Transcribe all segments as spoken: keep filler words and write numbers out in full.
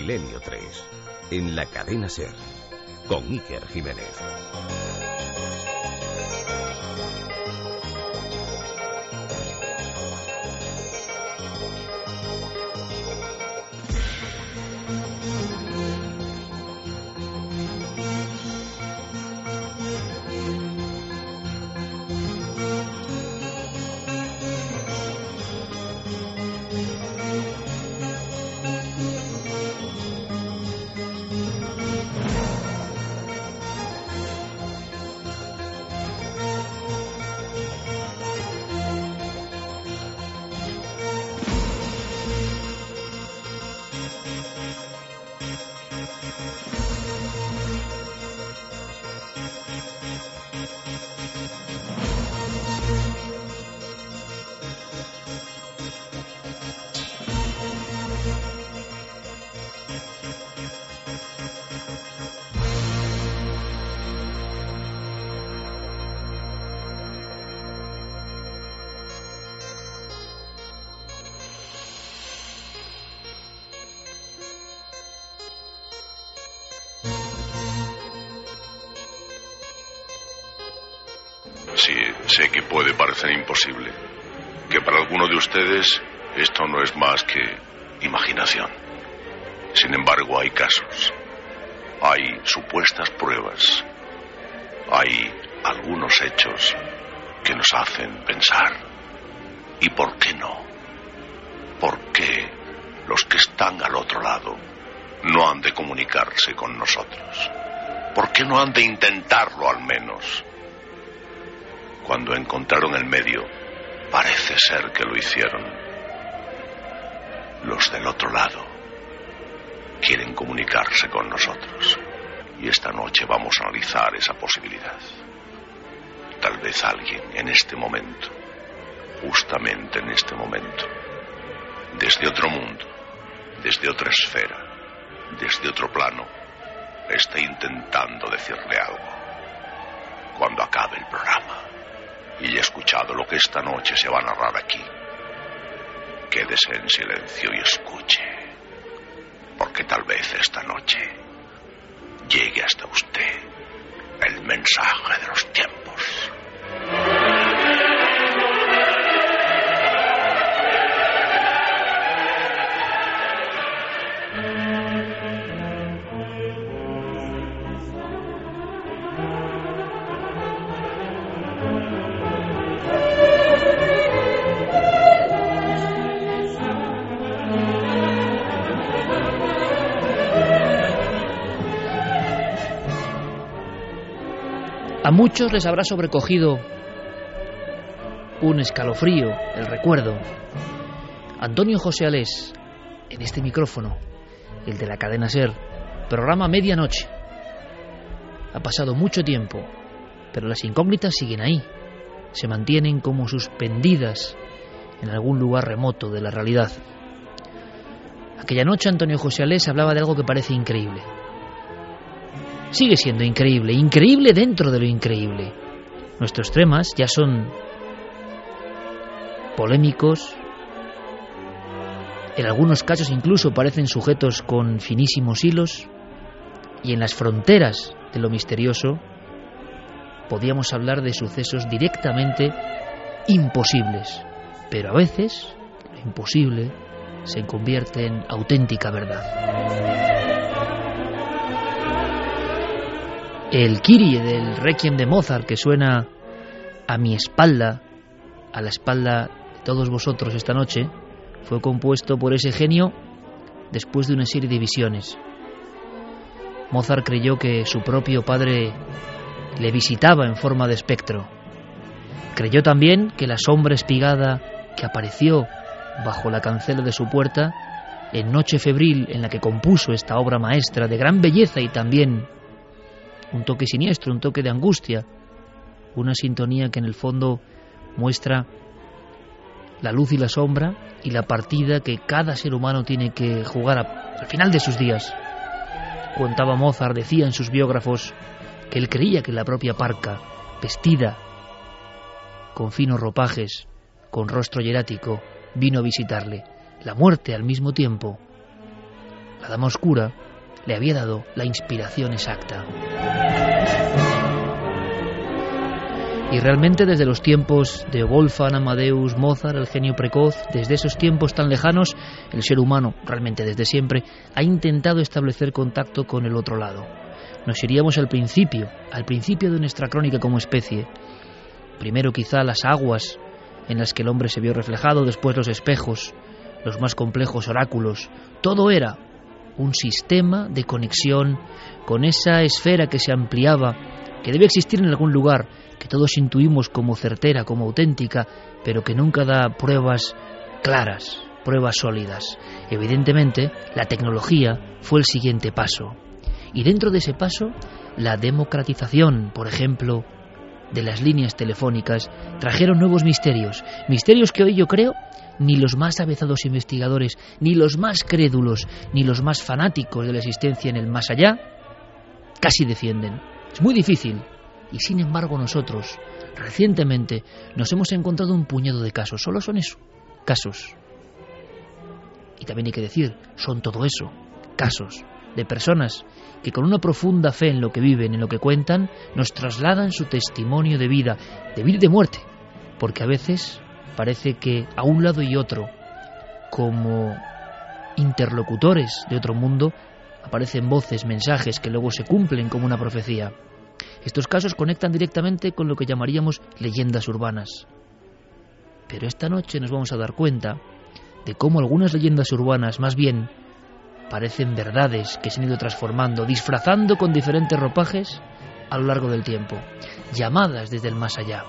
Milenio tres, en la cadena SER, con Iker Jiménez. Sí, sé que puede parecer imposible, que para alguno de ustedes esto no es más que imaginación. Sin embargo, hay casos, hay supuestas pruebas, hay algunos hechos que nos hacen pensar. ¿Y por qué no? ¿Por qué los que están al otro lado no han de comunicarse con nosotros? ¿Por qué no han de intentarlo al menos? Cuando encontraron el medio, parece ser que lo hicieron. Los del otro lado quieren comunicarse con nosotros. Y esta noche vamos a analizar esa posibilidad. Tal vez alguien en este momento, justamente en este momento, desde otro mundo, desde otra esfera, desde otro plano, esté intentando decirle algo. Cuando acabe el programa y haya escuchado lo que esta noche se va a narrar aquí, quédese en silencio y escuche, porque tal vez esta noche llegue hasta usted el mensaje de los tiempos. A muchos les habrá sobrecogido un escalofrío, el recuerdo. Antonio José Alés, en este micrófono, el de la cadena SER, programa Medianoche. Ha pasado mucho tiempo, pero las incógnitas siguen ahí, se mantienen como suspendidas en algún lugar remoto de la realidad. Aquella noche Antonio José Alés hablaba de algo que parece increíble. Sigue siendo increíble, increíble dentro de lo increíble. Nuestros temas ya son polémicos, en algunos casos incluso parecen sujetos con finísimos hilos, y en las fronteras de lo misterioso podíamos hablar de sucesos directamente imposibles, pero a veces lo imposible se convierte en auténtica verdad. El Kyrie del Requiem de Mozart, que suena a mi espalda, a la espalda de todos vosotros esta noche, fue compuesto por ese genio después de una serie de visiones. Mozart creyó que su propio padre le visitaba en forma de espectro. Creyó también que la sombra espigada que apareció bajo la cancela de su puerta en noche febril en la que compuso esta obra maestra de gran belleza y también un toque siniestro, un toque de angustia, una sintonía que en el fondo muestra la luz y la sombra y la partida que cada ser humano tiene que jugar a, al final de sus días. Contaba Mozart, decía en sus biógrafos, que él creía que la propia parca, vestida con finos ropajes, con rostro hierático, vino a visitarle. La muerte al mismo tiempo, la dama oscura, le había dado la inspiración exacta. Y realmente desde los tiempos de Wolfgang Amadeus Mozart, el genio precoz, desde esos tiempos tan lejanos, el ser humano, realmente desde siempre, ha intentado establecer contacto con el otro lado. Nos iríamos al principio, al principio de nuestra crónica como especie. Primero quizá las aguas en las que el hombre se vio reflejado, después los espejos, los más complejos oráculos. Todo era un sistema de conexión con esa esfera que se ampliaba, que debe existir en algún lugar, que todos intuimos como certera, como auténtica, pero que nunca da pruebas claras, pruebas sólidas. Evidentemente, la tecnología fue el siguiente paso. Y dentro de ese paso, la democratización, por ejemplo, de las líneas telefónicas, trajeron nuevos misterios, misterios que hoy yo creo ni los más avezados investigadores, ni los más crédulos, ni los más fanáticos de la existencia en el más allá, casi defienden. Es muy difícil. Y sin embargo nosotros, recientemente, nos hemos encontrado un puñado de casos. Solo son eso, casos. Y también hay que decir, son todo eso, casos de personas que con una profunda fe en lo que viven, en lo que cuentan, nos trasladan su testimonio de vida, de vida y de muerte. Porque a veces parece que a un lado y otro, como interlocutores de otro mundo, aparecen voces, mensajes que luego se cumplen como una profecía. Estos casos conectan directamente con lo que llamaríamos leyendas urbanas. Pero esta noche nos vamos a dar cuenta de cómo algunas leyendas urbanas más bien parecen verdades que se han ido transformando, disfrazando con diferentes ropajes a lo largo del tiempo, llamadas desde el más allá.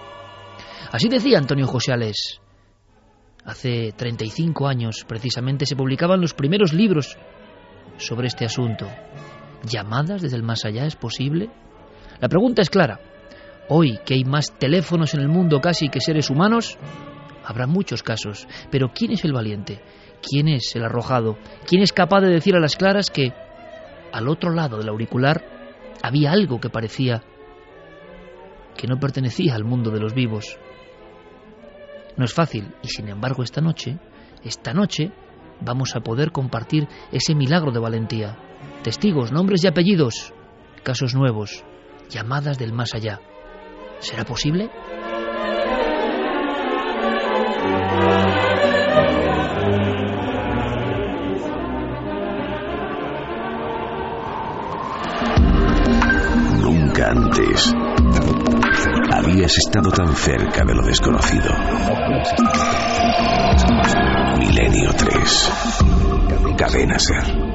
Así decía Antonio José Alés. Hace treinta y cinco años, precisamente, se publicaban los primeros libros sobre este asunto. ¿Llamadas desde el más allá es posible? La pregunta es clara. Hoy, que hay más teléfonos en el mundo casi que seres humanos, habrá muchos casos. Pero ¿quién es el valiente? ¿Quién es el arrojado? ¿Quién es capaz de decir a las claras que al otro lado del auricular había algo que parecía que no pertenecía al mundo de los vivos? No es fácil, y sin embargo esta noche, esta noche, vamos a poder compartir ese milagro de valentía. Testigos, nombres y apellidos, casos nuevos, llamadas del más allá. ¿Será posible? Nunca antes habías estado tan cerca de lo desconocido. Milenio tres. Cadena Ser.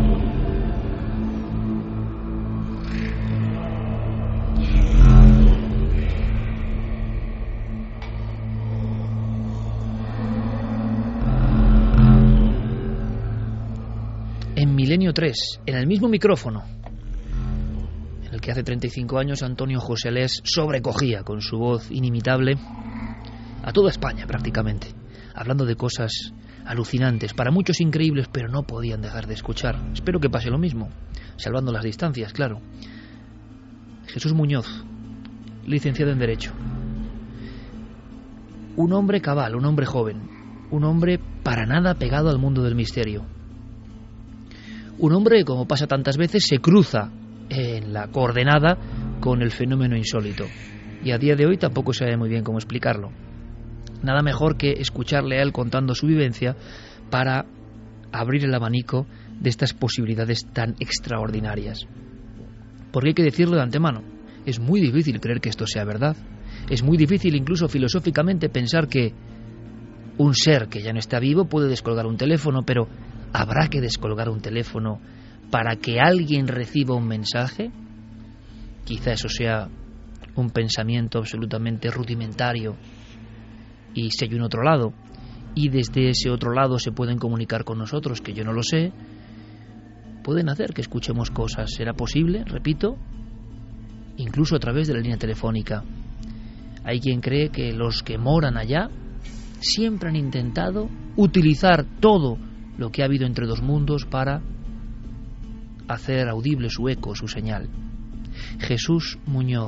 Milenio tres, en el mismo micrófono en el que hace treinta y cinco años Antonio José Alés sobrecogía con su voz inimitable a toda España prácticamente, hablando de cosas alucinantes, para muchos increíbles, pero no podían dejar de escuchar. Espero que pase lo mismo, salvando las distancias, claro. Jesús Muñoz, licenciado en Derecho, un hombre cabal, un hombre joven, un hombre para nada pegado al mundo del misterio. Un hombre que, como pasa tantas veces, se cruza en la coordenada con el fenómeno insólito. Y a día de hoy tampoco sabe muy bien cómo explicarlo. Nada mejor que escucharle a él contando su vivencia para abrir el abanico de estas posibilidades tan extraordinarias. Porque hay que decirlo de antemano, es muy difícil creer que esto sea verdad. Es muy difícil, incluso filosóficamente, pensar que un ser que ya no está vivo puede descolgar un teléfono, pero ¿habrá que descolgar un teléfono para que alguien reciba un mensaje? Quizá eso sea un pensamiento absolutamente rudimentario. Y si hay un otro lado, y desde ese otro lado se pueden comunicar con nosotros, que yo no lo sé, pueden hacer que escuchemos cosas. ¿Será posible? Repito, incluso a través de la línea telefónica. Hay quien cree que los que moran allá siempre han intentado utilizar todo lo que ha habido entre dos mundos para hacer audible su eco, su señal. Jesús Muñoz.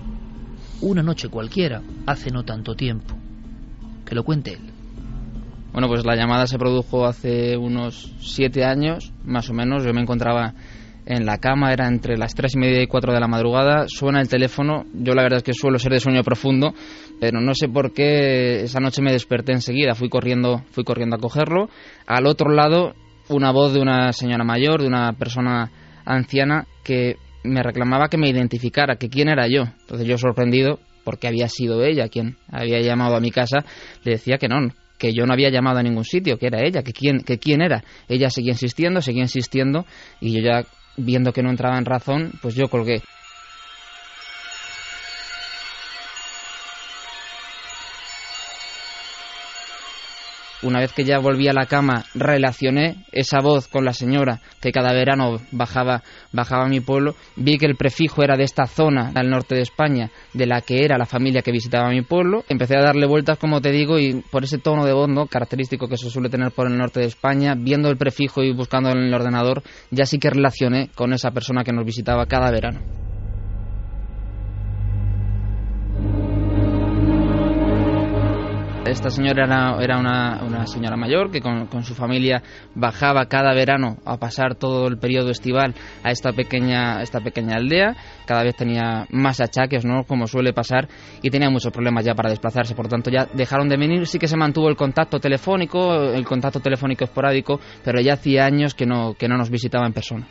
Una noche cualquiera, hace no tanto tiempo. Que lo cuente él. Bueno, pues la llamada se produjo hace unos siete años, más o menos. Yo me encontraba en la cama, era entre las tres y media y cuatro de la madrugada. Suena el teléfono. Yo la verdad es que suelo ser de sueño profundo, pero no sé por qué esa noche me desperté enseguida. Fui corriendo, fui corriendo a cogerlo. Al otro lado, una voz de una señora mayor, de una persona anciana, que me reclamaba que me identificara, que quién era yo. Entonces yo, sorprendido, porque había sido ella quien había llamado a mi casa, le decía que no, que yo no había llamado a ningún sitio, que era ella, que quién, que quién era. Ella seguía insistiendo, seguía insistiendo, y yo ya, viendo que no entraba en razón, pues yo colgué. Una vez que ya volví a la cama, relacioné esa voz con la señora que cada verano bajaba, bajaba a mi pueblo. Vi que el prefijo era de esta zona, al norte de España, de la que era la familia que visitaba mi pueblo. Empecé a darle vueltas, como te digo, y por ese tono de voz, ¿no?, característico que se suele tener por el norte de España, viendo el prefijo y buscando en el ordenador, ya sí que relacioné con esa persona que nos visitaba cada verano. Esta señora era, era una, una señora mayor que con, con su familia bajaba cada verano a pasar todo el periodo estival a esta pequeña, a esta pequeña aldea. Cada vez tenía más achaques, ¿no?, como suele pasar, y tenía muchos problemas ya para desplazarse. Por tanto, ya dejaron de venir. Sí que se mantuvo el contacto telefónico, el contacto telefónico esporádico, pero ya hacía años que no, que no nos visitaba en persona.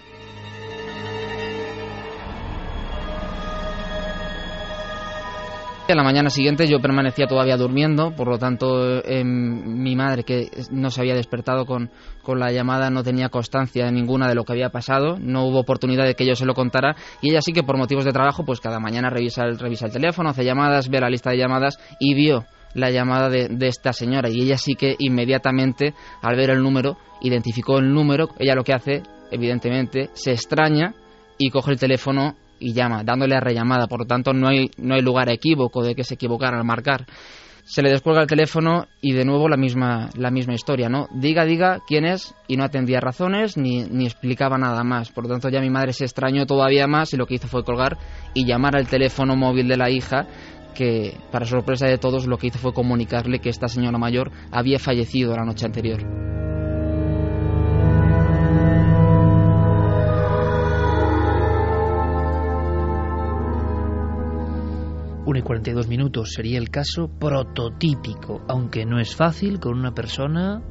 A la mañana siguiente yo permanecía todavía durmiendo, por lo tanto eh, mi madre, que no se había despertado con, con la llamada, no tenía constancia ninguna de lo que había pasado, no hubo oportunidad de que yo se lo contara, y ella sí que por motivos de trabajo, pues cada mañana revisa el, revisa el teléfono, hace llamadas, ve la lista de llamadas y vio la llamada de, de esta señora, y ella sí que inmediatamente, al ver el número, identificó el número. Ella lo que hace, evidentemente, se extraña y coge el teléfono y llama, dándole a rellamada. Por lo tanto, no hay, no hay lugar a equívoco de que se equivocara al marcar. Se le descuelga el teléfono y de nuevo la misma, la misma historia, ¿no? Diga, diga quién es, y no atendía razones ni, ni explicaba nada más. Por lo tanto, ya mi madre se extrañó todavía más y lo que hizo fue colgar y llamar al teléfono móvil de la hija, que, para sorpresa de todos, lo que hizo fue comunicarle que esta señora mayor había fallecido la noche anterior. una y cuarenta y dos minutos sería el caso prototípico, aunque no es fácil, con una persona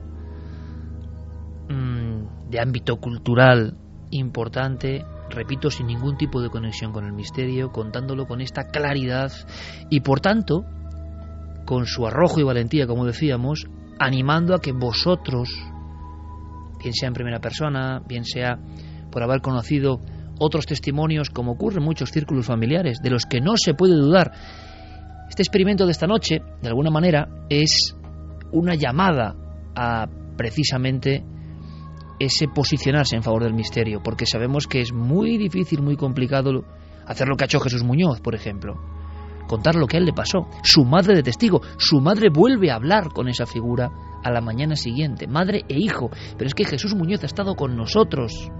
mmm, de ámbito cultural importante, repito, sin ningún tipo de conexión con el misterio, contándolo con esta claridad y, por tanto, con su arrojo y valentía, como decíamos, animando a que vosotros, bien sea en primera persona, bien sea por haber conocido otros testimonios, como ocurre en muchos círculos familiares, de los que no se puede dudar. Este experimento de esta noche, de alguna manera, es una llamada a precisamente ese posicionarse en favor del misterio, porque sabemos que es muy difícil, muy complicado hacer lo que ha hecho Jesús Muñoz, por ejemplo, contar lo que a él le pasó. Su madre de testigo, su madre vuelve a hablar con esa figura a la mañana siguiente, madre e hijo. Pero es que Jesús Muñoz ha estado con nosotros.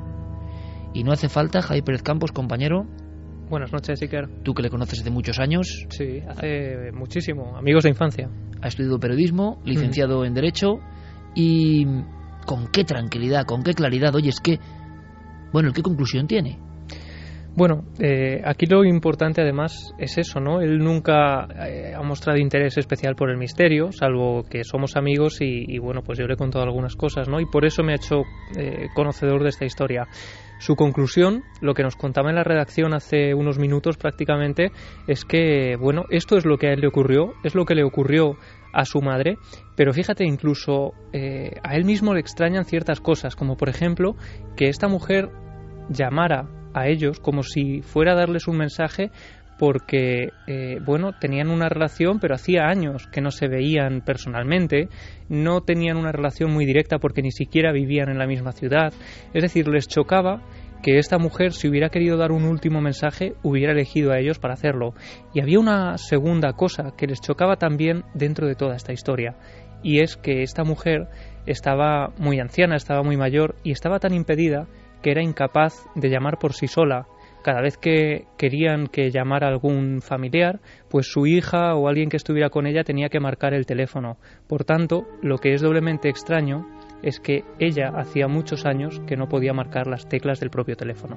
Y no hace falta, Javi Pérez Campos, compañero. Buenas noches, Iker. Tú, que le conoces hace muchos años. Sí, hace muchísimo. Amigos de infancia. Ha estudiado periodismo, licenciado mm. en Derecho. Y con qué tranquilidad, con qué claridad. Oye, es que... Bueno, ¿qué conclusión tiene? Bueno, eh, aquí lo importante además es eso, ¿no? Él nunca eh, ha mostrado interés especial por el misterio, salvo que somos amigos y, y bueno, pues yo le he contado algunas cosas, ¿no? Y por eso me ha hecho eh, conocedor de esta historia. Su conclusión, lo que nos contaba en la redacción hace unos minutos prácticamente, es que, bueno, esto es lo que a él le ocurrió, es lo que le ocurrió a su madre, pero fíjate, incluso eh, a él mismo le extrañan ciertas cosas, como por ejemplo que esta mujer llamara a ellos como si fuera a darles un mensaje, porque eh, bueno, tenían una relación, pero hacía años que no se veían personalmente, no tenían una relación muy directa porque ni siquiera vivían en la misma ciudad. Es decir, les chocaba que esta mujer, si hubiera querido dar un último mensaje, hubiera elegido a ellos para hacerlo. Y había una segunda cosa que les chocaba también dentro de toda esta historia, y es que esta mujer estaba muy anciana, estaba muy mayor y estaba tan impedida que era incapaz de llamar por sí sola cada vez que querían que llamara a algún familiar, pues su hija o alguien que estuviera con ella tenía que marcar el teléfono. Por tanto, lo que es doblemente extraño es que ella hacía muchos años que no podía marcar las teclas del propio teléfono.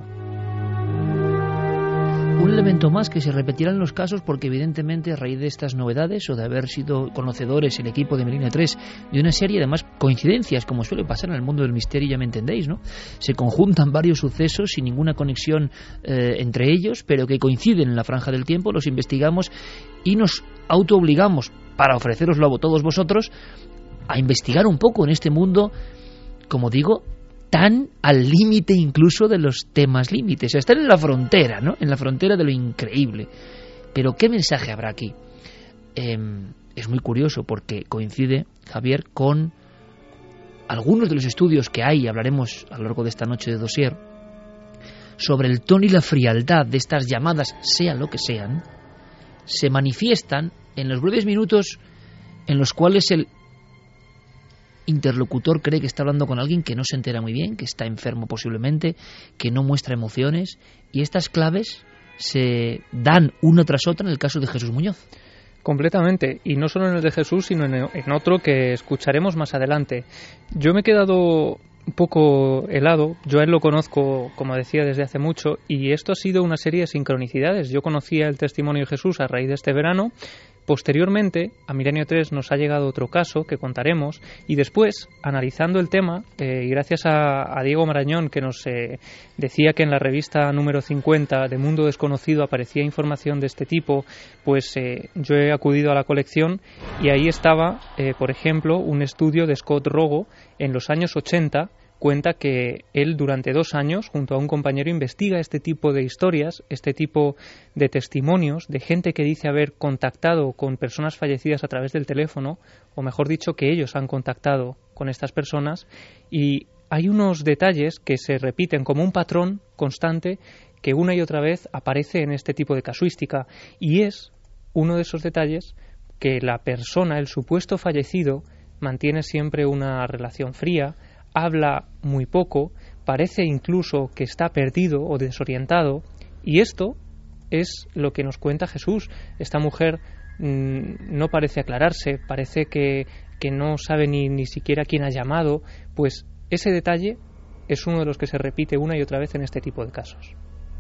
Un elemento más que se repetirá en los casos porque evidentemente a raíz de estas novedades o de haber sido conocedores el equipo de Milenio tres de una serie de más coincidencias, como suele pasar en el mundo del misterio, ya me entendéis, ¿no? Se conjuntan varios sucesos sin ninguna conexión eh, entre ellos, pero que coinciden en la franja del tiempo, los investigamos y nos autoobligamos, para ofreceroslo a todos vosotros, a investigar un poco en este mundo, como digo, tan al límite incluso de los temas límites, estar en la frontera, ¿no? En la frontera de lo increíble. Pero ¿qué mensaje habrá aquí? Eh, es muy curioso porque coincide, Javier, con algunos de los estudios que hay, hablaremos a lo largo de esta noche de dossier, sobre el tono y la frialdad de estas llamadas, sean lo que sean, se manifiestan en los breves minutos en los cuales el interlocutor cree que está hablando con alguien que no se entera muy bien, que está enfermo posiblemente, que no muestra emociones, y estas claves se dan una tras otra en el caso de Jesús Muñoz. Completamente, y no solo en el de Jesús, sino en, en otro que escucharemos más adelante. Yo me he quedado un poco helado, yo a él lo conozco, como decía, desde hace mucho, y esto ha sido una serie de sincronicidades. Yo conocía el testimonio de Jesús a raíz de este verano. Posteriormente, a Milenio tres nos ha llegado otro caso que contaremos, y después, analizando el tema, eh, y gracias a, a Diego Marañón, que nos eh, decía que en la revista número cincuenta de Mundo Desconocido aparecía información de este tipo, pues eh, yo he acudido a la colección y ahí estaba, eh, por ejemplo, un estudio de Scott Rogo en los años ochenta. Cuenta que él durante dos años, junto a un compañero, investiga este tipo de historias, este tipo de testimonios de gente que dice haber contactado con personas fallecidas a través del teléfono, o mejor dicho, que ellos han contactado con estas personas, y hay unos detalles que se repiten como un patrón constante que una y otra vez aparece en este tipo de casuística, y es uno de esos detalles que la persona, el supuesto fallecido, mantiene siempre una relación fría, habla muy poco, parece incluso que está perdido o desorientado, y esto es lo que nos cuenta Jesús. Esta mujer mmm, no parece aclararse, parece que, que no sabe ni, ni siquiera quién ha llamado, pues ese detalle es uno de los que se repite una y otra vez en este tipo de casos.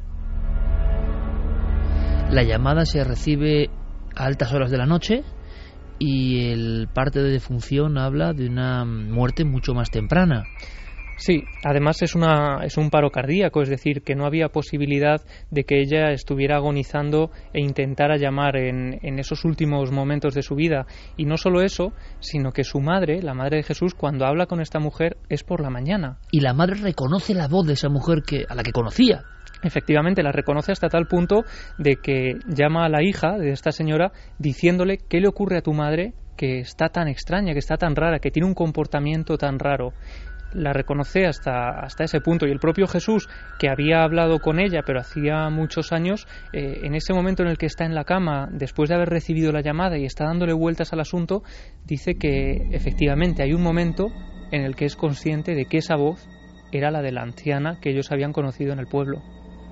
La llamada se recibe a altas horas de la noche, y el parte de defunción habla de una muerte mucho más temprana. Sí, además es, una, es un paro cardíaco, es decir, que no había posibilidad de que ella estuviera agonizando e intentara llamar en, en esos últimos momentos de su vida. Y no solo eso, sino que su madre, la madre de Jesús, cuando habla con esta mujer es por la mañana. Y la madre reconoce la voz de esa mujer que, a la que conocía. Efectivamente, la reconoce hasta tal punto de que llama a la hija de esta señora diciéndole qué le ocurre a tu madre, que está tan extraña, que está tan rara, que tiene un comportamiento tan raro. La reconoce hasta, hasta ese punto, y el propio Jesús, que había hablado con ella pero hacía muchos años, eh, en ese momento en el que está en la cama después de haber recibido la llamada y está dándole vueltas al asunto, dice que efectivamente hay un momento en el que es consciente de que esa voz era la de la anciana que ellos habían conocido en el pueblo.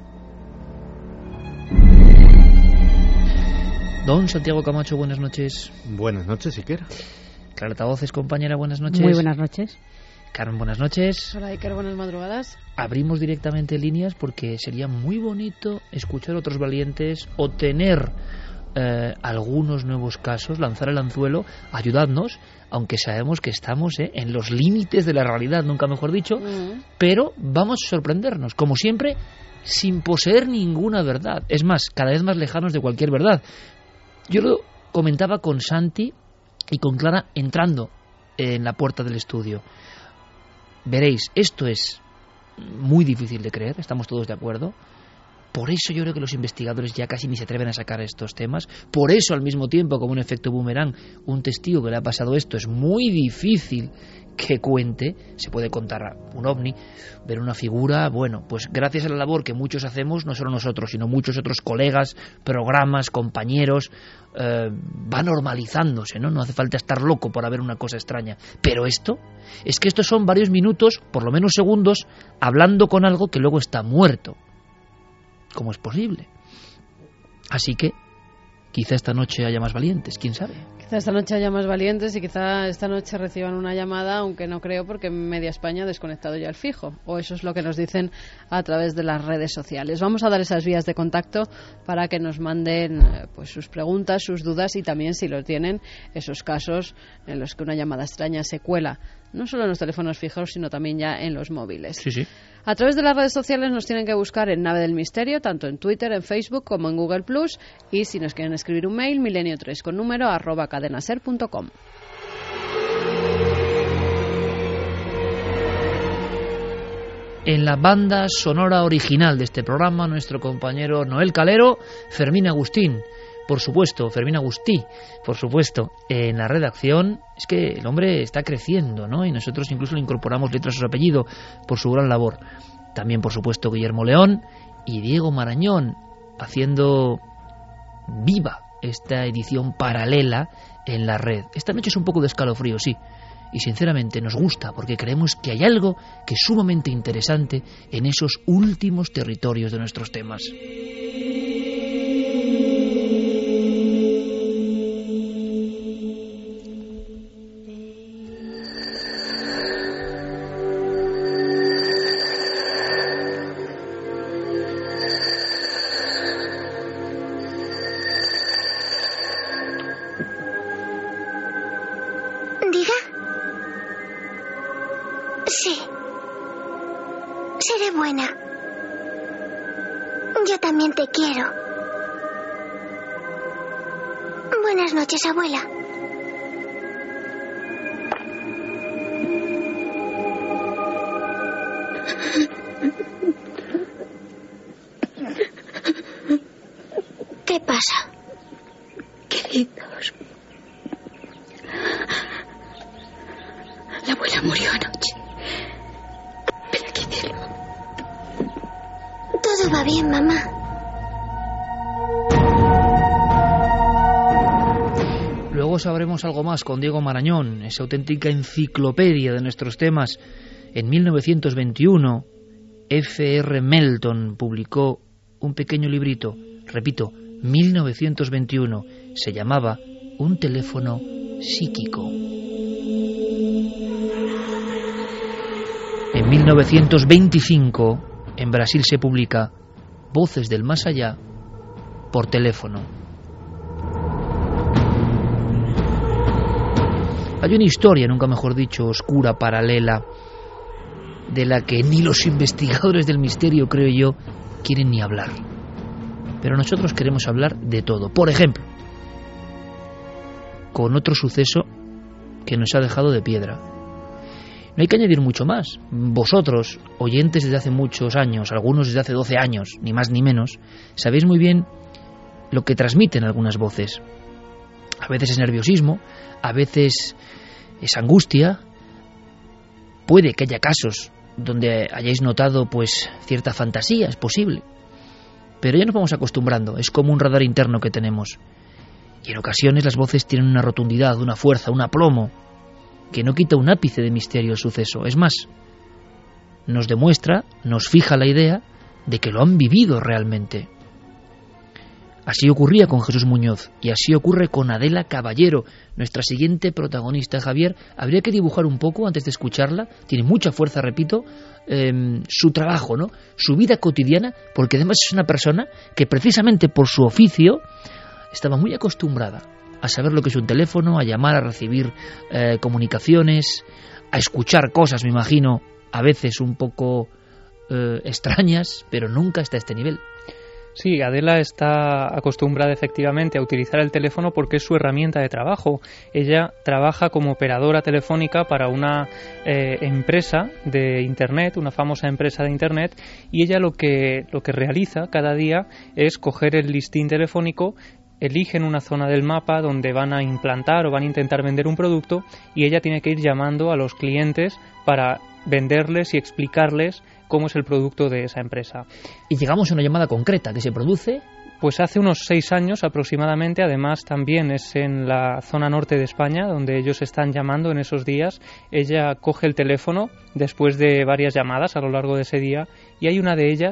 Don Santiago Camacho, buenas noches. Buenas noches, Iker. Clara Tavoces, compañera, buenas noches. Muy buenas noches. Carmen, buenas noches. Hola, Iker, buenas madrugadas. Abrimos directamente líneas porque sería muy bonito escuchar otros valientes o tener eh, algunos nuevos casos, lanzar el anzuelo, ayudadnos, aunque sabemos que estamos eh, en los límites de la realidad, nunca mejor dicho, uh-huh. Pero vamos a sorprendernos, como siempre, sin poseer ninguna verdad. Es más, cada vez más lejanos de cualquier verdad. Yo lo comentaba con Santi y con Clara entrando en la puerta del estudio. Veréis, esto es muy difícil de creer, estamos todos de acuerdo. Por eso yo creo que los investigadores ya casi ni se atreven a sacar estos temas. Por eso, al mismo tiempo, como un efecto boomerang, un testigo que le ha pasado esto es muy difícil que cuente. Se puede contar un ovni, ver una figura. Bueno, pues gracias a la labor que muchos hacemos, no solo nosotros, sino muchos otros colegas, programas, compañeros, eh, va normalizándose, ¿no? No hace falta estar loco por haber una cosa extraña. Pero esto, es que estos son varios minutos, por lo menos segundos, hablando con algo que luego está muerto. ¿Cómo es posible? Así que quizá esta noche haya más valientes, quién sabe. Quizá esta noche haya más valientes y quizá esta noche reciban una llamada, aunque no creo, porque media España ha desconectado ya el fijo, o eso es lo que nos dicen a través de las redes sociales. Vamos a dar esas vías de contacto para que nos manden pues sus preguntas, sus dudas y también, si lo tienen, esos casos en los que una llamada extraña se cuela, no solo en los teléfonos fijos, sino también ya en los móviles. Sí, sí. A través de las redes sociales nos tienen que buscar en Nave del Misterio, tanto en Twitter, en Facebook como en Google Plus, y si nos quieren escribir un mail, milenio tres con número arroba cadenaser punto com. En la banda sonora original de este programa, nuestro compañero Noel Calero, Fermín Agustín, por supuesto, Fermín Agustí, por supuesto, en la redacción. Es que el hombre está creciendo, ¿no? Y nosotros incluso le incorporamos letras a su apellido por su gran labor. También, por supuesto, Guillermo León y Diego Marañón, haciendo viva esta edición paralela en la red. Esta noche es un poco de escalofrío, sí, y sinceramente nos gusta porque creemos que hay algo que es sumamente interesante en esos últimos territorios de nuestros temas. Buenas noches, abuela. ¿Qué pasa? Queridos, la abuela murió anoche. Pero hay que decirlo. Todo va bien, mamá. Luego sabremos algo más con Diego Marañón, esa auténtica enciclopedia de nuestros temas. En mil novecientos veintiuno, F R Melton publicó un pequeño librito, repito, mil novecientos veintiuno, se llamaba Un teléfono psíquico. En mil novecientos veinticinco, en Brasil se publica Voces del Más Allá por teléfono. Hay una historia, nunca mejor dicho, oscura, paralela, de la que ni los investigadores del misterio, creo yo, quieren ni hablar. Pero nosotros queremos hablar de todo. Por ejemplo, con otro suceso que nos ha dejado de piedra. No hay que añadir mucho más. Vosotros, oyentes desde hace muchos años, algunos desde hace doce años, ni más ni menos, sabéis muy bien lo que transmiten algunas voces. A veces es nerviosismo, a veces es angustia. Puede que haya casos donde hayáis notado pues cierta fantasía, es posible. Pero ya nos vamos acostumbrando, es como un radar interno que tenemos. Y en ocasiones las voces tienen una rotundidad, una fuerza, un aplomo, que no quita un ápice de misterio al suceso. Es más, nos demuestra, nos fija la idea de que lo han vivido realmente. Así ocurría con Jesús Muñoz y así ocurre con Adela Caballero, nuestra siguiente protagonista. Javier, habría que dibujar un poco antes de escucharla. Tiene mucha fuerza, repito, eh, su trabajo, ¿no? Su vida cotidiana, porque además es una persona que precisamente por su oficio estaba muy acostumbrada a saber lo que es un teléfono, a llamar, a recibir eh, comunicaciones, a escuchar cosas, me imagino, a veces un poco eh, extrañas, pero nunca hasta este nivel. Sí, Adela está acostumbrada efectivamente a utilizar el teléfono porque es su herramienta de trabajo. Ella trabaja como operadora telefónica para una eh, empresa de Internet, una famosa empresa de Internet, y ella lo que, lo que realiza cada día es coger el listín telefónico, eligen una zona del mapa donde van a implantar o van a intentar vender un producto y ella tiene que ir llamando a los clientes para venderles y explicarles cómo es el producto de esa empresa. Y llegamos a una llamada concreta que se produce. Pues hace unos seis años aproximadamente, además también es en la zona norte de España donde ellos están llamando en esos días. Ella coge el teléfono después de varias llamadas a lo largo de ese día y hay una de ellas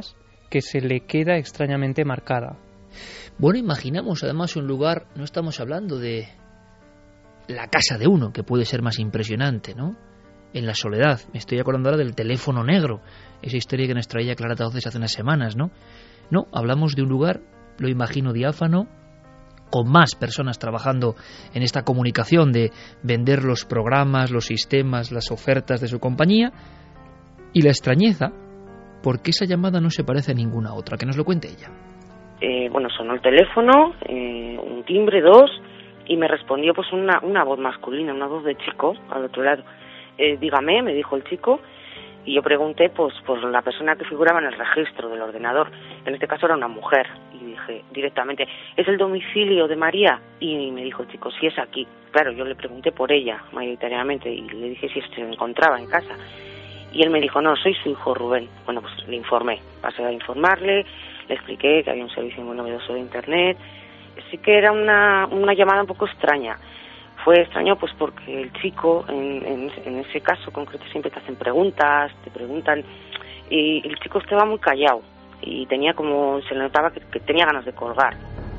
que se le queda extrañamente marcada. Bueno, imaginamos además un lugar, no estamos hablando de la casa de uno, que puede ser más impresionante, ¿no? En la soledad. Me estoy acordando ahora del teléfono negro, esa historia que nos traía Clara Tauces hace unas semanas, ¿no? No, hablamos de un lugar, lo imagino diáfano, con más personas trabajando en esta comunicación de vender los programas, los sistemas, las ofertas de su compañía, y la extrañeza, porque esa llamada no se parece a ninguna otra. Que nos lo cuente ella. Eh, bueno, sonó el teléfono, eh, un timbre, dos, y me respondió pues una, una voz masculina, una voz de chico al otro lado. Eh, dígame, me dijo el chico, y yo pregunté pues por la persona que figuraba en el registro del ordenador. En este caso era una mujer, y dije directamente, ¿es el domicilio de María? Y me dijo el chico, sí, es aquí. Claro, yo le pregunté por ella mayoritariamente y le dije si se encontraba en casa. Y él me dijo, no, soy su hijo Rubén. Bueno, pues le informé, pasé a informarle, le expliqué que había un servicio muy novedoso de Internet. Sí que era una, una llamada un poco extraña. Fue extraño pues porque el chico, en, en, en ese caso concreto, siempre te hacen preguntas, te preguntan, y el chico estaba muy callado y tenía como, se le notaba que, que tenía ganas de colgar.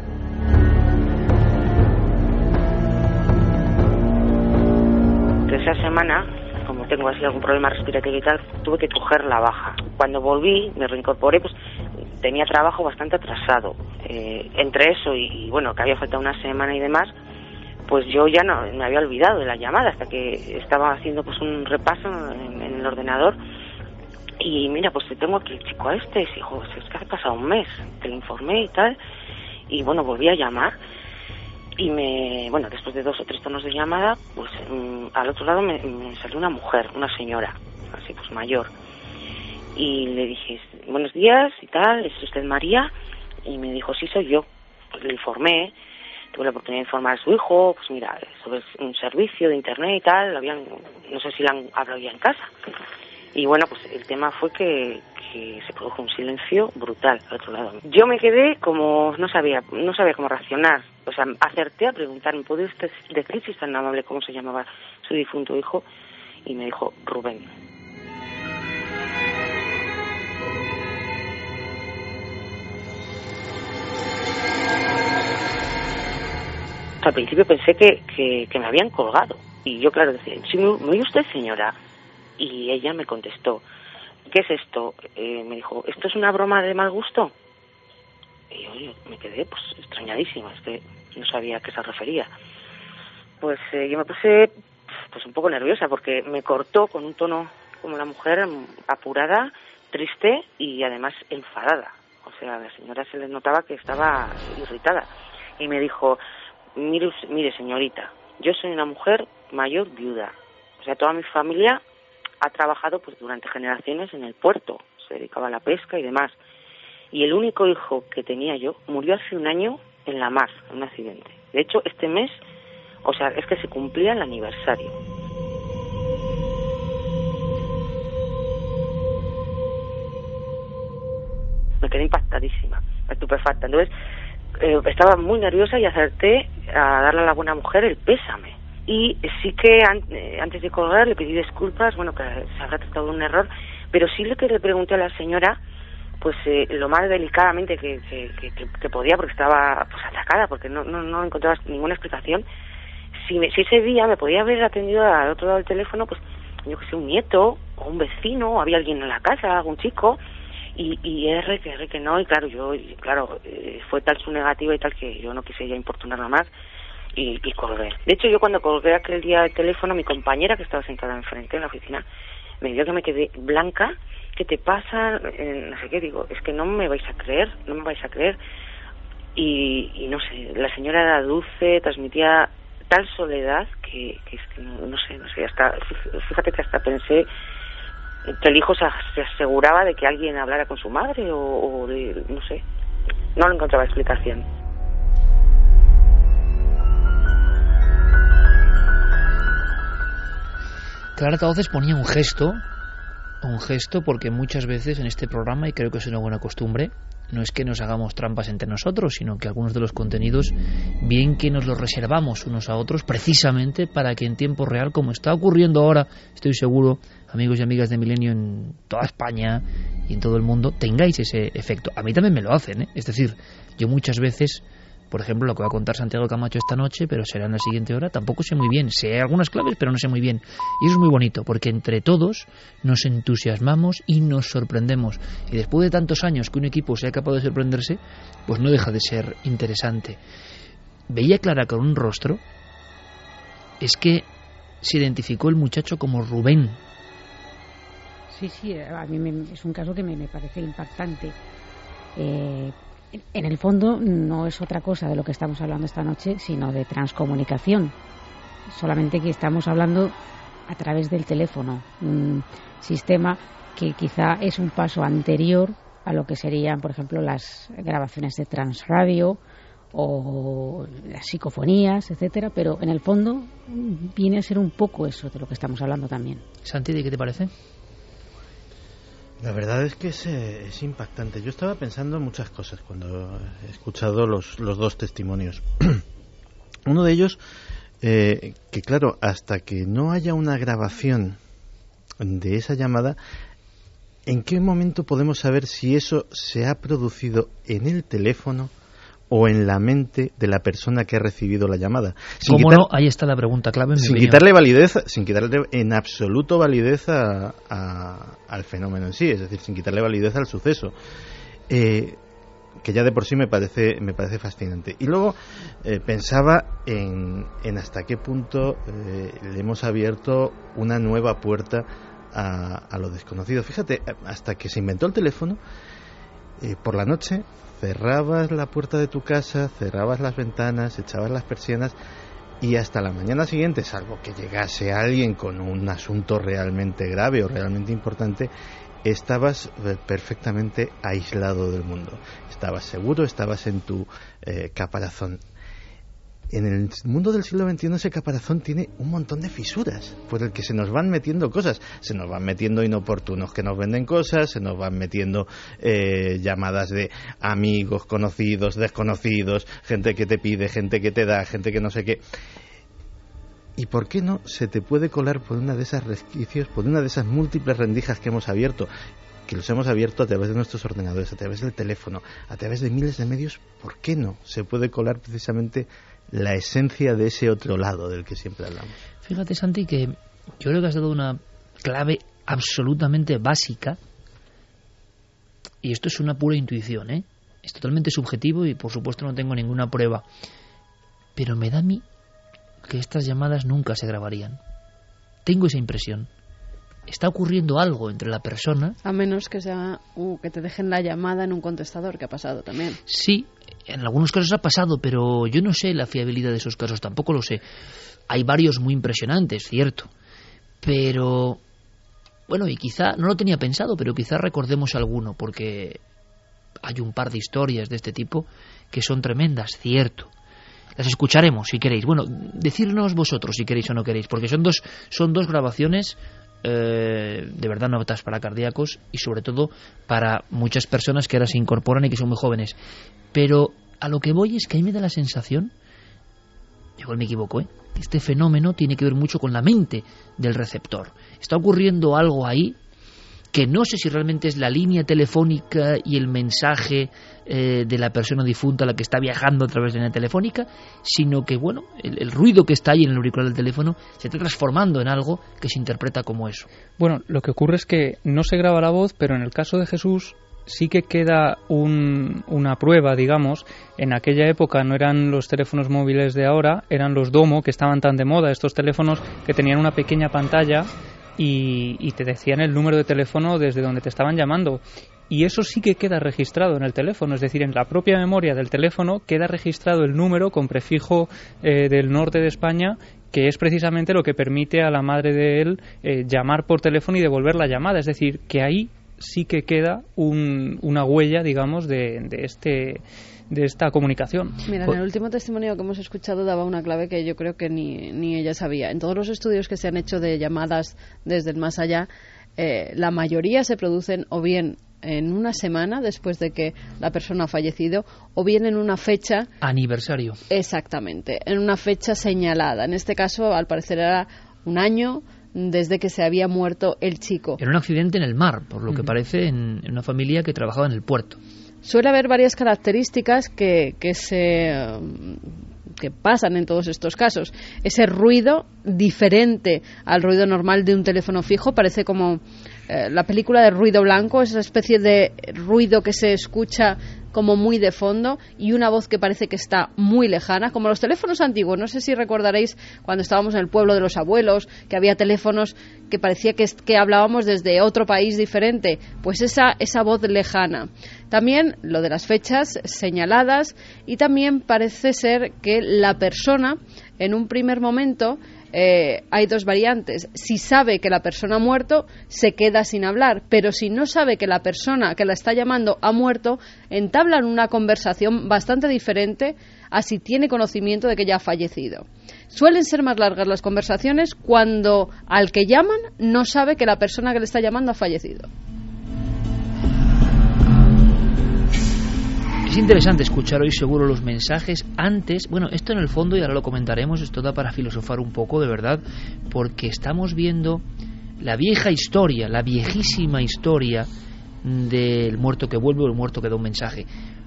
Esa semana, como tengo así algún problema respiratorio y tal, tuve que coger la baja. Cuando volví, me reincorporé, pues tenía trabajo bastante atrasado. Eh, entre eso y, y, bueno, que había faltado una semana y demás, pues yo ya no me había olvidado de la llamada hasta que estaba haciendo pues un repaso en, en el ordenador. Y mira, pues tengo aquí el chico a este, y dijo, es que ha pasado un mes, te lo informé y tal. Y bueno, volví a llamar. Y me, bueno, después de dos o tres tonos de llamada, pues mmm, al otro lado me, me salió una mujer, una señora, así pues mayor. Y le dije, buenos días y tal, ¿es usted María? Y me dijo, sí, soy yo. Pues le informé, tuve la oportunidad de informar a su hijo, pues mira, sobre un servicio de Internet y tal, habían, no sé si la han hablado ya en casa. Y bueno, pues el tema fue que, que se produjo un silencio brutal al otro lado. Yo me quedé como, no sabía, no sabía cómo reaccionar. O sea, acerté a preguntarme, ¿puede usted decir si es tan amable cómo se llamaba su difunto hijo? Y me dijo, Rubén. Al principio pensé que, que, que me habían colgado. Y yo, claro, decía, ¿sí, me oye usted, señora? Y ella me contestó, ¿qué es esto? Eh, me dijo, ¿esto es una broma de mal gusto? Y yo, yo me quedé pues extrañadísima, es que no sabía a qué se refería. Pues eh, yo me puse pues un poco nerviosa porque me cortó con un tono como la mujer, apurada, triste y además enfadada. O sea, a la señora se le notaba que estaba irritada. Y me dijo, mire, mire señorita, yo soy una mujer mayor viuda. O sea, toda mi familia ha trabajado pues durante generaciones en el puerto, se dedicaba a la pesca y demás. Y el único hijo que tenía yo murió hace un año en la mar, en un accidente. De hecho, este mes, o sea, es que se cumplía el aniversario. Me quedé impactadísima, estupefacta. Entonces, eh, estaba muy nerviosa y acerté a darle a la buena mujer el pésame. Y sí que an- eh, antes de colgar le pedí disculpas, bueno, que se habrá tratado de un error, pero sí lo que le pregunté a la señora, pues eh, lo más delicadamente que, que, que, que podía, porque estaba pues atacada, porque no, no, no encontraba ninguna explicación, si, me, si ese día me podía haber atendido al otro lado del teléfono, pues yo que sé, un nieto, o un vecino, o había alguien en la casa, algún chico, y, y R que R que no, y claro, yo, y, claro, eh, fue tal su negativa y tal que yo no quise ya importunarla más, Y, y colgué. De hecho, yo cuando colgué aquel día el teléfono, mi compañera que estaba sentada enfrente en la oficina me vio que me quedé blanca. ¿Qué te pasa? Eh, no sé qué, digo, es que no me vais a creer, no me vais a creer. Y, y no sé, la señora era dulce, transmitía tal soledad que, que es que no, no sé, no sé, hasta, fíjate que hasta pensé que el hijo se, se aseguraba de que alguien hablara con su madre o, o de, no sé, no le encontraba explicación. Clara Tauces ponía un gesto, un gesto porque muchas veces en este programa, y creo que es una buena costumbre, no es que nos hagamos trampas entre nosotros, sino que algunos de los contenidos, bien que nos los reservamos unos a otros, precisamente para que en tiempo real, como está ocurriendo ahora, estoy seguro, amigos y amigas de Milenio en toda España y en todo el mundo tengáis ese efecto. A mí también me lo hacen, ¿eh? Es decir, yo muchas veces, por ejemplo, lo que va a contar Santiago Camacho esta noche, pero será en la siguiente hora, tampoco sé muy bien. Sé algunas claves, pero no sé muy bien. Y eso es muy bonito, porque entre todos nos entusiasmamos y nos sorprendemos. Y después de tantos años que un equipo sea capaz de sorprenderse, pues no deja de ser interesante. Veía Clara con un rostro, es que se identificó el muchacho como Rubén. Sí, sí, a mí me, es un caso que me, me parece impactante. Eh, en el fondo no es otra cosa de lo que estamos hablando esta noche, sino de transcomunicación. Solamente que estamos hablando a través del teléfono, un sistema que quizá es un paso anterior a lo que serían, por ejemplo, las grabaciones de transradio o las psicofonías, etcétera, pero en el fondo viene a ser un poco eso de lo que estamos hablando también. Santi, ¿qué te parece? La verdad es que es, es impactante. Yo estaba pensando en muchas cosas cuando he escuchado los, los dos testimonios. Uno de ellos, eh, que claro, hasta que no haya una grabación de esa llamada, ¿en qué momento podemos saber si eso se ha producido en el teléfono o en la mente de la persona que ha recibido la llamada? Sin ¿Cómo quitar, no? Ahí está la pregunta clave. Sin quitarle validez, sin quitarle en absoluto validez a, a, al fenómeno en sí, es decir, sin quitarle validez al suceso, eh, que ya de por sí me parece me parece fascinante. Y luego eh, pensaba en, en hasta qué punto eh, le hemos abierto una nueva puerta a, a lo desconocido. Fíjate, hasta que se inventó el teléfono, eh, por la noche cerrabas la puerta de tu casa, cerrabas las ventanas, echabas las persianas y hasta la mañana siguiente, salvo que llegase alguien con un asunto realmente grave o realmente importante, estabas perfectamente aislado del mundo. Estabas seguro, estabas en tu eh, caparazón. En el mundo del siglo veintiuno ese caparazón tiene un montón de fisuras por el que se nos van metiendo cosas. Se nos van metiendo inoportunos que nos venden cosas, se nos van metiendo eh, llamadas de amigos, conocidos, desconocidos, gente que te pide, gente que te da, gente que no sé qué. ¿Y por qué no se te puede colar por una de esas resquicios, por una de esas múltiples rendijas que hemos abierto, que los hemos abierto a través de nuestros ordenadores, a través del teléfono, a través de miles de medios? ¿Por qué no se puede colar precisamente la esencia de ese otro lado del que siempre hablamos? Fíjate, Santi, que yo creo que has dado una clave absolutamente básica, y esto es una pura intuición, ¿eh? Es totalmente subjetivo y por supuesto no tengo ninguna prueba, pero me da a mí que estas llamadas nunca se grabarían. Tengo esa impresión. Está ocurriendo algo entre la persona. A menos que sea uh, que te dejen la llamada en un contestador, que ha pasado también. Sí, en algunos casos ha pasado, pero yo no sé la fiabilidad de esos casos, tampoco lo sé. Hay varios muy impresionantes, cierto. Pero, bueno, y quizá, no lo tenía pensado, pero quizá recordemos alguno, porque hay un par de historias de este tipo que son tremendas, cierto. Las escucharemos si queréis. Bueno, decirnos vosotros si queréis o no queréis, porque son dos, son dos grabaciones Eh, de verdad no aptas para cardíacos y sobre todo para muchas personas que ahora se incorporan y que son muy jóvenes. Pero a lo que voy es que a mí me da la sensación, igual me equivoco, ¿eh? Este fenómeno tiene que ver mucho con la mente del receptor. Está ocurriendo algo ahí que no sé si realmente es la línea telefónica y el mensaje eh, de la persona difunta la que está viajando a través de la línea telefónica, sino que, bueno, el, el ruido que está ahí en el auricular del teléfono se está transformando en algo que se interpreta como eso. Bueno, lo que ocurre es que no se graba la voz, pero en el caso de Jesús sí que queda un, una prueba, digamos. En aquella época no eran los teléfonos móviles de ahora, eran los Domo, que estaban tan de moda, estos teléfonos que tenían una pequeña pantalla y, y te decían el número de teléfono desde donde te estaban llamando. Y eso sí que queda registrado en el teléfono, es decir, en la propia memoria del teléfono queda registrado el número con prefijo eh, del norte de España, que es precisamente lo que permite a la madre de él eh, llamar por teléfono y devolver la llamada. Es decir, que ahí sí que queda un, una huella, digamos, de, de este de esta comunicación. Mira, en el último testimonio que hemos escuchado daba una clave que yo creo que ni, ni ella sabía. En todos los estudios que se han hecho de llamadas desde el más allá, eh, la mayoría se producen o bien en una semana después de que la persona ha fallecido o bien en una fecha... Aniversario. Exactamente, en una fecha señalada. En este caso, al parecer, era un año desde que se había muerto el chico. En un accidente en el mar, por lo que parece, en, en una familia que trabajaba en el puerto. Suele haber varias características que, que se... que pasan en todos estos casos. Ese ruido diferente al ruido normal de un teléfono fijo, parece como eh, la película de Ruido Blanco, esa especie de ruido que se escucha como muy de fondo y una voz que parece que está muy lejana, como los teléfonos antiguos. No sé si recordaréis cuando estábamos en el pueblo de los abuelos, que había teléfonos que parecía que, que hablábamos desde otro país diferente, pues esa, esa voz lejana. También lo de las fechas señaladas, y también parece ser que la persona en un primer momento eh, hay dos variantes. Si sabe que la persona ha muerto, se queda sin hablar, pero si no sabe que la persona que la está llamando ha muerto, entablan una conversación bastante diferente a si tiene conocimiento de que ya ha fallecido. Suelen ser más largas las conversaciones cuando al que llaman no sabe que la persona que le está llamando ha fallecido. Es interesante escuchar hoy seguro los mensajes antes. Bueno, esto en el fondo, y ahora lo comentaremos, esto da para filosofar un poco, de verdad, porque estamos viendo la vieja historia, la viejísima historia del muerto que vuelve o el muerto que da un mensaje,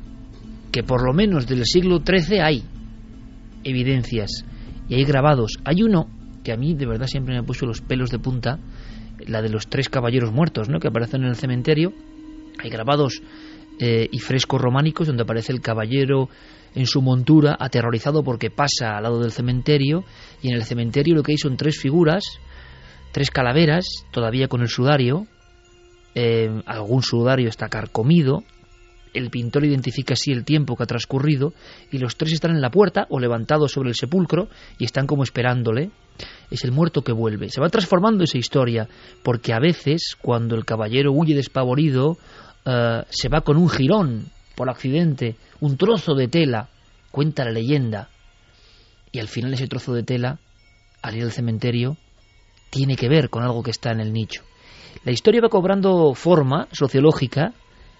que por lo menos del siglo trece hay evidencias y hay grabados. Hay uno que a mí de verdad siempre me ha puesto los pelos de punta, la de los tres caballeros muertos, ¿no?, que aparecen en el cementerio. Hay grabados Eh, y frescos románicos donde aparece el caballero en su montura aterrorizado porque pasa al lado del cementerio, y en el cementerio lo que hay son tres figuras, tres calaveras todavía con el sudario, eh, algún sudario está carcomido, el pintor identifica así el tiempo que ha transcurrido, y los tres están en la puerta o levantados sobre el sepulcro y están como esperándole. Es el muerto que vuelve. Se va transformando esa historia, porque a veces cuando el caballero huye despavorido, Uh, se va con un jirón por accidente, un trozo de tela, cuenta la leyenda, y al final ese trozo de tela, al ir al cementerio, tiene que ver con algo que está en el nicho. La historia va cobrando forma sociológica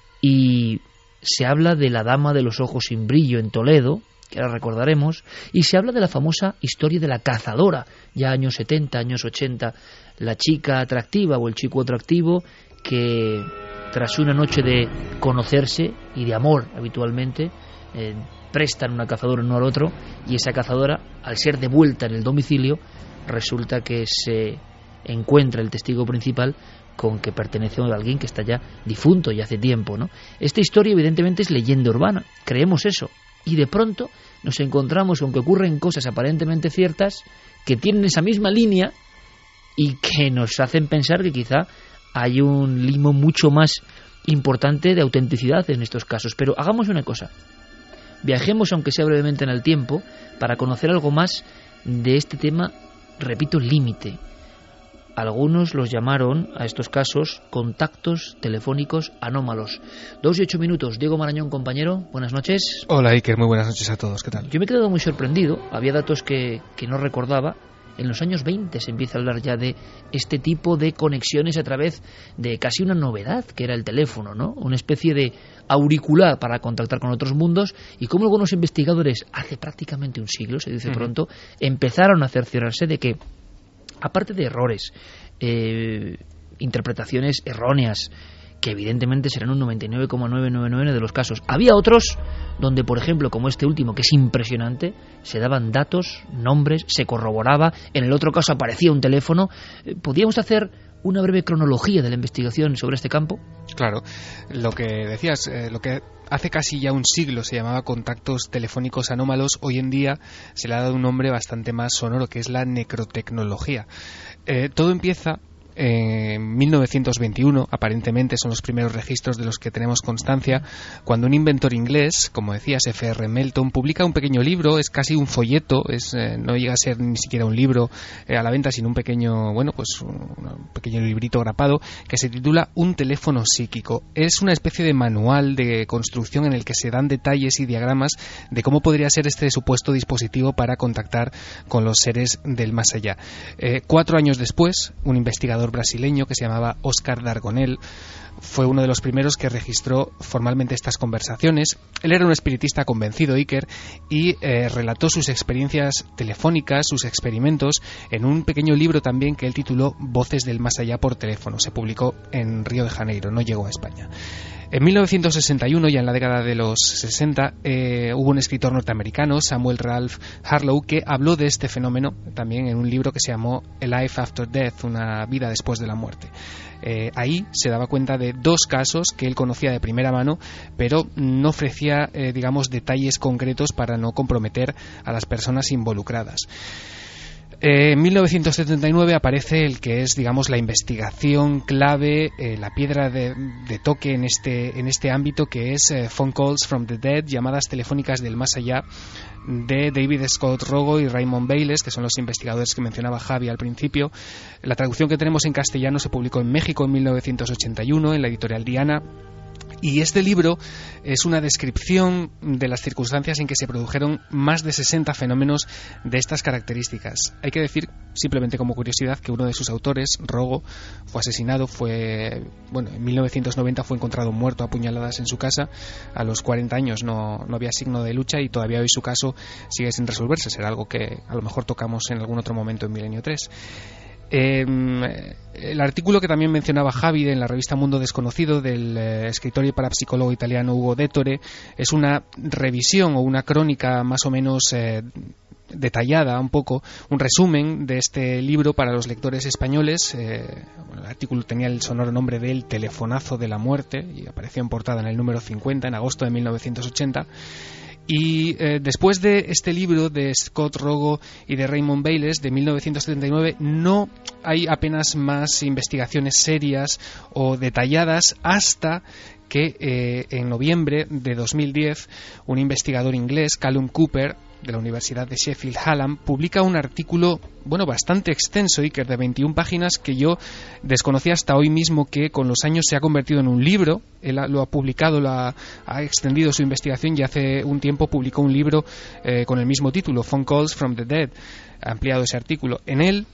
y se habla de la dama de los ojos sin brillo en Toledo, que ahora recordaremos, y se habla de la famosa historia de la cazadora, ya años setenta, años ochenta, la chica atractiva o el chico atractivo que tras una noche de conocerse y de amor habitualmente, eh, prestan una cazadora uno al otro, y esa cazadora, al ser devuelta en el domicilio, resulta que se encuentra el testigo principal con que pertenece a alguien que está ya difunto y hace tiempo, ¿no? Esta historia evidentemente es leyenda urbana, creemos eso, y de pronto nos encontramos con que ocurren cosas aparentemente ciertas que tienen esa misma línea y que nos hacen pensar que quizá hay un limo mucho más importante de autenticidad en estos casos. Pero hagamos una cosa, viajemos aunque sea brevemente en el tiempo para conocer algo más de este tema, repito, límite. Algunos los llamaron a estos casos contactos telefónicos anómalos. Dos y ocho minutos. Diego Marañón, compañero, buenas noches. Hola Iker, muy buenas noches a todos, ¿qué tal? Yo me he quedado muy sorprendido, había datos que, que no recordaba. En los años veinte se empieza a hablar ya de este tipo de conexiones a través de casi una novedad que era el teléfono, ¿no? Una especie de auricular para contactar con otros mundos, y como algunos investigadores hace prácticamente un siglo, se dice pronto, uh-huh. empezaron a cerciorarse de que, aparte de errores, eh, interpretaciones erróneas, que evidentemente serán un noventa y nueve coma novecientos noventa y nueve de los casos, había otros donde, por ejemplo, como este último, que es impresionante, se daban datos, nombres, se corroboraba, en el otro caso aparecía un teléfono. ¿Podríamos hacer una breve cronología de la investigación sobre este campo? Claro, lo que decías, eh, lo que hace casi ya un siglo se llamaba contactos telefónicos anómalos, hoy en día se le ha dado un nombre bastante más sonoro, que es la necrotecnología. Eh, todo empieza en mil novecientos veintiuno, aparentemente son los primeros registros de los que tenemos constancia, cuando un inventor inglés, como decías, F R Melton, publica un pequeño libro, es casi un folleto, es, eh, no llega a ser ni siquiera un libro eh, a la venta, sino un pequeño, bueno, pues un, un pequeño librito grapado, que se titula Un teléfono psíquico. Es una especie de manual de construcción en el que se dan detalles y diagramas de cómo podría ser este supuesto dispositivo para contactar con los seres del más allá. Eh, cuatro años después, un investigador brasileño que se llamaba Oscar Dargonel fue uno de los primeros que registró formalmente estas conversaciones. Él era un espiritista convencido, Iker, y eh, relató sus experiencias telefónicas, sus experimentos, en un pequeño libro también que él tituló Voces del Más Allá por teléfono. Se publicó en Río de Janeiro, no llegó a España. En mil novecientos sesenta y uno, ya en la década de los sesenta, eh, hubo un escritor norteamericano, Samuel Ralph Harlow, que habló de este fenómeno también en un libro que se llamó A Life After Death, una vida después de la muerte. Eh, ahí se daba cuenta de dos casos que él conocía de primera mano, pero no ofrecía, eh, digamos, detalles concretos para no comprometer a las personas involucradas. Eh, en mil novecientos setenta y nueve aparece el que es, digamos, la investigación clave, eh, la piedra de, de toque en este, en este ámbito, que es eh, Phone Calls from the Dead, llamadas telefónicas del más allá, de David Scott Rogo y Raymond Bayless, que son los investigadores que mencionaba Javi al principio. La traducción que tenemos en castellano se publicó en México en mil novecientos ochenta y uno en la editorial Diana. Y este libro es una descripción de las circunstancias en que se produjeron más de sesenta fenómenos de estas características. Hay que decir, simplemente como curiosidad, que uno de sus autores, Rogo, fue asesinado, fue, bueno, en mil novecientos noventa fue encontrado muerto a puñaladas en su casa. A los cuarenta años no, no había signo de lucha y todavía hoy su caso sigue sin resolverse. Será algo que a lo mejor tocamos en algún otro momento en Milenio tres. Eh, el artículo que también mencionaba Javi en la revista Mundo Desconocido del eh, escritor y parapsicólogo italiano Ugo Dettore es una revisión o una crónica más o menos eh, detallada, un poco, un resumen de este libro para los lectores españoles. Eh, bueno, el artículo tenía el sonoro nombre de El Telefonazo de la Muerte y apareció en portada en el número cincuenta en agosto de mil novecientos ochenta. Y eh, después de este libro de Scott Rogo y de Raymond Bayless de mil novecientos setenta y nueve no hay apenas más investigaciones serias o detalladas hasta que eh, en noviembre de dos mil diez un investigador inglés, Callum Cooper, de la Universidad de Sheffield Hallam, publica un artículo, bueno, bastante extenso, Iker, de veintiuna páginas, que yo desconocía hasta hoy mismo que con los años se ha convertido en un libro. Él lo ha publicado, lo ha, ha extendido su investigación y hace un tiempo publicó un libro eh, con el mismo título, Phone Calls from the Dead. Ha ampliado ese artículo. En él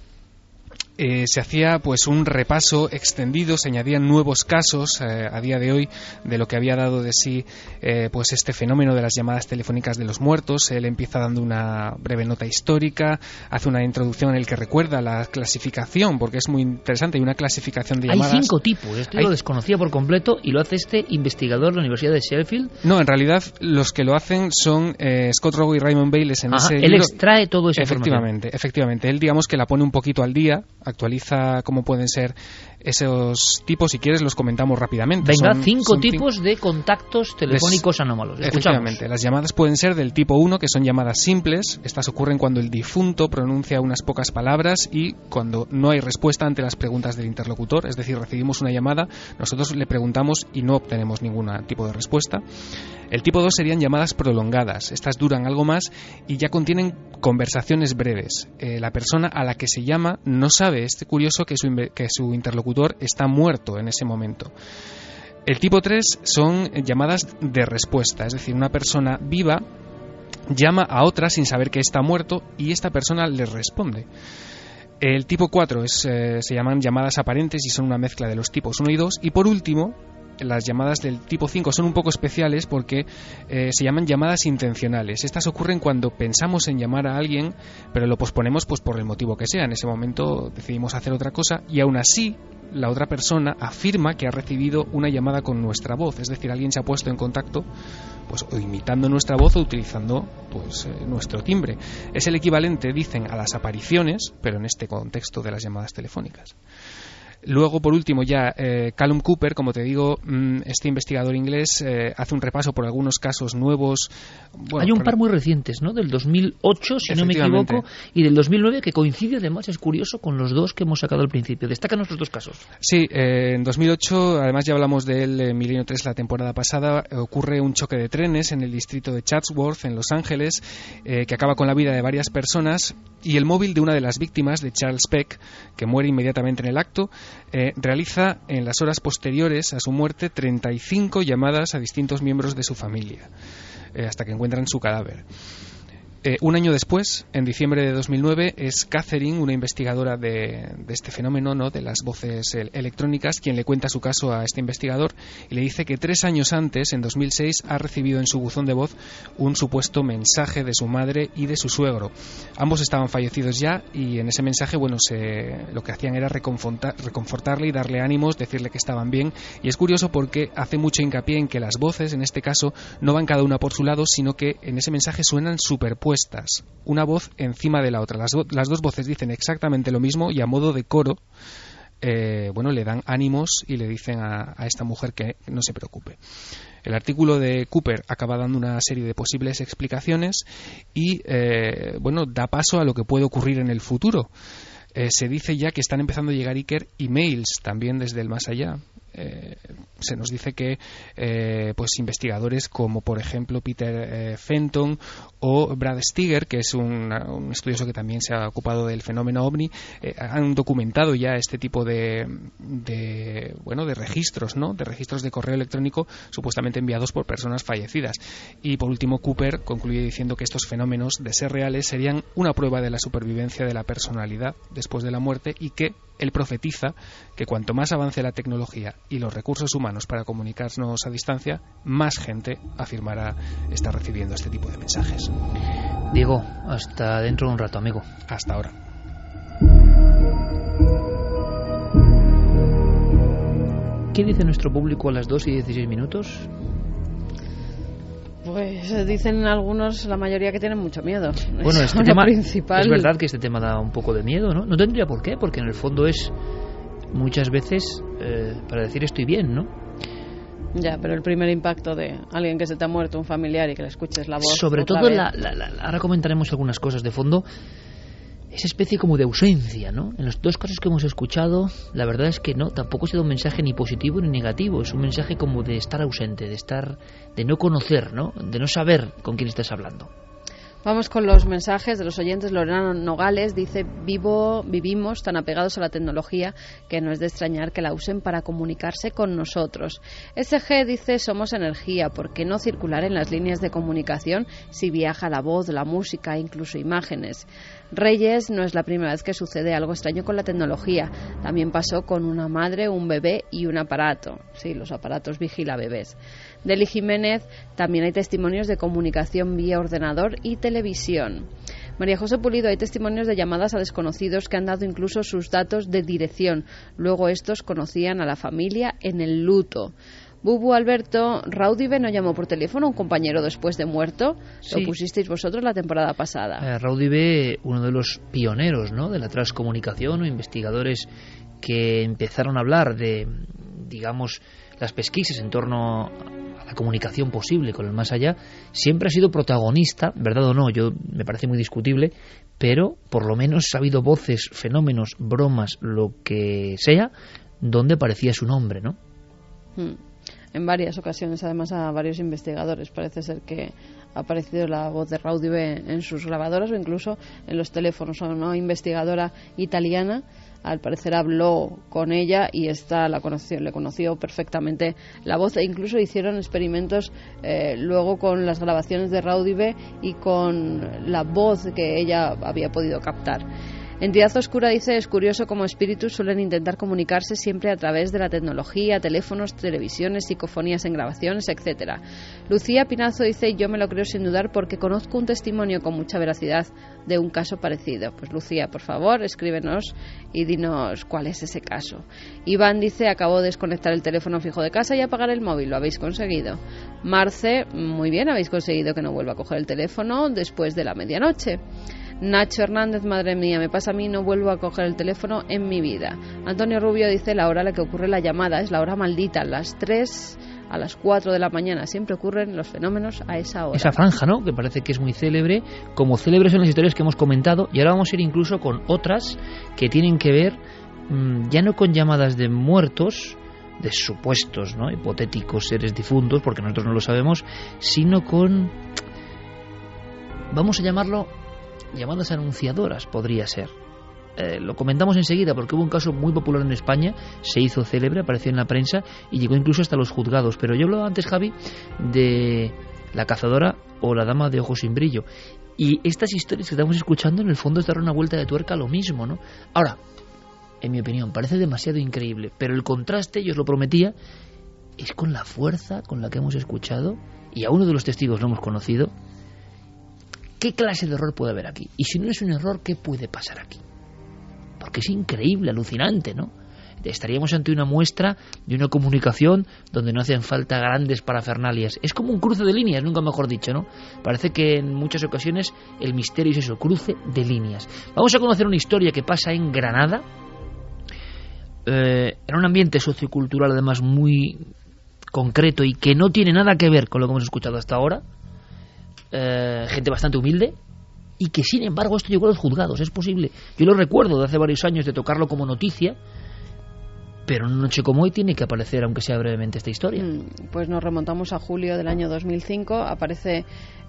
Eh, se hacía pues un repaso extendido, se añadían nuevos casos eh, a día de hoy de lo que había dado de sí eh, pues este fenómeno de las llamadas telefónicas de los muertos. Él empieza dando una breve nota histórica, hace una introducción en el que recuerda la clasificación, porque es muy interesante, hay una clasificación de llamadas. Hay cinco tipos, esto yo lo desconocía por completo y lo hace este investigador de la Universidad de Sheffield. No, en realidad los que lo hacen son eh, Scott Rogo y Raymond Bayless en Ajá, ese él libro. extrae todo eso. Efectivamente, efectivamente. Él, digamos que la pone un poquito al día, actualiza cómo pueden ser esos tipos. Si quieres los comentamos rápidamente. Venga, son, cinco son tipos de contactos telefónicos anómalos. Efectivamente, las llamadas pueden ser del tipo uno, que son llamadas simples. Estas ocurren cuando el difunto pronuncia unas pocas palabras y cuando no hay respuesta ante las preguntas del interlocutor. Es decir, recibimos una llamada, nosotros le preguntamos y no obtenemos ningún tipo de respuesta. El tipo dos serían llamadas prolongadas. Estas duran algo más y ya contienen conversaciones breves. Eh, la persona a la que se llama no sabe, es curioso, que su, que su interlocutor está muerto en ese momento. El tipo tres son llamadas de respuesta, es decir, una persona viva llama a otra sin saber que está muerto y esta persona le responde. El tipo cuatro es, eh, se llaman llamadas aparentes y son una mezcla de los tipos uno y dos. Y por último, las llamadas del tipo cinco son un poco especiales porque eh, se llaman llamadas intencionales. Estas ocurren cuando pensamos en llamar a alguien, pero lo posponemos pues por el motivo que sea. En ese momento decidimos hacer otra cosa y aún así la otra persona afirma que ha recibido una llamada con nuestra voz. Es decir, alguien se ha puesto en contacto pues o imitando nuestra voz o utilizando pues eh, nuestro timbre. Es el equivalente, dicen, a las apariciones, pero en este contexto de las llamadas telefónicas. Luego, por último, ya eh, Callum Cooper, como te digo, mmm, este investigador inglés eh, hace un repaso por algunos casos nuevos. Bueno, hay un por... par muy recientes, ¿no? Del dos mil ocho, si no me equivoco, y del dos mil nueve, que coincide además, es curioso, con los dos que hemos sacado al principio. Destacan nuestros dos casos. Sí, eh, en dos mil ocho, además ya hablamos de él en Milenio tres la temporada pasada, eh, ocurre un choque de trenes en el distrito de Chatsworth, en Los Ángeles, eh, que acaba con la vida de varias personas, y el móvil de una de las víctimas, de Charles Peck, que muere inmediatamente en el acto, Eh, realiza en las horas posteriores a su muerte treinta y cinco llamadas a distintos miembros de su familia eh, hasta que encuentran su cadáver. Eh, un año después, en diciembre de dos mil nueve, es Catherine, una investigadora de, de este fenómeno, ¿no?, de las voces el, electrónicas, quien le cuenta su caso a este investigador y le dice que tres años antes, en dos mil seis, ha recibido en su buzón de voz un supuesto mensaje de su madre y de su suegro. Ambos estaban fallecidos ya y en ese mensaje, bueno, se, lo que hacían era reconfortar, reconfortarle y darle ánimos, decirle que estaban bien. Y es curioso porque hace mucho hincapié en que las voces, en este caso, no van cada una por su lado, sino que en ese mensaje suenan superpuestas, una voz encima de la otra. Las, las dos voces dicen exactamente lo mismo y a modo de coro, eh, bueno, le dan ánimos y le dicen a, a esta mujer que no se preocupe. El artículo de Cooper acaba dando una serie de posibles explicaciones y, eh, bueno, da paso a lo que puede ocurrir en el futuro. Eh, se dice ya que están empezando a llegar Iker emails también desde el más allá. Eh, se nos dice que eh, pues investigadores como por ejemplo Peter eh, Fenton o Brad Stiger, que es un, un estudioso que también se ha ocupado del fenómeno ovni, eh, han documentado ya este tipo de, de bueno de registros, ¿no? de registros de correo electrónico supuestamente enviados por personas fallecidas. Y por último, Cooper concluye diciendo que estos fenómenos, de ser reales, serían una prueba de la supervivencia de la personalidad después de la muerte, y que él profetiza que cuanto más avance la tecnología y los recursos humanos para comunicarnos a distancia, más gente afirmará estar recibiendo este tipo de mensajes. Diego, hasta dentro de un rato, amigo. Hasta ahora. ¿Qué dice nuestro público a las dos y dieciséis minutos? Pues dicen algunos, la mayoría, que tienen mucho miedo. Bueno, es este tema, principal. es verdad que este tema da un poco de miedo, ¿no? No tendría por qué, porque en el fondo es muchas veces eh, para decir estoy bien, ¿no? Ya, pero el primer impacto de alguien que se te ha muerto, un familiar, y que le escuches la voz. Sobre todo, la, la, la, ahora comentaremos algunas cosas de fondo. Esa especie como de ausencia, ¿no? En los dos casos que hemos escuchado, la verdad es que no, tampoco ha sido un mensaje ni positivo ni negativo. Es un mensaje como de estar ausente, de estar, de no conocer, ¿no? De no saber con quién estás hablando. Vamos con los mensajes de los oyentes. Lorena Nogales dice: Vivo, vivimos tan apegados a la tecnología que no es de extrañar que la usen para comunicarse con nosotros. S G dice: somos energía, ¿por qué no circular en las líneas de comunicación si viaja la voz, la música, incluso imágenes? Reyes: no es la primera vez que sucede algo extraño con la tecnología. También pasó con una madre, un bebé y un aparato. Sí, los aparatos vigila bebés. Deli Jiménez: también hay testimonios de comunicación vía ordenador y televisión. María José Pulido: hay testimonios de llamadas a desconocidos que han dado incluso sus datos de dirección. Luego estos conocían a la familia en el luto. Bubu Alberto: Raudive no llamó por teléfono a un compañero después de muerto. Sí. Lo pusisteis vosotros la temporada pasada. Eh, Raudive, uno de los pioneros, ¿no?, de la transcomunicación, o investigadores que empezaron a hablar de, digamos, las pesquisas en torno a la comunicación posible con el más allá, siempre ha sido protagonista, verdad o no, yo me parece muy discutible, pero por lo menos ha habido voces, fenómenos, bromas, lo que sea, donde aparecía su nombre, ¿no? Hmm. En varias ocasiones, además, a varios investigadores parece ser que ha aparecido la voz de Raudive en sus grabadoras o incluso en los teléfonos. Una investigadora italiana, al parecer, habló con ella y esta la conoció, le conoció perfectamente la voz, e incluso hicieron experimentos eh, luego con las grabaciones de Raudive y con la voz que ella había podido captar. Entidad Oscura dice: es curioso cómo espíritus suelen intentar comunicarse siempre a través de la tecnología, teléfonos, televisiones, psicofonías en grabaciones, etcétera. Lucía Pinazo dice: yo me lo creo sin dudar porque conozco un testimonio con mucha veracidad de un caso parecido. Pues Lucía, por favor, escríbenos y dinos cuál es ese caso. Iván dice: acabo de desconectar el teléfono fijo de casa y apagar el móvil. ¿Lo habéis conseguido? Marce: muy bien, habéis conseguido que no vuelva a coger el teléfono después de la medianoche. Nacho Hernández: madre mía, me pasa a mí, no vuelvo a coger el teléfono en mi vida. Antonio Rubio dice: la hora a la que ocurre la llamada es la hora maldita, las tres a las cuatro de la mañana, siempre ocurren los fenómenos a esa hora. Esa franja, ¿no?, que parece que es muy célebre, como célebres son las historias que hemos comentado, y ahora vamos a ir incluso con otras que tienen que ver mmm, ya no con llamadas de muertos, de supuestos, ¿no?, hipotéticos seres difuntos, porque nosotros no lo sabemos, sino con, vamos a llamarlo, llamadas anunciadoras, podría ser. Eh, lo comentamos enseguida porque hubo un caso muy popular en España, se hizo célebre, apareció en la prensa y llegó incluso hasta los juzgados. Pero yo hablaba antes, Javi, de la cazadora o la dama de ojos sin brillo. Y estas historias que estamos escuchando en el fondo es dar una vuelta de tuerca a lo mismo, ¿no? Ahora, en mi opinión, parece demasiado increíble, pero el contraste, yo os lo prometía, es con la fuerza con la que hemos escuchado, y a uno de los testigos lo hemos conocido. ¿Qué clase de error puede haber aquí? Y si no es un error, ¿qué puede pasar aquí? Porque es increíble, alucinante, ¿no? Estaríamos ante una muestra de una comunicación donde no hacen falta grandes parafernalias. Es como un cruce de líneas, nunca mejor dicho, ¿no? Parece que en muchas ocasiones el misterio es eso, cruce de líneas. Vamos a conocer una historia que pasa en Granada, eh, en un ambiente sociocultural además muy concreto y que no tiene nada que ver con lo que hemos escuchado hasta ahora. Eh, gente bastante humilde, y que sin embargo esto llegó a los juzgados. Es posible, yo lo recuerdo de hace varios años de tocarlo como noticia, pero en una noche como hoy tiene que aparecer, aunque sea brevemente, esta historia. Pues nos remontamos a julio del año dos mil cinco. Aparece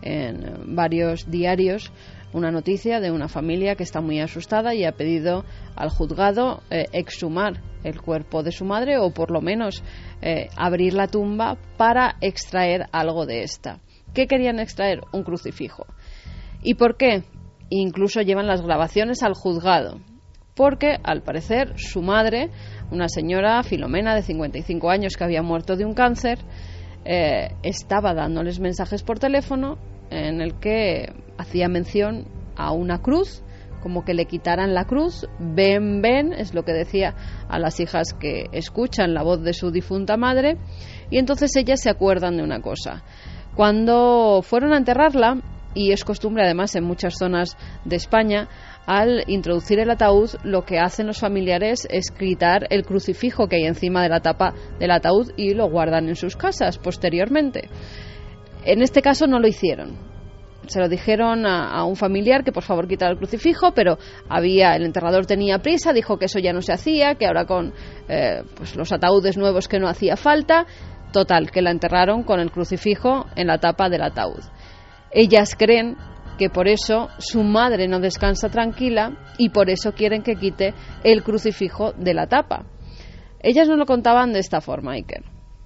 en varios diarios una noticia de una familia que está muy asustada y ha pedido al juzgado eh, exhumar el cuerpo de su madre, o por lo menos eh, abrir la tumba para extraer algo de esta. ¿Qué querían extraer? Un crucifijo. ¿Y por qué? Incluso llevan las grabaciones al juzgado, porque al parecer su madre, una señora, Filomena, de cincuenta y cinco años, que había muerto de un cáncer, eh, estaba dándoles mensajes por teléfono en el que hacía mención a una cruz, como que le quitaran la cruz. Ven, ven, es lo que decía a las hijas que escuchan la voz de su difunta madre. Y entonces ellas se acuerdan de una cosa. Cuando fueron a enterrarla, y es costumbre además en muchas zonas de España, al introducir el ataúd, lo que hacen los familiares es quitar el crucifijo que hay encima de la tapa del ataúd y lo guardan en sus casas posteriormente. En este caso no lo hicieron. Se lo dijeron a, a un familiar que por favor quitara el crucifijo, pero había el enterrador tenía prisa, dijo que eso ya no se hacía, que ahora con eh, pues los ataúdes nuevos que no hacía falta. Total, que la enterraron con el crucifijo en la tapa del ataúd. Ellas creen que por eso su madre no descansa tranquila y por eso quieren que quite el crucifijo de la tapa. Ellas nos lo contaban de esta forma, Iker.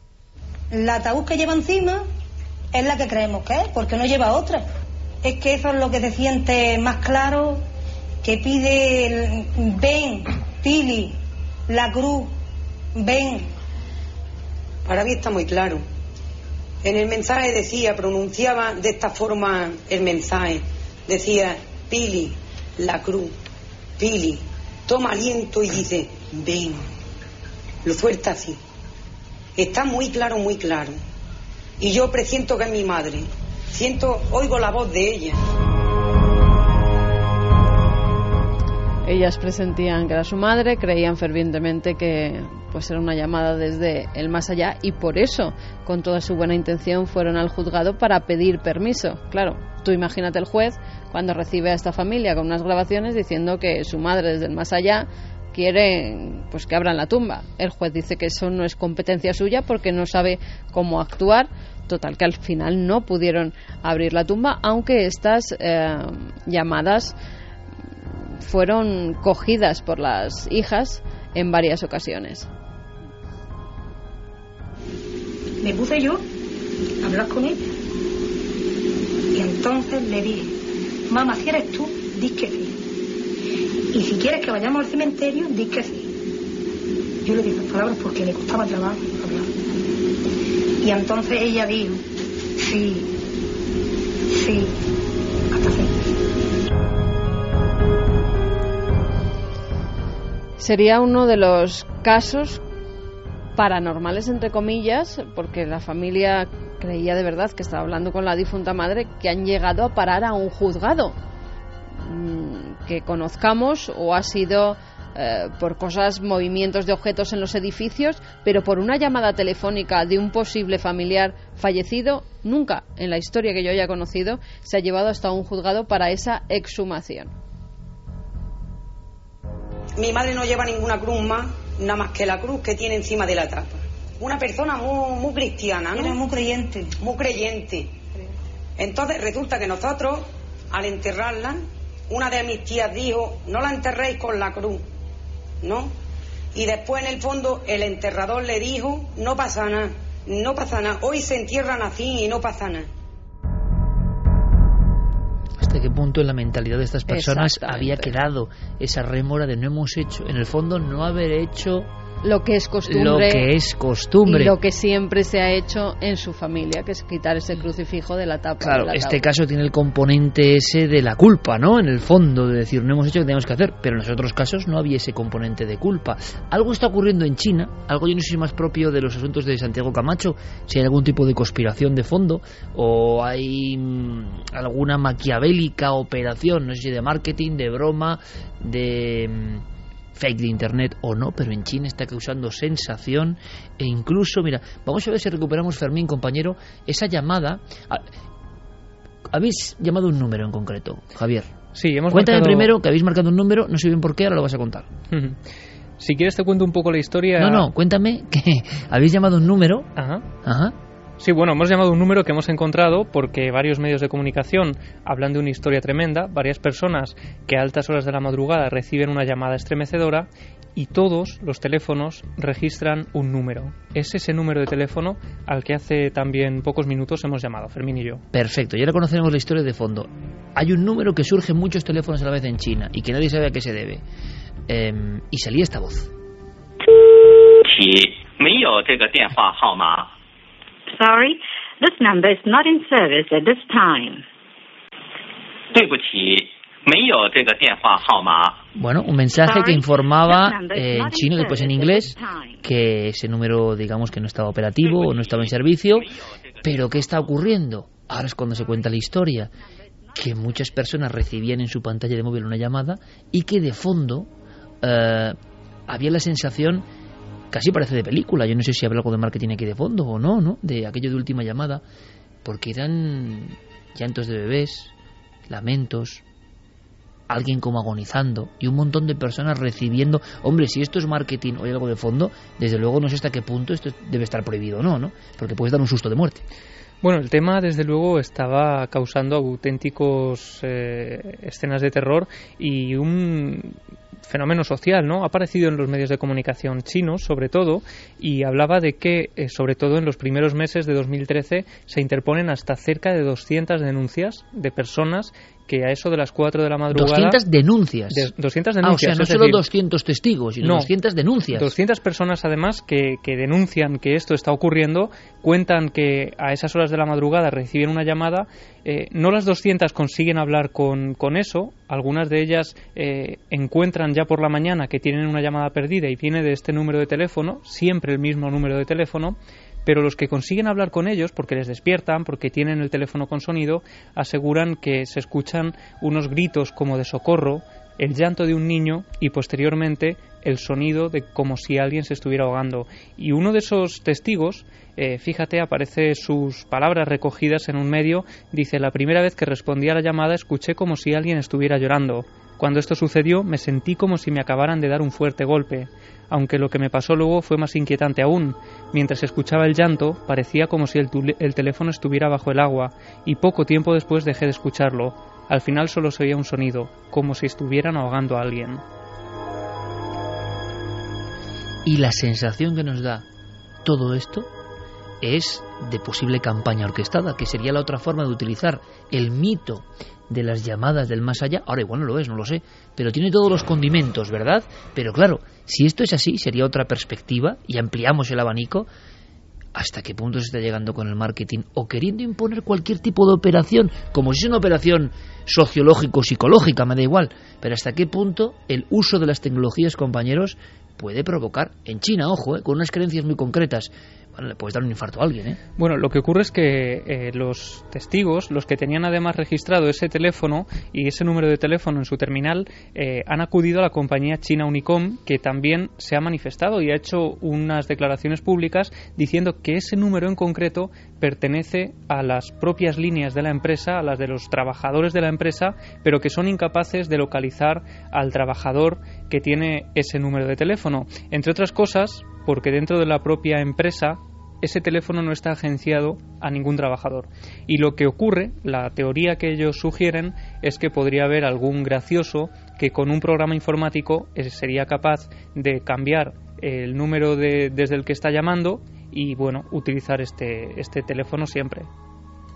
El ataúd que lleva encima es la que creemos que es, porque no lleva otra. Es que eso es lo que se siente más claro, que pide el, ven, Pili, la cruz, ven. Para mí está muy claro. En el mensaje decía, pronunciaba de esta forma el mensaje. Decía, Pili, la cruz, Pili, toma aliento y dice, ven. Lo suelta así. Está muy claro, muy claro. Y yo presiento que es mi madre. Siento, oigo la voz de ella. Ellas presentían que era su madre, creían fervientemente que pues era una llamada desde el más allá, y por eso, con toda su buena intención, fueron al juzgado para pedir permiso. Claro, tú imagínate el juez cuando recibe a esta familia con unas grabaciones diciendo que su madre desde el más allá quiere pues que abran la tumba. El juez dice que eso no es competencia suya porque no sabe cómo actuar. Total, que al final no pudieron abrir la tumba, aunque estas eh, llamadas fueron cogidas por las hijas en varias ocasiones. Me puse yo a hablar con ella y entonces le dije, mamá, si eres tú, di que sí, y si quieres que vayamos al cementerio, di que sí. Yo le dije las palabras porque le costaba trabajo hablar, y entonces ella dijo sí, sí, hasta sí. Sería uno de los casos paranormales, entre comillas, porque la familia creía de verdad que estaba hablando con la difunta madre, que han llegado a parar a un juzgado. Que conozcamos, o ha sido eh, por cosas, movimientos de objetos en los edificios, pero por una llamada telefónica de un posible familiar fallecido, nunca en la historia que yo haya conocido se ha llevado hasta un juzgado para esa exhumación. Mi madre no lleva ninguna cruz más, nada más que la cruz que tiene encima de la tapa. Una persona muy, muy cristiana, ¿no? Era muy creyente. Muy creyente. Entonces resulta que nosotros, al enterrarla, una de mis tías dijo, no la enterréis con la cruz, ¿no? Y después, en el fondo, el enterrador le dijo, no pasa nada, no pasa nada. Hoy se entierran así y no pasa nada. hasta qué punto en la mentalidad de estas personas había quedado esa rémora de no hemos hecho, en el fondo no haber hecho lo que es costumbre, lo que es costumbre y lo que siempre se ha hecho en su familia, que es quitar ese crucifijo de la tapa. Claro, la este caso tiene el componente ese de la culpa, ¿no? En el fondo, de decir, no hemos hecho lo que teníamos que hacer, pero en los otros casos no había ese componente de culpa. Algo está ocurriendo en China, algo yo no sé si más propio de los asuntos de Santiago Camacho, si hay algún tipo de conspiración de fondo, o hay mmm, alguna maquiavélica operación, no sé si de marketing, de broma, de Mmm, fake de internet o no, pero en China está causando sensación e incluso, mira, vamos a ver si recuperamos, Fermín, compañero, esa llamada. Habéis llamado un número en concreto, Javier. Sí, hemos Cuéntame marcado... primero que habéis marcado un número, no sé bien por qué, ahora lo vas a contar. Si quieres te cuento un poco la historia. No, no, cuéntame que habéis llamado un número. Ajá. Ajá. Sí, bueno, hemos llamado un número que hemos encontrado porque varios medios de comunicación hablan de una historia tremenda, varias personas que a altas horas de la madrugada reciben una llamada estremecedora y todos los teléfonos registran un número. Es ese número de teléfono al que hace también pocos minutos hemos llamado, Fermín y yo. Perfecto, y ahora conoceremos la historia de fondo. Hay un número que surge en muchos teléfonos a la vez en China y que nadie sabe a qué se debe. Eh, y salía esta voz. Sorry, this number is not in service at this time. Bueno, un mensaje que informaba eh, en chino y después en inglés que ese número, digamos, que no estaba operativo o no estaba en servicio. Pero ¿qué está ocurriendo? Ahora es cuando se cuenta la historia, que muchas personas recibían en su pantalla de móvil una llamada y que de fondo eh, había la sensación, casi parece de película, yo no sé si habrá algo de marketing aquí de fondo o no, ¿no? De aquello de última llamada, porque eran llantos de bebés, lamentos, alguien como agonizando y un montón de personas recibiendo. Hombre, si esto es marketing o hay algo de fondo, desde luego no sé hasta qué punto esto debe estar prohibido o no, ¿no? Porque puedes dar un susto de muerte. Bueno, el tema desde luego estaba causando auténticos eh, escenas de terror y un fenómeno social, ¿no? Ha aparecido en los medios de comunicación chinos, sobre todo, y hablaba de que, eh, sobre todo en los primeros meses de dos mil trece, se interponen hasta cerca de doscientas denuncias de personas que a eso de las cuatro de la madrugada... doscientas denuncias. De, doscientas denuncias. Ah, o sea, no solo decir, doscientos testigos, sino no, doscientas denuncias. doscientas personas, además, que, que denuncian que esto está ocurriendo, cuentan que a esas horas de la madrugada reciben una llamada. Eh, no las doscientas consiguen hablar con, con eso. Algunas de ellas eh, encuentran ya por la mañana que tienen una llamada perdida y viene de este número de teléfono, siempre el mismo número de teléfono. Pero los que consiguen hablar con ellos, porque les despiertan, porque tienen el teléfono con sonido, aseguran que se escuchan unos gritos como de socorro, el llanto de un niño y posteriormente el sonido de como si alguien se estuviera ahogando. Y uno de esos testigos, eh, fíjate, aparece sus palabras recogidas en un medio, dice: la primera vez que respondí a la llamada escuché como si alguien estuviera llorando. Cuando esto sucedió me sentí como si me acabaran de dar un fuerte golpe, aunque lo que me pasó luego fue más inquietante aún. Mientras escuchaba el llanto, parecía como si el, el teléfono estuviera bajo el agua, y poco tiempo después dejé de escucharlo. Al final solo se oía un sonido, como si estuvieran ahogando a alguien. Y la sensación que nos da todo esto es de posible campaña orquestada, que sería la otra forma de utilizar el mito de las llamadas del más allá. Ahora igual no lo es, no lo sé, pero tiene todos los condimentos, ¿verdad? Pero claro, si esto es así, sería otra perspectiva y ampliamos el abanico. ¿Hasta qué punto se está llegando con el marketing o queriendo imponer cualquier tipo de operación, como si es una operación sociológico-psicológica, me da igual? Pero ¿hasta qué punto el uso de las tecnologías, compañeros, puede provocar, en China, ojo, eh, con unas creencias muy concretas, bueno, le puedes dar un infarto a alguien, ¿eh? Bueno, lo que ocurre es que eh, los testigos, los que tenían además registrado ese teléfono y ese número de teléfono en su terminal, eh, han acudido a la compañía china Unicom, que también se ha manifestado y ha hecho unas declaraciones públicas diciendo que ese número en concreto pertenece a las propias líneas de la empresa, a las de los trabajadores de la empresa, pero que son incapaces de localizar al trabajador que tiene ese número de teléfono. Entre otras cosas, porque dentro de la propia empresa ese teléfono no está agenciado a ningún trabajador. Y lo que ocurre, la teoría que ellos sugieren, es que podría haber algún gracioso que con un programa informático sería capaz de cambiar el número de, desde el que está llamando y, bueno, utilizar este, este teléfono siempre.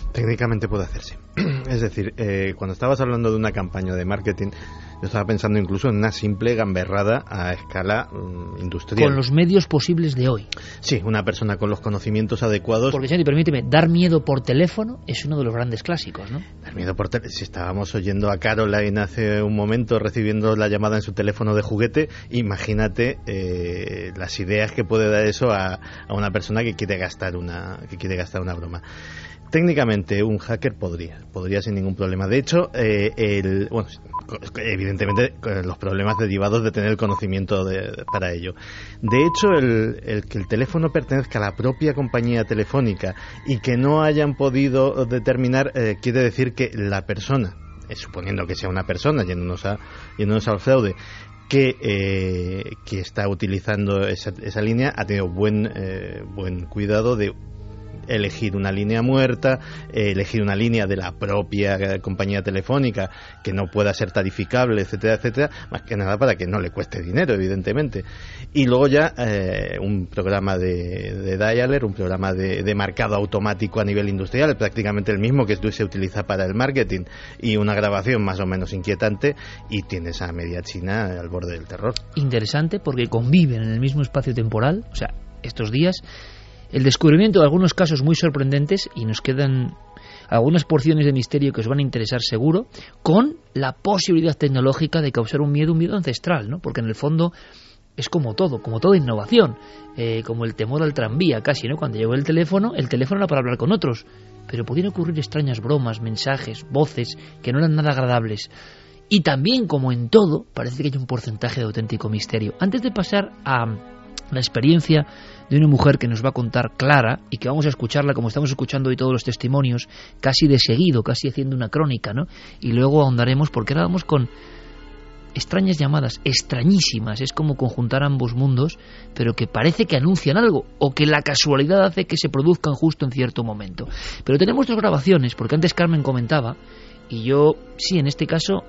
Técnicamente puede hacerse. Es decir, eh, cuando estabas hablando de una campaña de marketing, yo estaba pensando incluso en una simple gamberrada a escala um, industrial. Con los medios posibles de hoy. Sí, una persona con los conocimientos adecuados. Porque, Santi, permíteme, dar miedo por teléfono es uno de los grandes clásicos, ¿no? Dar miedo por teléfono. Si estábamos oyendo a Caroline hace un momento recibiendo la llamada en su teléfono de juguete, imagínate eh, las ideas que puede dar eso a, a una persona que quiere gastar una, que quiere gastar una broma. Técnicamente un hacker podría, podría sin ningún problema. De hecho, eh, el, bueno, evidentemente los problemas derivados de tener el conocimiento de, para ello. De hecho, el, el que el teléfono pertenezca a la propia compañía telefónica y que no hayan podido determinar, eh, quiere decir que la persona, eh, suponiendo que sea una persona, yéndonos, a, yéndonos al fraude, que, eh, que está utilizando esa, esa línea, ha tenido buen, eh, buen cuidado de elegir una línea muerta, eh, elegir una línea de la propia eh, compañía telefónica que no pueda ser tarificable, etcétera, etcétera, más que nada para que no le cueste dinero, evidentemente. Y luego ya eh, un programa de, de dialer, un programa de, de marcado automático a nivel industrial, prácticamente el mismo que se utiliza para el marketing, y una grabación más o menos inquietante, y tienes a media China al borde del terror. Interesante porque conviven en el mismo espacio temporal, o sea, estos días el descubrimiento de algunos casos muy sorprendentes, y nos quedan algunas porciones de misterio que os van a interesar seguro, con la posibilidad tecnológica de causar un miedo, un miedo ancestral, ¿no? Porque en el fondo es como todo, como toda innovación, eh, como el temor al tranvía casi, ¿no? Cuando llegó el teléfono, el teléfono era para hablar con otros, pero podían ocurrir extrañas bromas, mensajes, voces que no eran nada agradables. Y también, como en todo, parece que hay un porcentaje de auténtico misterio. Antes de pasar a la experiencia de una mujer que nos va a contar Clara, y que vamos a escucharla como estamos escuchando hoy todos los testimonios, casi de seguido, casi haciendo una crónica, ¿no? Y luego ahondaremos, porque ahora vamos con extrañas llamadas, extrañísimas, es como conjuntar ambos mundos, pero que parece que anuncian algo, o que la casualidad hace que se produzcan justo en cierto momento. Pero tenemos dos grabaciones, porque antes Carmen comentaba, y yo, sí, en este caso,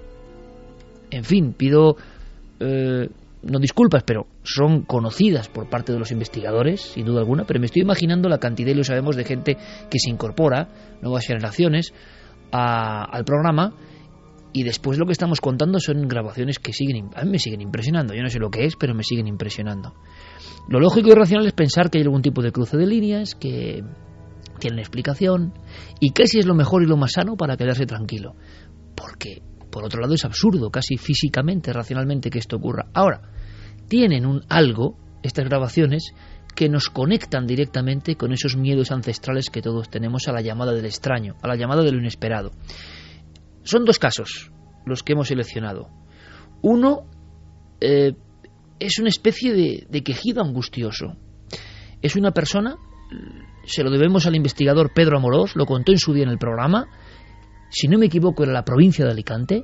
en fin, pido... Eh, no disculpas, pero son conocidas por parte de los investigadores, sin duda alguna, pero me estoy imaginando la cantidad, y lo sabemos, de gente que se incorpora, nuevas generaciones, a, al programa, y después lo que estamos contando son grabaciones que siguen, a mí me siguen impresionando. Yo no sé lo que es, pero me siguen impresionando. Lo lógico y racional es pensar que hay algún tipo de cruce de líneas, que tienen explicación, y casi es lo mejor y lo más sano para quedarse tranquilo, porque por otro lado es absurdo, casi físicamente, racionalmente, que esto ocurra. Ahora, tienen un algo, estas grabaciones, que nos conectan directamente con esos miedos ancestrales que todos tenemos a la llamada del extraño, a la llamada de lo inesperado. Son dos casos los que hemos seleccionado. Uno eh, es una especie de, de quejido angustioso. Es una persona, se lo debemos al investigador Pedro Amorós, lo contó en su día en el programa, si no me equivoco era la provincia de Alicante,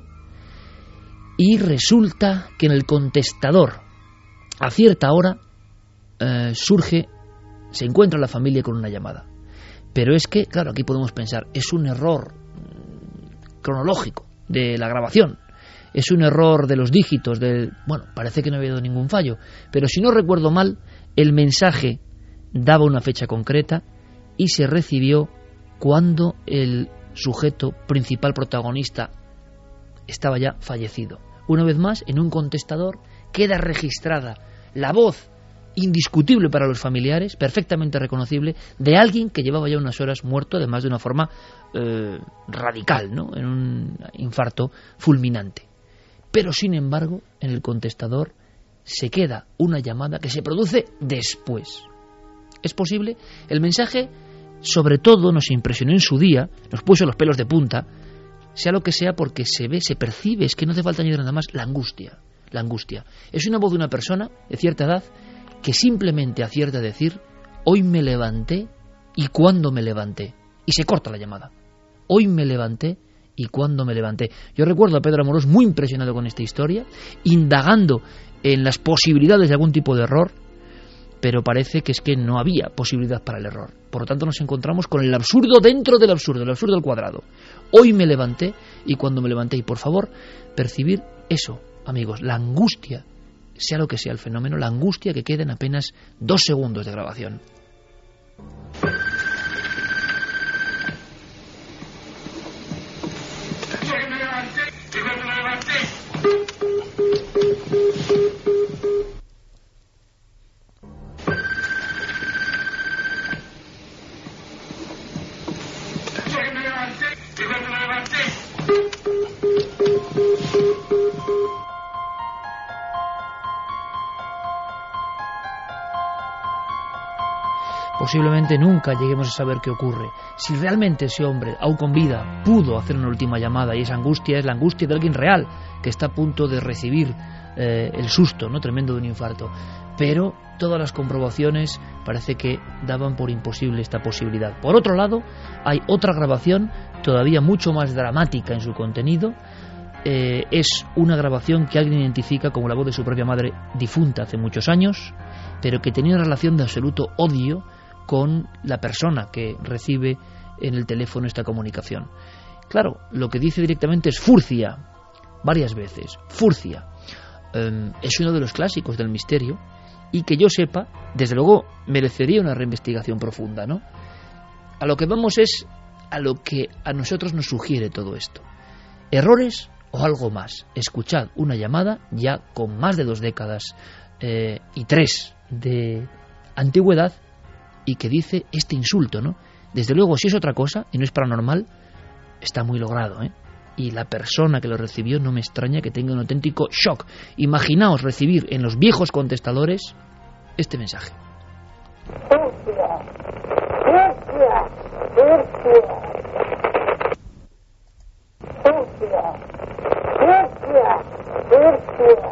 y resulta que en el contestador, a cierta hora, eh, surge, se encuentra la familia con una llamada. Pero es que, claro, aquí podemos pensar, es un error cronológico de la grabación, es un error de los dígitos, de, bueno, parece que no ha habido ningún fallo, pero si no recuerdo mal, el mensaje daba una fecha concreta y se recibió cuando el sujeto principal protagonista estaba ya fallecido. Una vez más, en un contestador queda registrada la voz indiscutible para los familiares, perfectamente reconocible, de alguien que llevaba ya unas horas muerto, además de una forma eh, radical, ¿no? En un infarto fulminante. Pero sin embargo, en el contestador se queda una llamada que se produce después. ¿Es posible? El mensaje, sobre todo, nos impresionó en su día, nos puso los pelos de punta, sea lo que sea, porque se ve, se percibe, es que no hace falta añadir nada más, la angustia. La angustia. Es una voz de una persona de cierta edad que simplemente acierta a decir: hoy me levanté y cuándo me levanté. Y se corta la llamada. Hoy me levanté y cuándo me levanté. Yo recuerdo a Pedro Amorós muy impresionado con esta historia, indagando en las posibilidades de algún tipo de error, pero parece que es que no había posibilidad para el error. Por lo tanto nos encontramos con el absurdo dentro del absurdo, el absurdo al cuadrado. Hoy me levanté y cuando me levanté. Y por favor, percibir eso, amigos, la angustia, sea lo que sea el fenómeno, la angustia que queda en apenas dos segundos de grabación. Posiblemente nunca lleguemos a saber qué ocurre. Si realmente ese hombre, aún con vida, pudo hacer una última llamada, y esa angustia es la angustia de alguien real que está a punto de recibir eh, el susto, ¿no?, tremendo de un infarto. Pero todas las comprobaciones parece que daban por imposible esta posibilidad. Por otro lado, hay otra grabación todavía mucho más dramática en su contenido. Eh, es una grabación que alguien identifica como la voz de su propia madre difunta hace muchos años, pero que tenía una relación de absoluto odio con la persona que recibe en el teléfono esta comunicación. Claro, lo que dice directamente es Furcia, varias veces, Furcia. Eh, es uno de los clásicos del misterio y que yo sepa, desde luego merecería una reinvestigación profunda, ¿no? A lo que vamos es a lo que a nosotros nos sugiere todo esto. Errores o algo más. Escuchad una llamada ya con más de dos décadas eh, y tres de antigüedad y que dice este insulto, ¿no? Desde luego, si es otra cosa y no es paranormal, está muy logrado, ¿eh? Y la persona que lo recibió no me extraña que tenga un auténtico shock. Imaginaos recibir en los viejos contestadores este mensaje. Furcia, Furcia, Furcia, Furcia, Furcia, Furcia.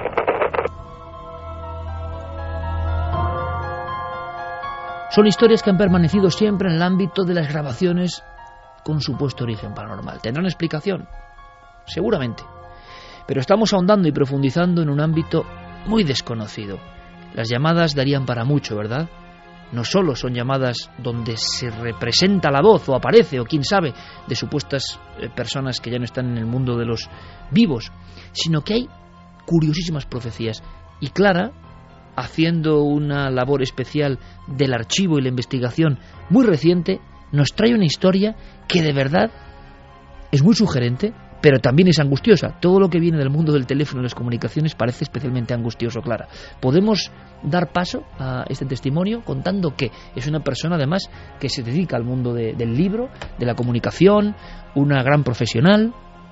Son historias que han permanecido siempre en el ámbito de las grabaciones con supuesto origen paranormal. ¿Tendrán explicación? Seguramente. Pero estamos ahondando y profundizando en un ámbito muy desconocido. Las llamadas darían para mucho, ¿verdad? No solo son llamadas donde se representa la voz o aparece, o quién sabe, de supuestas eh, personas que ya no están en el mundo de los vivos, sino que hay curiosísimas profecías. Y Clara, haciendo una labor especial del archivo y la investigación muy reciente, nos trae una historia que de verdad es muy sugerente, pero también es angustiosa. Todo lo que viene del mundo del teléfono y las comunicaciones parece especialmente angustioso, Clara. Podemos dar paso a este testimonio contando que es una persona, además, que se dedica al mundo de, del libro, de la comunicación, una gran profesional,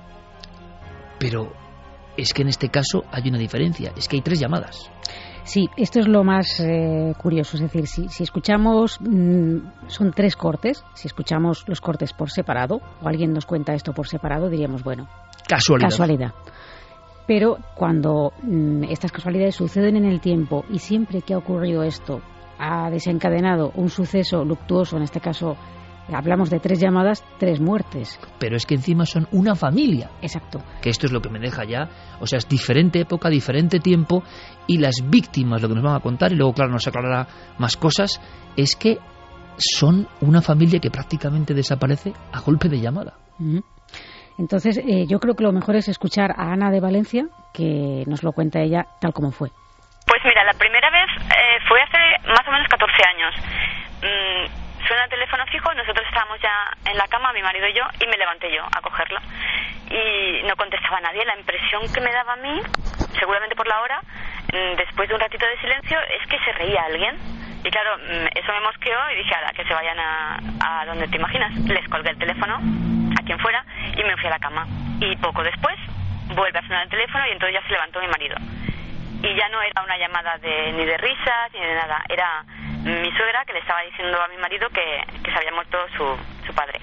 pero es que en este caso hay una diferencia, es que hay tres llamadas. Sí, esto es lo más eh, curioso, es decir, si, si escuchamos, mmm, son tres cortes, si escuchamos los cortes por separado, o alguien nos cuenta esto por separado, diríamos, bueno, casualidad. casualidad. Pero cuando mmm, estas casualidades suceden en el tiempo y siempre que ha ocurrido esto ha desencadenado un suceso luctuoso, en este caso hablamos de tres llamadas, tres muertes. Pero es que encima son una familia. Exacto. Que esto es lo que me deja ya, o sea, es diferente época, diferente tiempo, y las víctimas, lo que nos van a contar, y luego, claro, nos aclarará más cosas, es que son una familia que prácticamente desaparece a golpe de llamada. Uh-huh. Entonces, eh, yo creo que lo mejor es escuchar a Ana de Valencia, que nos lo cuenta ella tal como fue. Pues mira, la primera vez eh, fue hace más o menos catorce años. Mm, Suena el teléfono fijo, nosotros estábamos ya en la cama, mi marido y yo, y me levanté yo a cogerlo. Y no contestaba nadie. La impresión que me daba a mí, seguramente por la hora, después de un ratito de silencio, es que se reía alguien. Y claro, eso me mosqueó y dije, ala, que se vayan a, a donde te imaginas. Les colgué el teléfono, a quien fuera, y me fui a la cama. Y poco después, vuelve a sonar el teléfono y entonces ya se levantó mi marido. Y ya no era una llamada de, ni de risas ni de nada, era mi suegra que le estaba diciendo a mi marido que, que se había muerto su, su padre.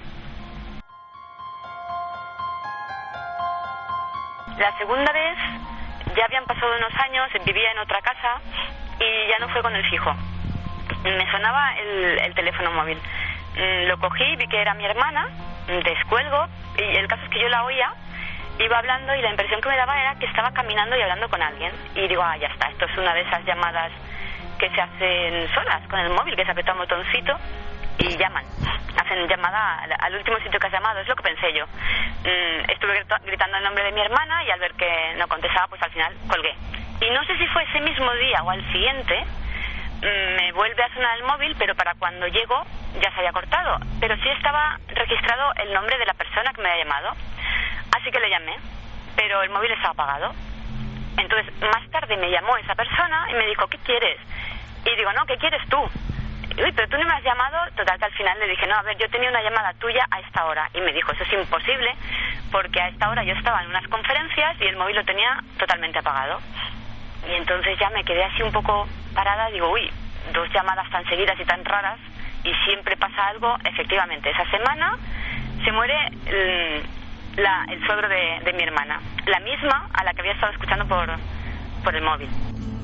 La segunda vez ya habían pasado unos años, vivía en otra casa y ya no fue con el fijo. Me sonaba el, el teléfono móvil. Lo cogí, vi que era mi hermana, descuelgo y el caso es que yo la oía. Iba hablando y la impresión que me daba era que estaba caminando y hablando con alguien. Y digo, ah, ya está, esto es una de esas llamadas que se hacen solas con el móvil, que se aprieta un botoncito y llaman. Hacen llamada al, al último sitio que has llamado, es lo que pensé yo. Mm, estuve gritando el nombre de mi hermana y al ver que no contestaba, pues al final colgué. Y no sé si fue ese mismo día o al siguiente, mm, me vuelve a sonar el móvil, pero para cuando llego ya se había cortado. Pero sí estaba registrado el nombre de la persona que me había llamado. Así que le llamé pero el móvil estaba apagado. Entonces, más tarde me llamó esa persona y me dijo, ¿qué quieres? Y digo, no, ¿qué quieres tú? Uy, pero tú no me has llamado. Total, que al final le dije, no, a ver, yo tenía una llamada tuya a esta hora. Y me dijo, eso es imposible, porque a esta hora yo estaba en unas conferencias y el móvil lo tenía totalmente apagado. Y entonces ya me quedé así un poco parada, digo, uy, dos llamadas tan seguidas y tan raras, y siempre pasa algo. Efectivamente, esa semana se muere el, la, el suegro de, de mi hermana, la misma a la que había estado escuchando por, por el móvil.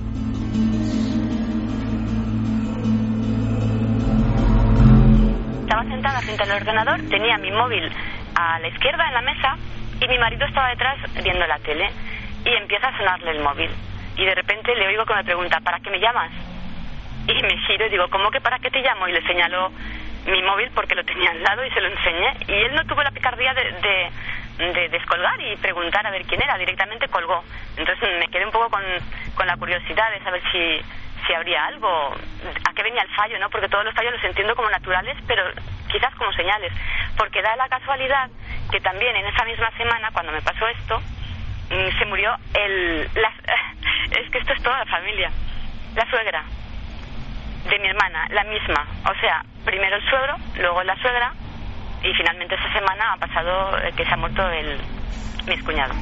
Estaba sentada frente al ordenador, tenía mi móvil a la izquierda en la mesa y mi marido estaba detrás viendo la tele, y empieza a sonarle el móvil y de repente le oigo que me pregunta, ¿para qué me llamas? Y me giro y digo, ¿cómo que para qué te llamo? Y le señalo mi móvil porque lo tenía al lado y se lo enseñé, y él no tuvo la picardía de, de, de descolgar y preguntar a ver quién era, directamente colgó. Entonces me quedé un poco con, con la curiosidad de saber si si habría algo, a qué venía el fallo, ¿no? Porque todos los fallos los entiendo como naturales, pero quizás como señales, porque da la casualidad que también en esa misma semana, cuando me pasó esto, se murió el... La, es que esto es toda la familia, la suegra de mi hermana, la misma, o sea, primero el suegro, luego la suegra, y finalmente esta semana ha pasado que se ha muerto el mi excuñado.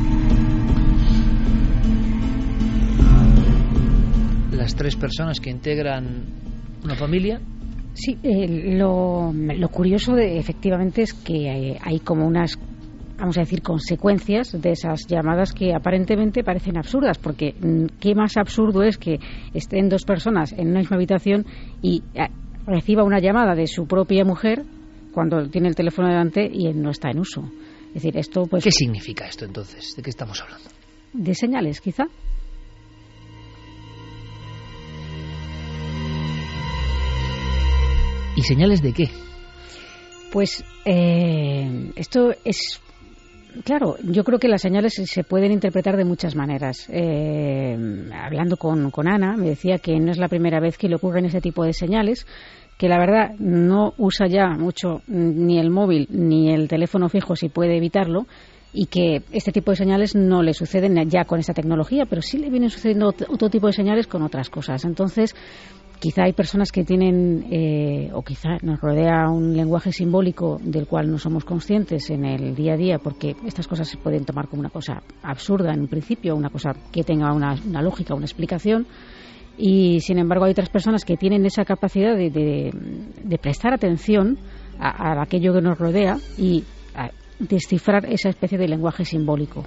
Las tres personas que integran una familia. Sí, eh, lo, lo curioso de, efectivamente es que hay, hay como unas, vamos a decir, consecuencias de esas llamadas que aparentemente parecen absurdas, porque ¿qué más absurdo es que estén dos personas en una misma habitación y eh, reciba una llamada de su propia mujer cuando tiene el teléfono delante y él no está en uso? Es decir, esto pues... ¿Qué significa esto entonces? ¿De qué estamos hablando? De señales, quizá. ¿Y señales de qué? Pues eh, esto es... Claro, yo creo que las señales se pueden interpretar de muchas maneras. Eh, hablando con, con Ana, me decía que no es la primera vez que le ocurren ese tipo de señales, que la verdad no usa ya mucho ni el móvil ni el teléfono fijo si puede evitarlo, y que este tipo de señales no le suceden ya con esta tecnología, pero sí le vienen sucediendo otro tipo de señales con otras cosas. Entonces, quizá hay personas que tienen, eh, o quizá nos rodea un lenguaje simbólico del cual no somos conscientes en el día a día, porque estas cosas se pueden tomar como una cosa absurda en un principio, una cosa que tenga una, una lógica, una explicación, y sin embargo hay otras personas que tienen esa capacidad de, de, de prestar atención a, a aquello que nos rodea y a descifrar esa especie de lenguaje simbólico.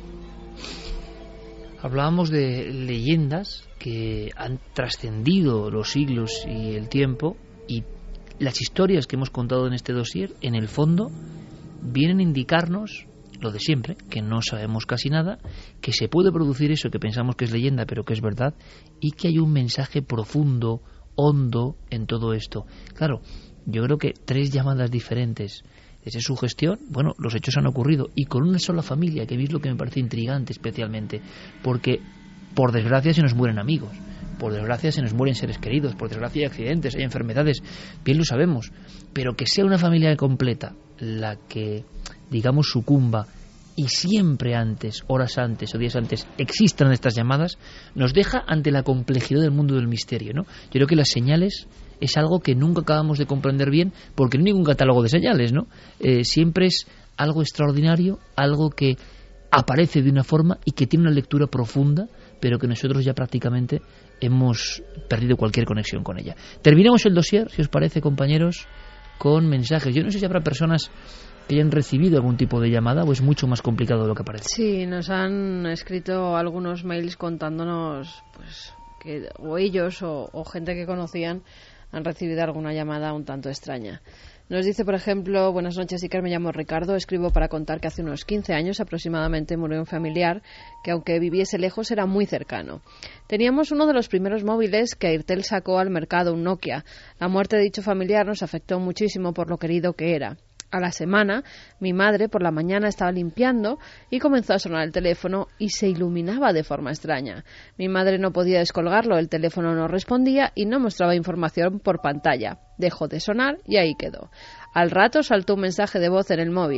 Hablábamos de leyendas que han trascendido los siglos y el tiempo, y las historias que hemos contado en este dossier, en el fondo, vienen a indicarnos lo de siempre, que no sabemos casi nada, que se puede producir eso que pensamos que es leyenda pero que es verdad, y que hay un mensaje profundo, hondo en todo esto. Claro, yo creo que tres llamadas diferentes, desde su gestión, bueno, los hechos han ocurrido, y con una sola familia, que veis lo que me parece intrigante especialmente, porque por desgracia se nos mueren amigos, por desgracia se nos mueren seres queridos, por desgracia hay accidentes, hay enfermedades, bien lo sabemos, pero que sea una familia completa la que, digamos, sucumba, y siempre antes, horas antes o días antes, existan estas llamadas, nos deja ante la complejidad del mundo del misterio, ¿no? Yo creo que las señales es algo que nunca acabamos de comprender bien, porque no hay ningún catálogo de señales, ¿no? Eh, siempre es algo extraordinario, algo que aparece de una forma y que tiene una lectura profunda, pero que nosotros ya prácticamente hemos perdido cualquier conexión con ella. Terminamos el dossier, si os parece, compañeros, con mensajes. Yo no sé si habrá personas que hayan recibido algún tipo de llamada, o es mucho más complicado de lo que parece. Sí, nos han escrito algunos mails contándonos pues que o ellos o, o gente que conocían han recibido alguna llamada un tanto extraña. Nos dice, por ejemplo, buenas noches, Iker, me llamo Ricardo, escribo para contar que hace unos quince años aproximadamente murió un familiar que, aunque viviese lejos, era muy cercano. Teníamos uno de los primeros móviles que Airtel sacó al mercado, un Nokia. La muerte de dicho familiar nos afectó muchísimo por lo querido que era. A la semana, mi madre por la mañana estaba limpiando y comenzó a sonar el teléfono y se iluminaba de forma extraña. Mi madre no podía descolgarlo, el teléfono no respondía y no mostraba información por pantalla. Dejó de sonar y ahí quedó. Al rato saltó un mensaje de voz en el móvil.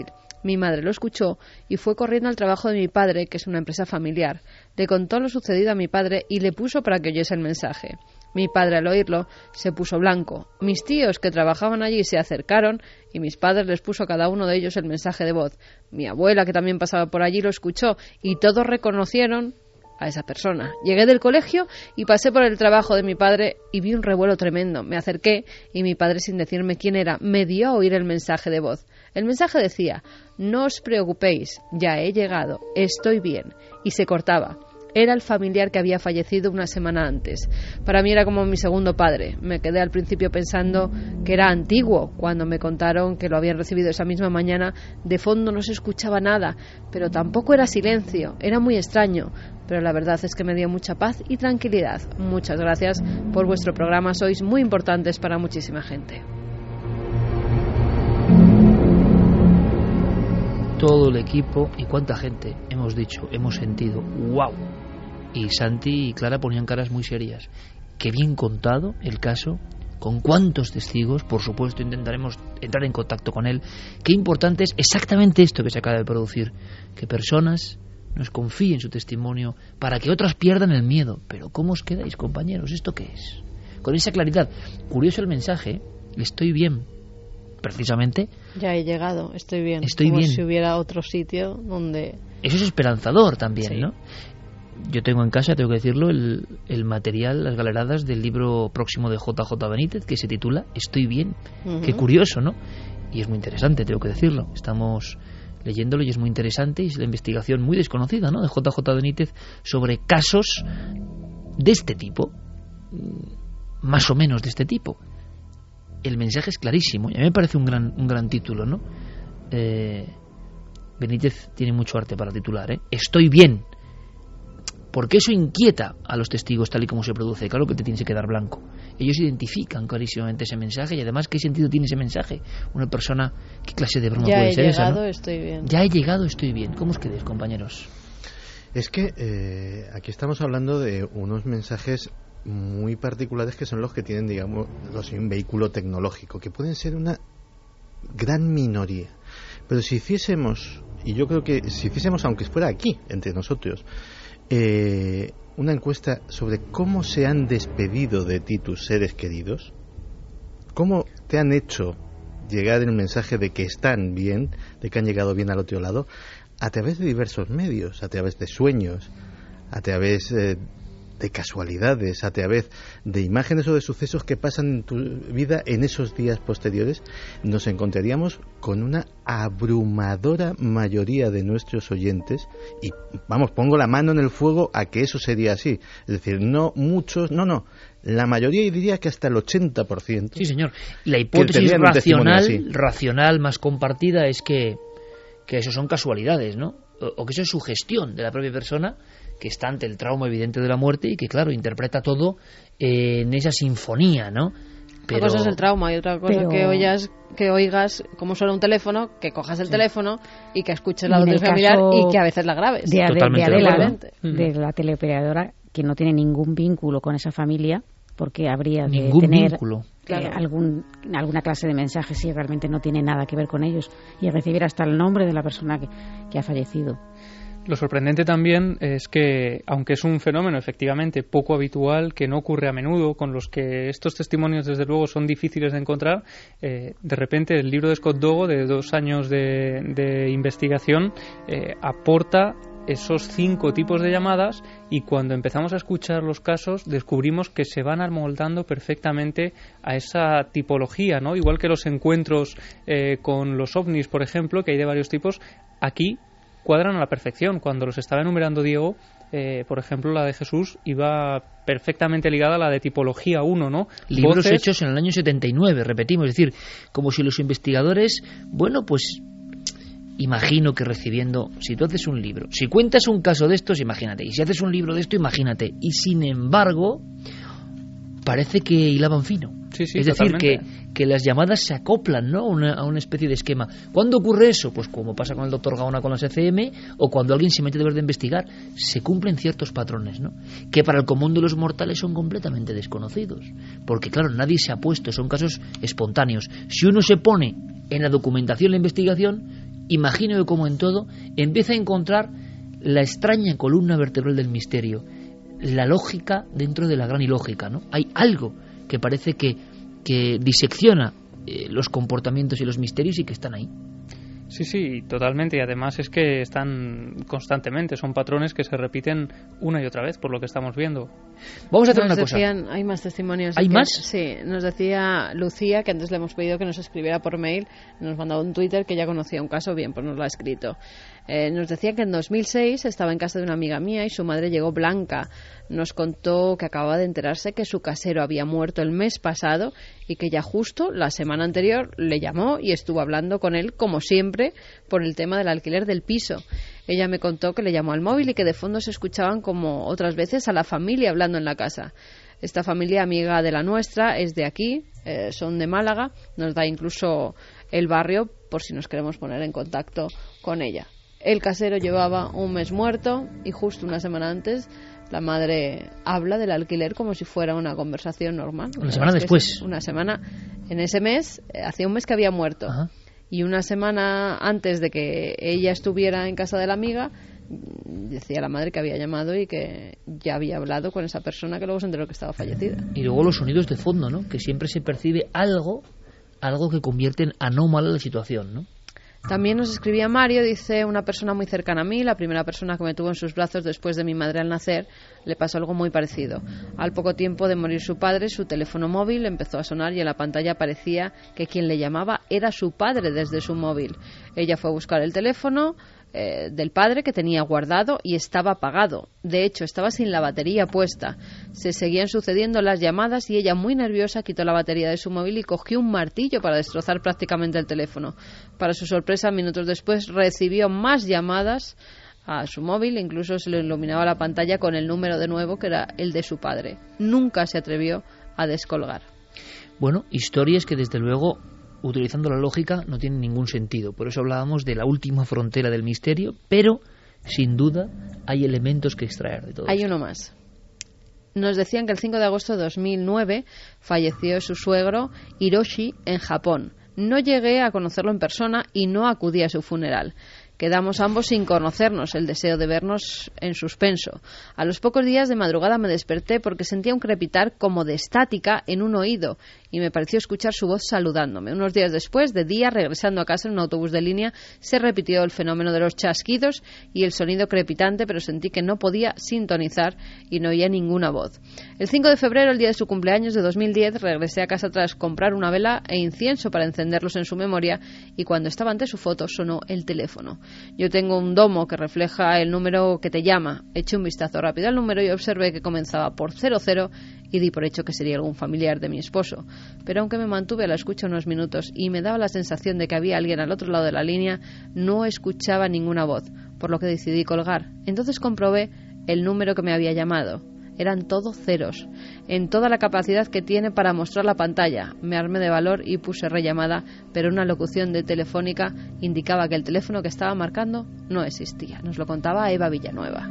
Mi madre lo escuchó y fue corriendo al trabajo de mi padre, que es una empresa familiar. Le contó lo sucedido a mi padre y le puso para que oyese el mensaje. Mi padre, al oírlo, se puso blanco. Mis tíos, que trabajaban allí, se acercaron y mis padres les puso a cada uno de ellos el mensaje de voz. Mi abuela, que también pasaba por allí, lo escuchó y todos reconocieron a esa persona. Llegué del colegio y pasé por el trabajo de mi padre y vi un revuelo tremendo. Me acerqué y mi padre, sin decirme quién era, me dio a oír el mensaje de voz. El mensaje decía: no os preocupéis, ya he llegado, estoy bien. Y se cortaba. Era el familiar que había fallecido una semana antes. Para mí era como mi segundo padre. Me quedé al principio pensando que era antiguo. Cuando me contaron que lo habían recibido esa misma mañana, de fondo no se escuchaba nada, pero tampoco era silencio. Era muy extraño, pero la verdad es que me dio mucha paz y tranquilidad. Muchas gracias por vuestro programa. Sois muy importantes para muchísima gente. Todo el equipo y cuánta gente hemos dicho, hemos sentido, wow. Y Santi y Clara ponían caras muy serias. Qué bien contado el caso, con cuántos testigos, por supuesto intentaremos entrar en contacto con él. Qué importante es exactamente esto que se acaba de producir, que personas nos confíen su testimonio para que otras pierdan el miedo. Pero ¿cómo os quedáis, compañeros? ¿Esto qué es? Con esa claridad. Curioso el mensaje, estoy bien. Precisamente ya he llegado, estoy bien, estoy como bien. Si hubiera otro sitio donde... Eso es esperanzador también, sí. ¿no? Yo tengo en casa, tengo que decirlo, el, el material, las galeradas del libro próximo de J J Benítez, que se titula Estoy bien. Uh-huh. Qué curioso, ¿no? Y es muy interesante, tengo que decirlo. Estamos leyéndolo y es muy interesante, y es la investigación muy desconocida, ¿no?, de J J Benítez sobre casos de este tipo, más o menos de este tipo. El mensaje es clarísimo y a mí me parece un gran, un gran título, ¿no? Eh, Benítez tiene mucho arte para titular, ¿eh? Estoy bien. Porque eso inquieta a los testigos tal y como se produce. Claro que te tienes que quedar blanco. Ellos identifican clarísimamente ese mensaje y además ¿qué sentido tiene ese mensaje? Una persona, ¿qué clase de broma ya puede ser esa? Ya he llegado, ¿no? estoy bien. Ya he llegado, estoy bien. ¿Cómo os quedáis, compañeros? Es que eh, aquí estamos hablando de unos mensajes muy particulares que son los que tienen, digamos, los, un vehículo tecnológico, que pueden ser una gran minoría. Pero si hiciésemos, y yo creo que si hiciésemos, aunque fuera aquí, entre nosotros, eh, una encuesta sobre cómo se han despedido de ti tus seres queridos, cómo te han hecho llegar el mensaje de que están bien, de que han llegado bien al otro lado, a través de diversos medios, a través de sueños, a través eh, de casualidades, a través de imágenes o de sucesos que pasan en tu vida en esos días posteriores, nos encontraríamos con una abrumadora mayoría de nuestros oyentes, y vamos, pongo la mano en el fuego a que eso sería así, es decir, no muchos, no, no, la mayoría, y diría que hasta el ochenta por ciento. Sí, señor. La hipótesis racional, racional más compartida es que, que eso son casualidades, ¿no? O, o que eso es sugestión de la propia persona, que está ante el trauma evidente de la muerte y que, claro, interpreta todo eh, en esa sinfonía, ¿no? Pero... Una cosa es el trauma y otra cosa Pero... que oigas, que oigas cómo suena un teléfono, que cojas el sí. teléfono y que escuches la voz del familiar y que a veces la grabes. De, Totalmente de, de, Adela, de, de la teleoperadora, que no tiene ningún vínculo con esa familia, porque habría de ningún tener vínculo. Eh, claro. algún, alguna clase de mensaje si realmente no tiene nada que ver con ellos, y recibir hasta el nombre de la persona que, que ha fallecido. Lo sorprendente también es que, aunque es un fenómeno efectivamente poco habitual, que no ocurre a menudo, con los que estos testimonios desde luego son difíciles de encontrar, eh, de repente el libro de Scott Dogo, de dos años de, de investigación, eh, aporta esos cinco tipos de llamadas, y cuando empezamos a escuchar los casos descubrimos que se van amoldando perfectamente a esa tipología, ¿no? Igual que los encuentros eh, con los ovnis, por ejemplo, que hay de varios tipos, aquí cuadran a la perfección. Cuando los estaba enumerando Diego, eh, por ejemplo, la de Jesús iba perfectamente ligada a la de tipología uno, ¿no? Libros Voces... hechos en el año setenta y nueve, repetimos, es decir, como si los investigadores, bueno, pues imagino que recibiendo, si tú haces un libro, si cuentas un caso de estos, imagínate, y si haces un libro de esto, imagínate, y sin embargo parece que hilaban fino. Sí, sí, es decir, que, totalmente. que las llamadas se acoplan, ¿no?, una, a una especie de esquema. ¿Cuándo ocurre eso? Pues como pasa con el doctor Gaona con las E C M, o cuando alguien se mete de verdad a investigar, se cumplen ciertos patrones, ¿no?, que para el común de los mortales son completamente desconocidos. Porque claro, nadie se ha puesto, son casos espontáneos. Si uno se pone en la documentación, la investigación, imagino que como en todo, empieza a encontrar la extraña columna vertebral del misterio, la lógica dentro de la gran ilógica, ¿no? Hay algo que parece que, que disecciona eh, los comportamientos y los misterios y que están ahí. Sí, sí, totalmente. Y además es que están constantemente, son patrones que se repiten una y otra vez, por lo que estamos viendo. Vamos a hacer nos una decían, cosa. Hay más testimonios. ¿Hay que, más? Sí, nos decía Lucía, que antes le hemos pedido que nos escribiera por mail, nos mandaba un Twitter que ya conocía un caso, bien, pues nos lo ha escrito. Eh, nos decía que en dos mil seis estaba en casa de una amiga mía y su madre llegó blanca. Nos contó que acababa de enterarse que su casero había muerto el mes pasado y que ya justo la semana anterior le llamó y estuvo hablando con él, como siempre, por el tema del alquiler del piso. Ella me contó que le llamó al móvil y que de fondo se escuchaban, como otras veces, a la familia hablando en la casa. Esta familia, amiga de la nuestra, es de aquí, eh, son de Málaga, nos da incluso el barrio por si nos queremos poner en contacto con ella. El casero llevaba un mes muerto y justo una semana antes la madre habla del alquiler como si fuera una conversación normal. Una semana después. Una semana, en ese mes, eh, hacía un mes que había muerto. Ajá. Y una semana antes de que ella estuviera en casa de la amiga, decía la madre que había llamado y que ya había hablado con esa persona que luego se enteró que estaba fallecida. Y luego los sonidos de fondo, ¿no? Que siempre se percibe algo, algo que convierte en anómala la situación, ¿no? También nos escribía Mario, dice, una persona muy cercana a mí, la primera persona que me tuvo en sus brazos después de mi madre al nacer, le pasó algo muy parecido. Al poco tiempo de morir su padre, su teléfono móvil empezó a sonar y en la pantalla aparecía que quien le llamaba era su padre desde su móvil. Ella fue a buscar el teléfono eh, del padre que tenía guardado y estaba apagado. De hecho, estaba sin la batería puesta. Se seguían sucediendo las llamadas y ella, muy nerviosa, quitó la batería de su móvil y cogió un martillo para destrozar prácticamente el teléfono. Para su sorpresa, minutos después recibió más llamadas a su móvil, incluso se le iluminaba la pantalla con el número de nuevo que era el de su padre. Nunca se atrevió a descolgar. Bueno, historias que desde luego, utilizando la lógica, no tienen ningún sentido. Por eso hablábamos de la última frontera del misterio, pero sin duda hay elementos que extraer de todo Hay esto. uno más. Nos decían que el cinco de agosto de dos mil nueve falleció su suegro Hiroshi en Japón. No llegué a conocerlo en persona y no acudí a su funeral. Quedamos ambos sin conocernos, el deseo de vernos en suspenso. A los pocos días de madrugada me desperté porque sentía un crepitar como de estática en un oído y me pareció escuchar su voz saludándome. Unos días después, de día, regresando a casa en un autobús de línea, se repitió el fenómeno de los chasquidos y el sonido crepitante, pero sentí que no podía sintonizar y no oía ninguna voz. El cinco de febrero, el día de su cumpleaños de dos mil diez, regresé a casa tras comprar una vela e incienso para encenderlos en su memoria y cuando estaba ante su foto sonó el teléfono. Yo tengo un domo que refleja el número que te llama. Eché un vistazo rápido al número y observé que comenzaba por cero cero y di por hecho que sería algún familiar de mi esposo. Pero aunque me mantuve a la escucha unos minutos y me daba la sensación de que había alguien al otro lado de la línea, no escuchaba ninguna voz, por lo que decidí colgar. Entonces comprobé el número que me había llamado. Eran todo ceros, en toda la capacidad que tiene para mostrar la pantalla. Me armé de valor y puse rellamada, pero una locución de Telefónica indicaba que el teléfono que estaba marcando no existía. Nos lo contaba Eva Villanueva.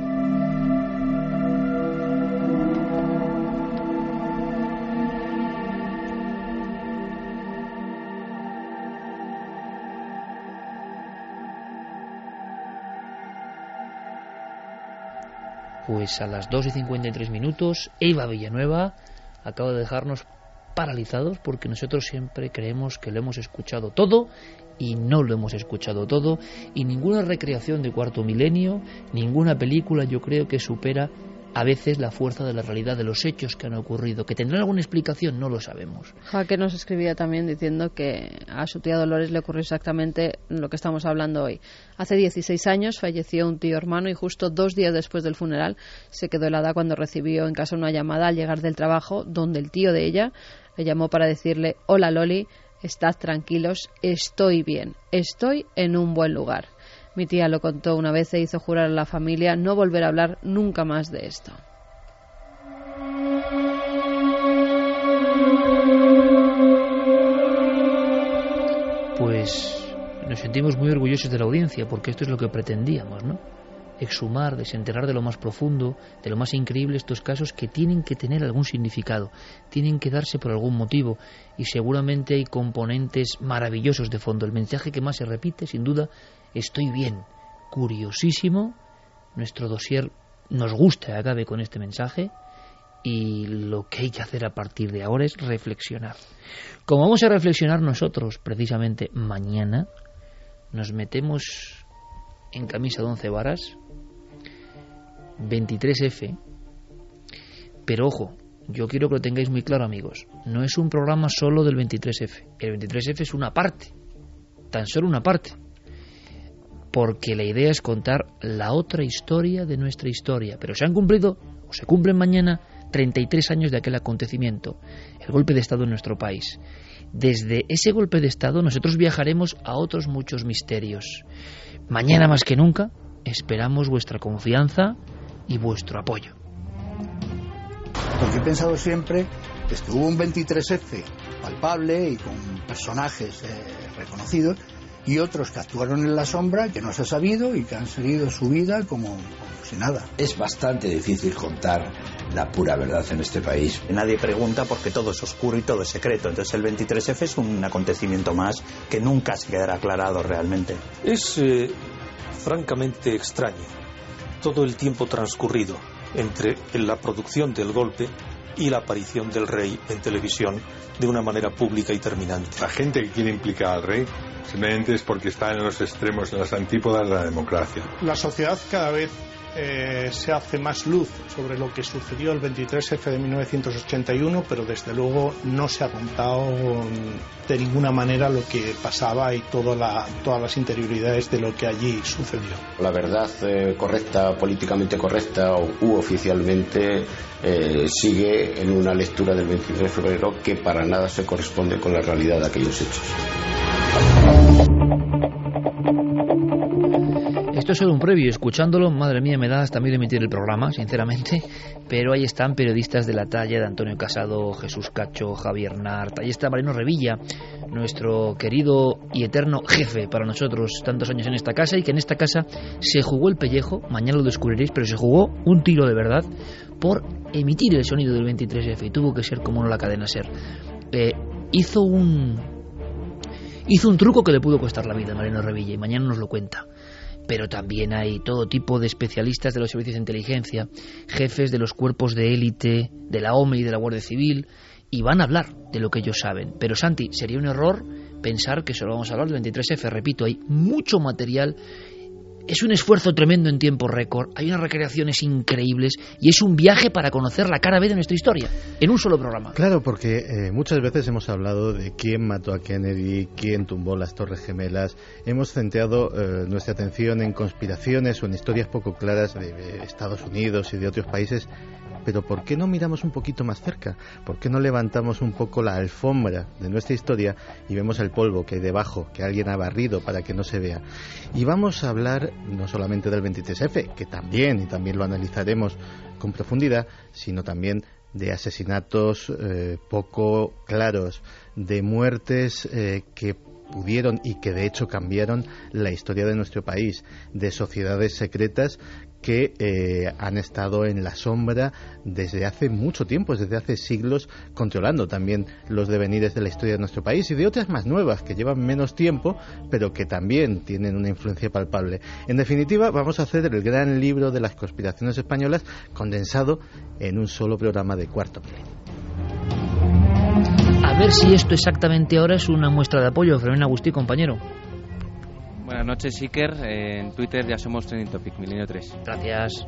Pues a las dos y cincuenta y tres minutos, Eva Villanueva acaba de dejarnos paralizados porque nosotros siempre creemos que lo hemos escuchado todo y no lo hemos escuchado todo, y ninguna recreación de Cuarto Milenio, ninguna película yo creo que supera a veces la fuerza de la realidad de los hechos que han ocurrido. ¿Que tendrán alguna explicación? No lo sabemos. Jaque nos escribía también diciendo que a su tía Dolores le ocurrió exactamente lo que estamos hablando hoy. Hace dieciséis años falleció un tío hermano y justo dos días después del funeral se quedó helada cuando recibió en casa una llamada al llegar del trabajo donde el tío de ella le llamó para decirle: hola Loli, estad tranquilos, estoy bien, estoy en un buen lugar. Mi tía lo contó una vez e hizo jurar a la familia no volver a hablar nunca más de esto. Pues nos sentimos muy orgullosos de la audiencia porque esto es lo que pretendíamos, ¿no? exhumar, desenterrar de lo más profundo, de lo más increíble estos casos que tienen que tener algún significado, tienen que darse por algún motivo, y seguramente hay componentes maravillosos de fondo. El mensaje que más se repite, sin duda, estoy bien, curiosísimo. Nuestro dossier nos gusta que acabe con este mensaje, y lo que hay que hacer a partir de ahora es reflexionar. Como vamos a reflexionar nosotros precisamente mañana, nos metemos en camisa de once varas, veintitrés efe, pero ojo, yo quiero que lo tengáis muy claro, amigos, no es un programa solo del veintitrés efe, el veintitrés efe es una parte, tan solo una parte, porque la idea es contar la otra historia de nuestra historia, pero se han cumplido, o se cumplen mañana, treinta y tres años de aquel acontecimiento, el golpe de Estado en nuestro país. Desde ese golpe de Estado nosotros viajaremos a otros muchos misterios. Mañana más que nunca esperamos vuestra confianza y vuestro apoyo. Porque he pensado siempre que hubo un veintitrés efe palpable y con personajes eh, reconocidos, y otros que actuaron en la sombra, que no se ha sabido y que han seguido su vida como, como si nada. Es bastante difícil contar la pura verdad en este país. Nadie pregunta porque todo es oscuro y todo es secreto. Entonces el veintitrés efe es un acontecimiento más que nunca se quedará aclarado realmente. Es eh, francamente extraño todo el tiempo transcurrido entre la producción del golpe y la aparición del rey en televisión de una manera pública y terminante. La gente que quiere implicar al rey simplemente es porque está en los extremos, en las antípodas de la democracia. La sociedad cada vez eh, se hace más luz sobre lo que sucedió el veintitrés efe de mil novecientos ochenta y uno, pero desde luego no se ha contado de ninguna manera lo que pasaba y toda la, todas las interioridades de lo que allí sucedió. La verdad eh, correcta, políticamente correcta o, u oficialmente eh, sigue en una lectura del veintitrés de febrero que para nada se corresponde con la realidad de aquellos hechos. Esto es solo un previo, escuchándolo, madre mía, me da hasta miedo emitir el programa, sinceramente, pero ahí están periodistas de la talla de Antonio Casado, Jesús Cacho, Javier Nart, ahí está Mariano Revilla, nuestro querido y eterno jefe para nosotros, tantos años en esta casa, y que en esta casa se jugó el pellejo, mañana lo descubriréis, pero se jugó un tiro de verdad por emitir el sonido del veintitrés efe, y tuvo que ser como no la cadena SER. Eh, hizo un... Hizo un truco que le pudo costar la vida a Mariano Revilla, y mañana nos lo cuenta. Pero también hay todo tipo de especialistas de los servicios de inteligencia, jefes de los cuerpos de élite, de la O M E y de la Guardia Civil, y van a hablar de lo que ellos saben. Pero Santi, sería un error pensar que solo vamos a hablar del veintitrés efe, repito, hay mucho material. Es un esfuerzo tremendo en tiempo récord, hay unas recreaciones increíbles y es un viaje para conocer la cara B de nuestra historia, en un solo programa. Claro, porque eh, muchas veces hemos hablado de quién mató a Kennedy, quién tumbó las Torres Gemelas, hemos centrado eh, nuestra atención en conspiraciones o en historias poco claras de, de Estados Unidos y de otros países. Pero ¿por qué no miramos un poquito más cerca? ¿Por qué no levantamos un poco la alfombra de nuestra historia y vemos el polvo que hay debajo, que alguien ha barrido para que no se vea? Y vamos a hablar no solamente del veintitrés efe, que también, y también lo analizaremos con profundidad, sino también de asesinatos eh, poco claros, de muertes eh, que pudieron y que de hecho cambiaron la historia de nuestro país, de sociedades secretas que eh, han estado en la sombra desde hace mucho tiempo, desde hace siglos, controlando también los devenires de la historia de nuestro país y de otras más nuevas que llevan menos tiempo, pero que también tienen una influencia palpable. En definitiva, vamos a hacer el gran libro de las conspiraciones españolas condensado en un solo programa de Cuarto Milenio. A ver si esto exactamente ahora es una muestra de apoyo. Fermín Agustí, compañero. Buenas noches, Iker. En Twitter ya somos Trending Topic, Milenio tres. Gracias.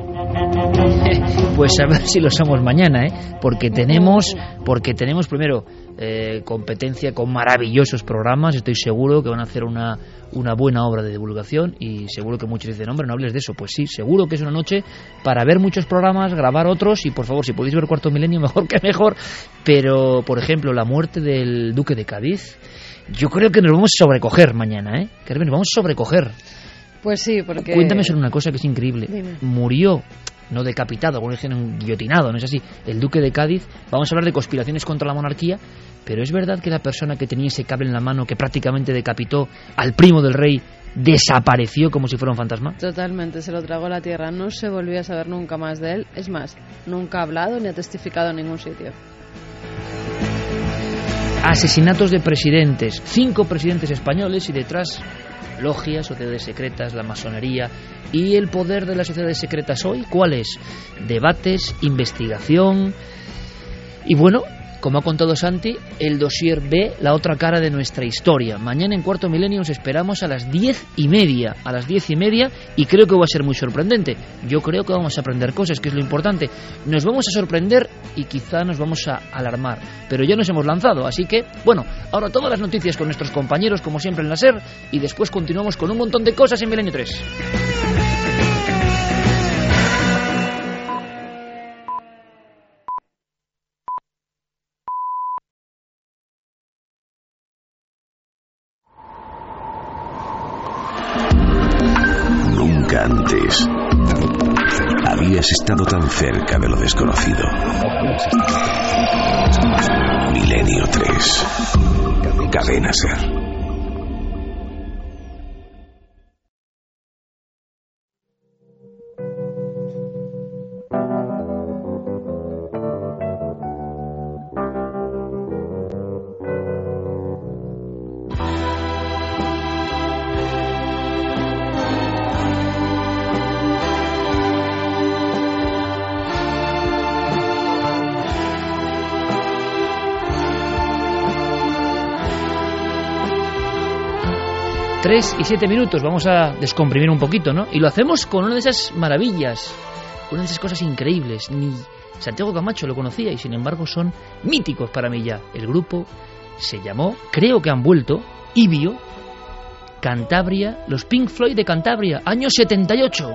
Pues a ver si lo somos mañana, ¿eh? Porque tenemos, porque tenemos primero eh, competencia con maravillosos programas. Estoy seguro que van a hacer una, una buena obra de divulgación y seguro que muchos dicen, hombre, no hables de eso. Pues sí, seguro que es una noche para ver muchos programas, grabar otros y por favor, si podéis ver Cuarto Milenio, mejor que mejor. Pero, por ejemplo, la muerte del Duque de Cádiz, yo creo que nos vamos a sobrecoger mañana, ¿eh? Carmen, nos vamos a sobrecoger. Pues sí, porque... Cuéntame sobre una cosa que es increíble. Dime. Murió no decapitado, algunos dijeron guillotinado, no es así, el duque de Cádiz. Vamos a hablar de conspiraciones contra la monarquía, pero es verdad que la persona que tenía ese cable en la mano, que prácticamente decapitó al primo del rey, desapareció como si fuera un fantasma. Totalmente, se lo tragó la tierra, no se volvió a saber nunca más de él. Es más, nunca ha hablado ni ha testificado en ningún sitio. Asesinatos de presidentes, cinco presidentes españoles y detrás logias, sociedades secretas, la masonería. ¿Y el poder de las sociedades secretas hoy cuál es? Debates, investigación. Y bueno, como ha contado Santi, el dossier B, la otra cara de nuestra historia. Mañana en Cuarto Milenio os esperamos a las diez y media, a las diez y media, y creo que va a ser muy sorprendente. Yo creo que vamos a aprender cosas, que es lo importante. Nos vamos a sorprender y quizá nos vamos a alarmar, pero ya nos hemos lanzado, así que, bueno, ahora todas las noticias con nuestros compañeros, como siempre en la SER, y después continuamos con un montón de cosas en Milenio tres. Nunca antes habías estado tan cerca de lo desconocido. Milenio tres. Cadena SER. Tres y siete minutos, vamos a descomprimir un poquito, ¿no? Y lo hacemos con una de esas maravillas, una de esas cosas increíbles. Ni Santiago Camacho lo conocía y sin embargo son míticos para mí ya. El grupo se llamó, creo que han vuelto, Ibio, Cantabria, los Pink Floyd de Cantabria, año setenta y ocho.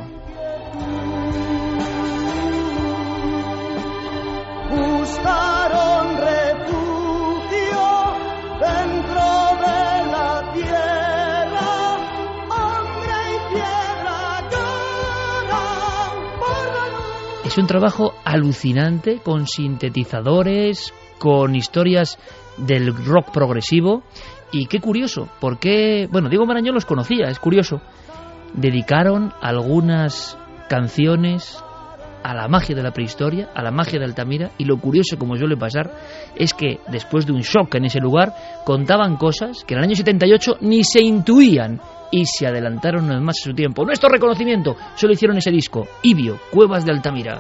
Buscaron refugio dentro de la tierra, hambre y piedra lloran por la luz. Es un trabajo alucinante, con sintetizadores, con historias del rock progresivo. Y qué curioso, porque, bueno, Diego Marañón los conocía, es curioso. Dedicaron algunas canciones a la magia de la prehistoria, a la magia de Altamira, y lo curioso, como suele pasar, es que después de un shock en ese lugar, contaban cosas que en el año setenta y ocho ni se intuían y se adelantaron una vez más a su tiempo. Nuestro reconocimiento, solo hicieron ese disco, Ibio, Cuevas de Altamira.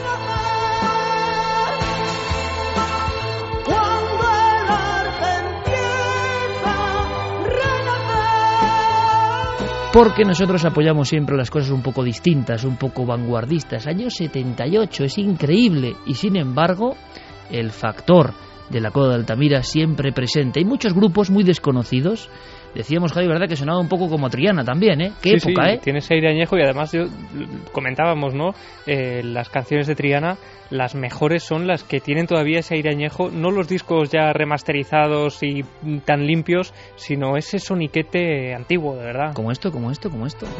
Porque nosotros apoyamos siempre las cosas un poco distintas, un poco vanguardistas. Año setenta y ocho, es increíble. Y sin embargo, el factor de la Cueva de Altamira siempre presente. Hay muchos grupos muy desconocidos. Decíamos, Javi, ¿verdad?, que sonaba un poco como Triana también, ¿eh? Qué sí, época, sí, ¿eh? Tiene ese aire añejo y además yo, comentábamos, ¿no? Eh, las canciones de Triana, las mejores son las que tienen todavía ese aire añejo, no los discos ya remasterizados y tan limpios, sino ese soniquete antiguo, de verdad. Como esto, como esto, como esto.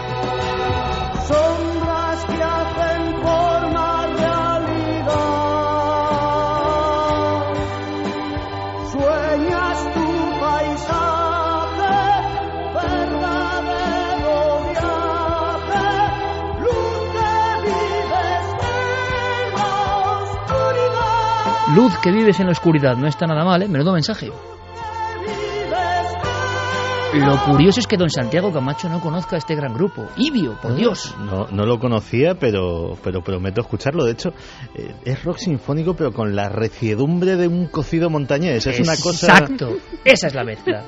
Sombras que hacen forma realidad. Sueñas tu paisaje. Luz que vives en la oscuridad, no está nada mal, ¿eh? Menudo mensaje. Lo curioso es que don Santiago Camacho no conozca a este gran grupo, Ibio, por Dios. No, no lo conocía, pero, pero prometo escucharlo. De hecho, eh, es rock sinfónico, pero con la reciedumbre de un cocido montañés. Es una cosa... Exacto, esa es la mezcla.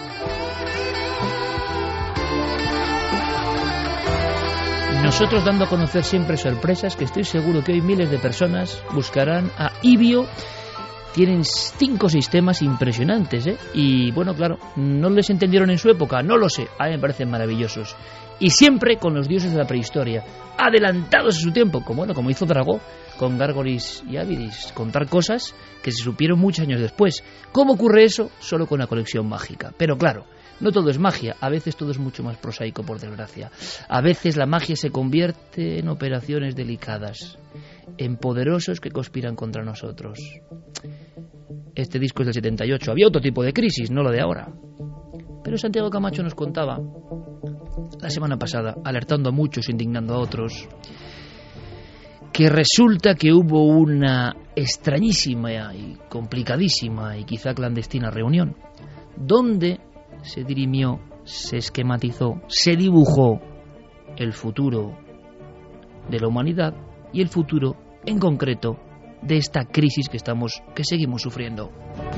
Nosotros dando a conocer siempre sorpresas que estoy seguro que hoy miles de personas buscarán a Ibio. Tienen cinco sistemas impresionantes, ¿eh? Y bueno, claro, no les entendieron en su época, no lo sé, a mí me parecen maravillosos. Y siempre con los dioses de la prehistoria, adelantados a su tiempo, como, bueno, como hizo Dragó con Gárgolis y Ávidis, contar cosas que se supieron muchos años después. ¿Cómo ocurre eso? Solo con la colección mágica. Pero claro, No todo es magia, a veces todo es mucho más prosaico, por desgracia. A veces la magia se convierte en operaciones delicadas, en poderosos que conspiran contra nosotros. Este disco es del setenta y ocho, había otro tipo de crisis, no lo de ahora. Pero Santiago Camacho nos contaba la semana pasada, alertando a muchos, indignando a otros, que resulta que hubo una extrañísima y complicadísima y quizá clandestina reunión, donde se dirimió, se esquematizó, se dibujó el futuro de la humanidad y el futuro, en concreto, de esta crisis que estamos, que seguimos sufriendo.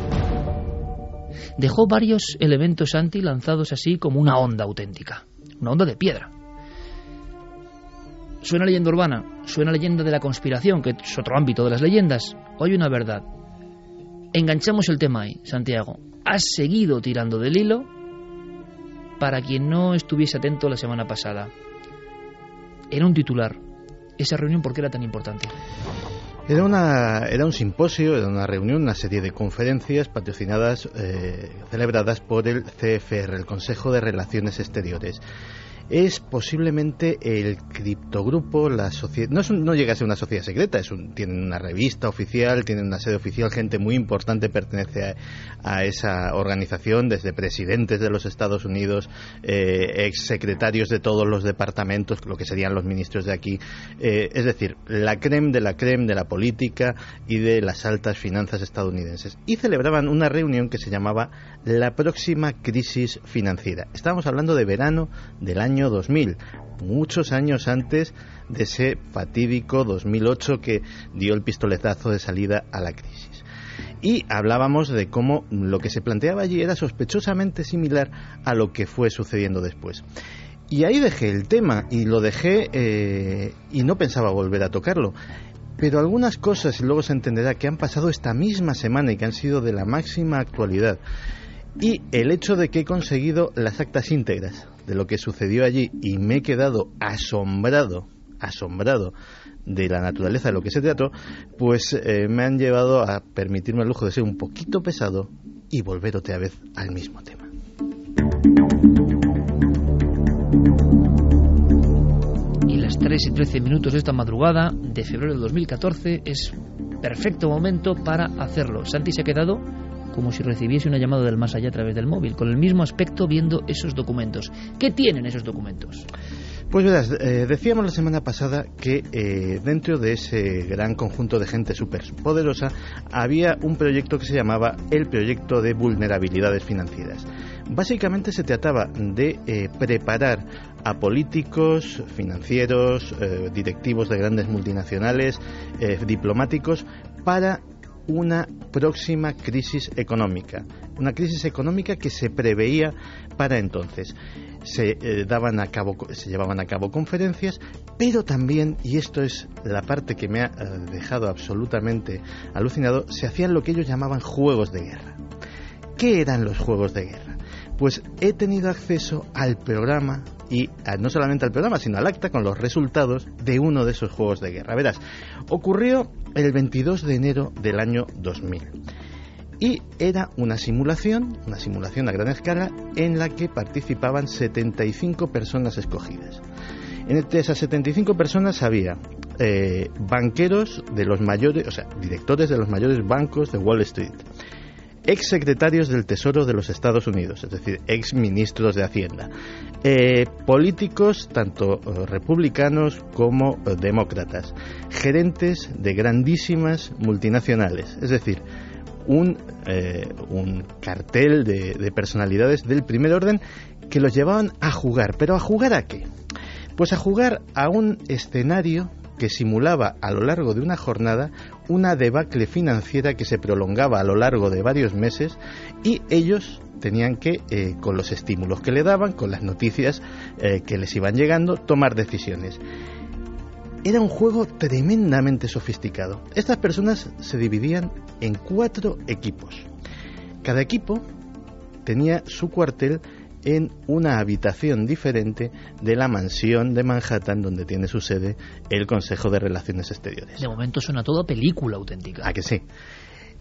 Dejó varios elementos anti lanzados así como una onda auténtica, una onda de piedra. Suena leyenda urbana, suena leyenda de la conspiración, que es otro ámbito de las leyendas. Hoy una verdad. Enganchamos el tema ahí, Santiago. Has seguido tirando del hilo para quien no estuviese atento la semana pasada. Era un titular. Esa reunión, ¿por qué era tan importante? Era, una, era un simposio, era una reunión, una serie de conferencias patrocinadas, eh, celebradas por el C F R, el Consejo de Relaciones Exteriores. Es posiblemente el criptogrupo, la sociedad, no, es un, no llega a ser una sociedad secreta, es un, tienen una revista oficial, tienen una sede oficial, gente muy importante pertenece a, a esa organización, desde presidentes de los Estados Unidos, eh, exsecretarios de todos los departamentos, lo que serían los ministros de aquí, eh, es decir, la crème de la crème de la política y de las altas finanzas estadounidenses. Y celebraban una reunión que se llamaba la próxima crisis financiera. Estábamos hablando de verano del año dos mil, muchos años antes de ese fatídico dos mil ocho que dio el pistoletazo de salida a la crisis. Y hablábamos de cómo lo que se planteaba allí era sospechosamente similar a lo que fue sucediendo después. Y ahí dejé el tema y lo dejé eh, y no pensaba volver a tocarlo. Pero algunas cosas, y luego se entenderá, que han pasado esta misma semana y que han sido de la máxima actualidad. Y el hecho de que he conseguido las actas íntegras de lo que sucedió allí y me he quedado asombrado, asombrado de la naturaleza de lo que se trató, pues eh, me han llevado a permitirme el lujo de ser un poquito pesado y volver otra vez al mismo tema. Y las tres y trece minutos de esta madrugada de febrero de dos mil catorce es perfecto momento para hacerlo. Santi se ha quedado como si recibiese una llamada del más allá a través del móvil, con el mismo aspecto viendo esos documentos. ¿Qué tienen esos documentos? Pues verás, eh, decíamos la semana pasada que eh, dentro de ese gran conjunto de gente súper poderosa había un proyecto que se llamaba el Proyecto de Vulnerabilidades Financieras. Básicamente se trataba de eh, preparar a políticos, financieros, eh, directivos de grandes multinacionales, eh, diplomáticos, para una próxima crisis económica, una crisis económica que se preveía para entonces. Se eh, daban a cabo, se llevaban a cabo conferencias, pero también, y esto es la parte que me ha eh, dejado absolutamente alucinado, se hacían lo que ellos llamaban juegos de guerra. ¿Qué eran los juegos de guerra? Pues he tenido acceso al programa y a, no solamente al programa, sino al acta con los resultados de uno de esos juegos de guerra. Verás, ocurrió el veintidós de enero del año dos mil y era una simulación, una simulación a gran escala en la que participaban setenta y cinco personas escogidas. Entre esas setenta y cinco personas había eh, banqueros de los mayores, o sea, directores de los mayores bancos de Wall Street, ex secretarios del Tesoro de los Estados Unidos, es decir, ex ministros de Hacienda, eh, políticos tanto eh, republicanos como eh, demócratas, gerentes de grandísimas multinacionales, es decir, un, eh, un cartel de, de personalidades del primer orden que los llevaban a jugar. ¿Pero a jugar a qué? Pues a jugar a un escenario que simulaba a lo largo de una jornada una debacle financiera que se prolongaba a lo largo de varios meses, y ellos tenían que, eh, con los estímulos que le daban, con las noticias eh, que les iban llegando, tomar decisiones. Era un juego tremendamente sofisticado. Estas personas se dividían en cuatro equipos. Cada equipo tenía su cuartel en una habitación diferente de la mansión de Manhattan donde tiene su sede el Consejo de Relaciones Exteriores. De momento suena todo película auténtica. ¿A que sí?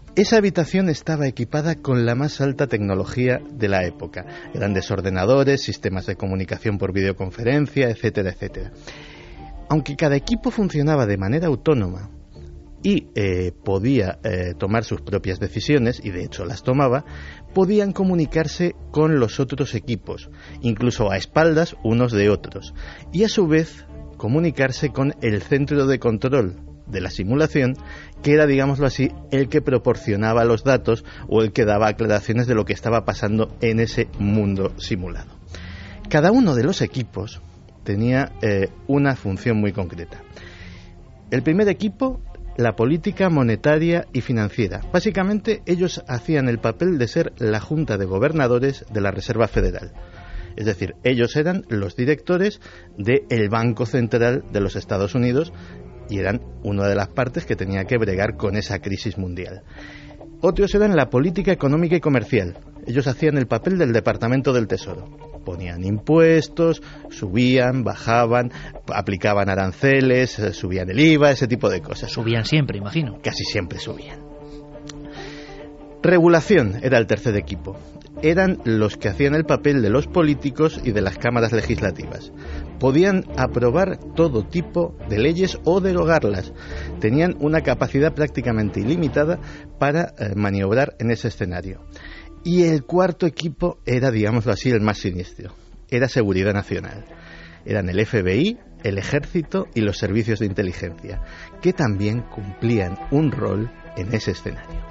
Esa habitación estaba equipada con la más alta tecnología de la época. Grandes ordenadores, sistemas de comunicación por videoconferencia, etcétera, etcétera. Aunque cada equipo funcionaba de manera autónoma y eh, podía eh, tomar sus propias decisiones, y de hecho las tomaba, podían comunicarse con los otros equipos, incluso a espaldas unos de otros, y a su vez comunicarse con el centro de control de la simulación, que era, digámoslo así, el que proporcionaba los datos o el que daba aclaraciones de lo que estaba pasando en ese mundo simulado. Cada uno de los equipos tenía eh, una función muy concreta. El primer equipo, la política monetaria y financiera. Básicamente, ellos hacían el papel de ser la Junta de Gobernadores de la Reserva Federal. Es decir, ellos eran los directores del Banco Central de los Estados Unidos y eran una de las partes que tenía que bregar con esa crisis mundial. Otros eran la política económica y comercial. Ellos hacían el papel del Departamento del Tesoro. Ponían impuestos, subían, bajaban, aplicaban aranceles, subían el I V A, ese tipo de cosas. Subían siempre, imagino. Casi siempre subían. Regulación era el tercer equipo. Eran los que hacían el papel de los políticos y de las cámaras legislativas. Podían aprobar todo tipo de leyes o derogarlas. Tenían una capacidad prácticamente ilimitada para eh, maniobrar en ese escenario. Y el cuarto equipo era, digámoslo así, el más siniestro. Era Seguridad Nacional. Eran el F B I, el Ejército y los servicios de inteligencia, que también cumplían un rol en ese escenario.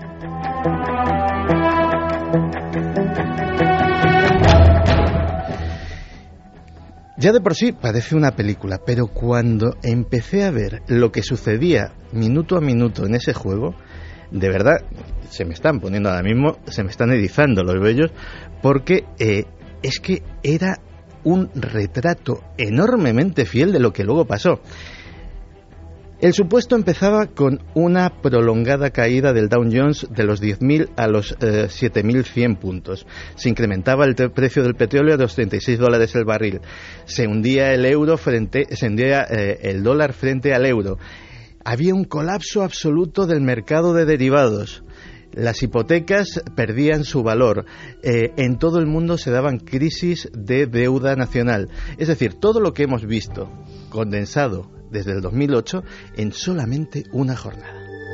Ya de por sí parece una película, pero cuando empecé a ver lo que sucedía minuto a minuto en ese juego, de verdad, se me están poniendo ahora mismo, se me están erizando los vellos, porque eh, es que era un retrato enormemente fiel de lo que luego pasó. El supuesto empezaba con una prolongada caída del Dow Jones de los diez mil a los eh, siete mil cien puntos. Se incrementaba el te- precio del petróleo a los treinta y seis dólares el barril. Se hundía el euro frente, se hundía eh, el dólar frente al euro. Había un colapso absoluto del mercado de derivados. Las hipotecas perdían su valor. Eh, en todo el mundo se daban crisis de deuda nacional. Es decir, todo lo que hemos visto condensado desde el dos mil ocho en solamente una jornada.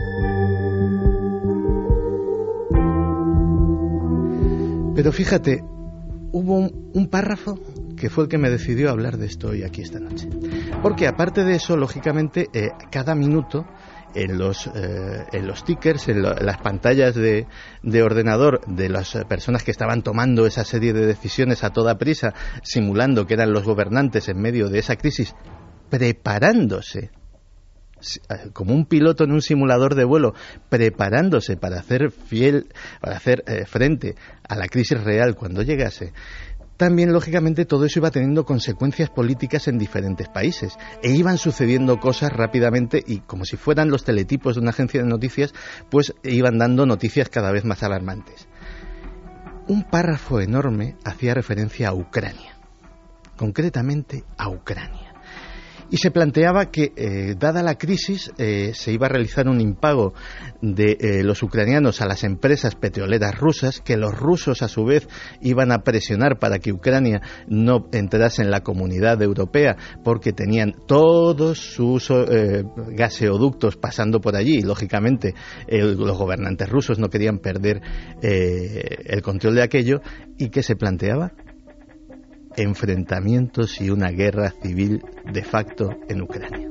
Pero fíjate, hubo un, un párrafo que fue el que me decidió hablar de esto hoy aquí esta noche. Porque aparte de eso, lógicamente, eh, cada minuto en los, eh, en los tickers, en, lo, en las pantallas de, de ordenador de las personas que estaban tomando esa serie de decisiones a toda prisa, simulando que eran los gobernantes en medio de esa crisis, preparándose como un piloto en un simulador de vuelo, preparándose para hacer fiel, para hacer eh, frente a la crisis real cuando llegase. También, lógicamente, todo eso iba teniendo consecuencias políticas en diferentes países e iban sucediendo cosas rápidamente y, como si fueran los teletipos de una agencia de noticias, pues iban dando noticias cada vez más alarmantes. Un párrafo enorme hacía referencia a Ucrania, concretamente a Ucrania. Y se planteaba que, eh, dada la crisis, eh, se iba a realizar un impago de eh, los ucranianos a las empresas petroleras rusas, que los rusos, a su vez, iban a presionar para que Ucrania no entrase en la comunidad europea, porque tenían todos sus eh, gaseoductos pasando por allí, y, lógicamente, el, los gobernantes rusos no querían perder eh, el control de aquello. ¿Y qué se planteaba? Enfrentamientos y una guerra civil de facto en Ucrania.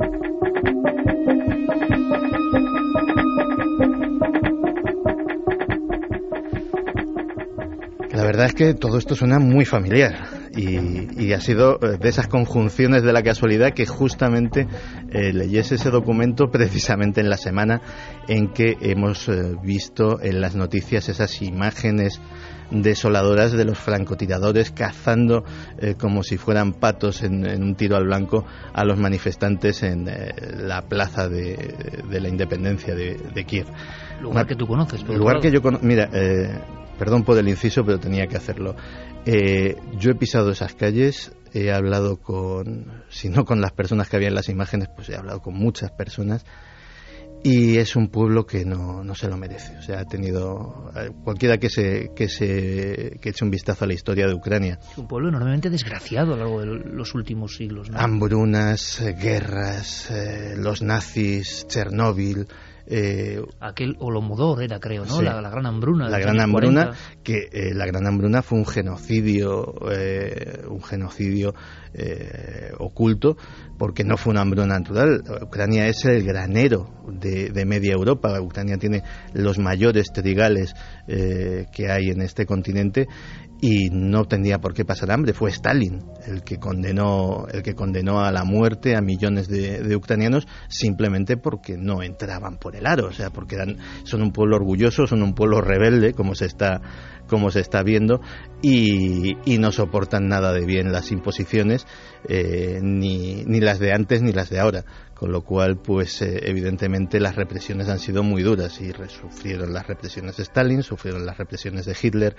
La verdad es que todo esto suena muy familiar y, y ha sido de esas conjunciones de la casualidad que justamente eh, leyese ese documento precisamente en la semana en que hemos eh, visto en las noticias esas imágenes desoladoras de los francotiradores cazando eh, como si fueran patos en, en un tiro al blanco a los manifestantes en eh, la plaza de, de la independencia de, de Kiev. Lugar que tú conoces. El lugar que yo conozco. Mira, eh, perdón por el inciso, pero tenía que hacerlo. Eh, yo he pisado esas calles, he hablado con, si no con las personas que había en las imágenes, pues he hablado con muchas personas y es un pueblo que no, no se lo merece. O sea, ha tenido cualquiera que se que se que eche un vistazo a la historia de Ucrania. Es un pueblo enormemente desgraciado a lo largo de los últimos siglos, ¿no? Hambrunas, eh, guerras, eh, los nazis, Chernóbil. Eh, Aquel Holodomor era, creo, ¿no? Sí, la, la gran hambruna. La gran hambruna, que eh, la gran hambruna fue un genocidio, eh, un genocidio eh, oculto, porque no fue una hambruna natural. Ucrania es el granero de, de media Europa. Ucrania tiene los mayores trigales eh, que hay en este continente y no tendría por qué pasar hambre. Fue Stalin el que condenó, el que condenó a la muerte a millones de, de ucranianos simplemente porque no entraban por el aro, o sea, porque eran, son un pueblo orgulloso, son un pueblo rebelde, como se está, como se está viendo, y, y no soportan nada de bien las imposiciones, eh, ni, ni las de antes ni las de ahora. Con lo cual, pues eh, evidentemente las represiones han sido muy duras y sufrieron las represiones de Stalin, sufrieron las represiones de Hitler.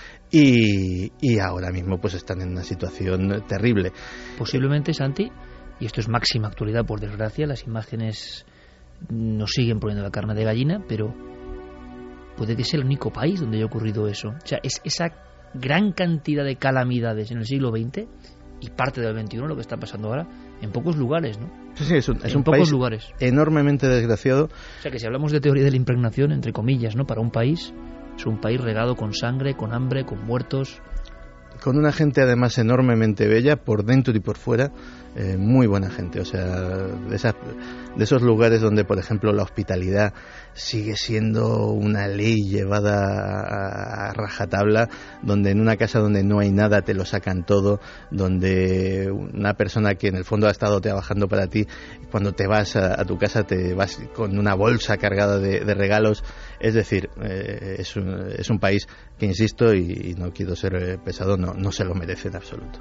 Y, y ahora mismo pues están en una situación terrible. Posiblemente, Santi, y esto es máxima actualidad por desgracia, las imágenes nos siguen poniendo la carne de gallina, pero puede que sea el único país donde haya ocurrido eso. O sea, es esa gran cantidad de calamidades en el siglo veinte y parte del veintiuno, lo que está pasando ahora, en pocos lugares, ¿no? Sí, sí, es un, es en un pocos país lugares. Enormemente desgraciado. O sea, que si hablamos de teoría de la impregnación, entre comillas, ¿no? Para un país... Es un país regado con sangre, con hambre, con muertos. Con una gente además enormemente bella, por dentro y por fuera, eh, muy buena gente. O sea, de, esas, de esos lugares donde, por ejemplo, la hospitalidad sigue siendo una ley llevada a, a rajatabla, donde en una casa donde no hay nada te lo sacan todo, donde una persona que en el fondo ha estado trabajando para ti, cuando te vas a, a tu casa te vas con una bolsa cargada de, de regalos. Es decir, eh, es, un, es un país que, insisto, y, y no quiero ser pesado, no, no se lo merece en absoluto.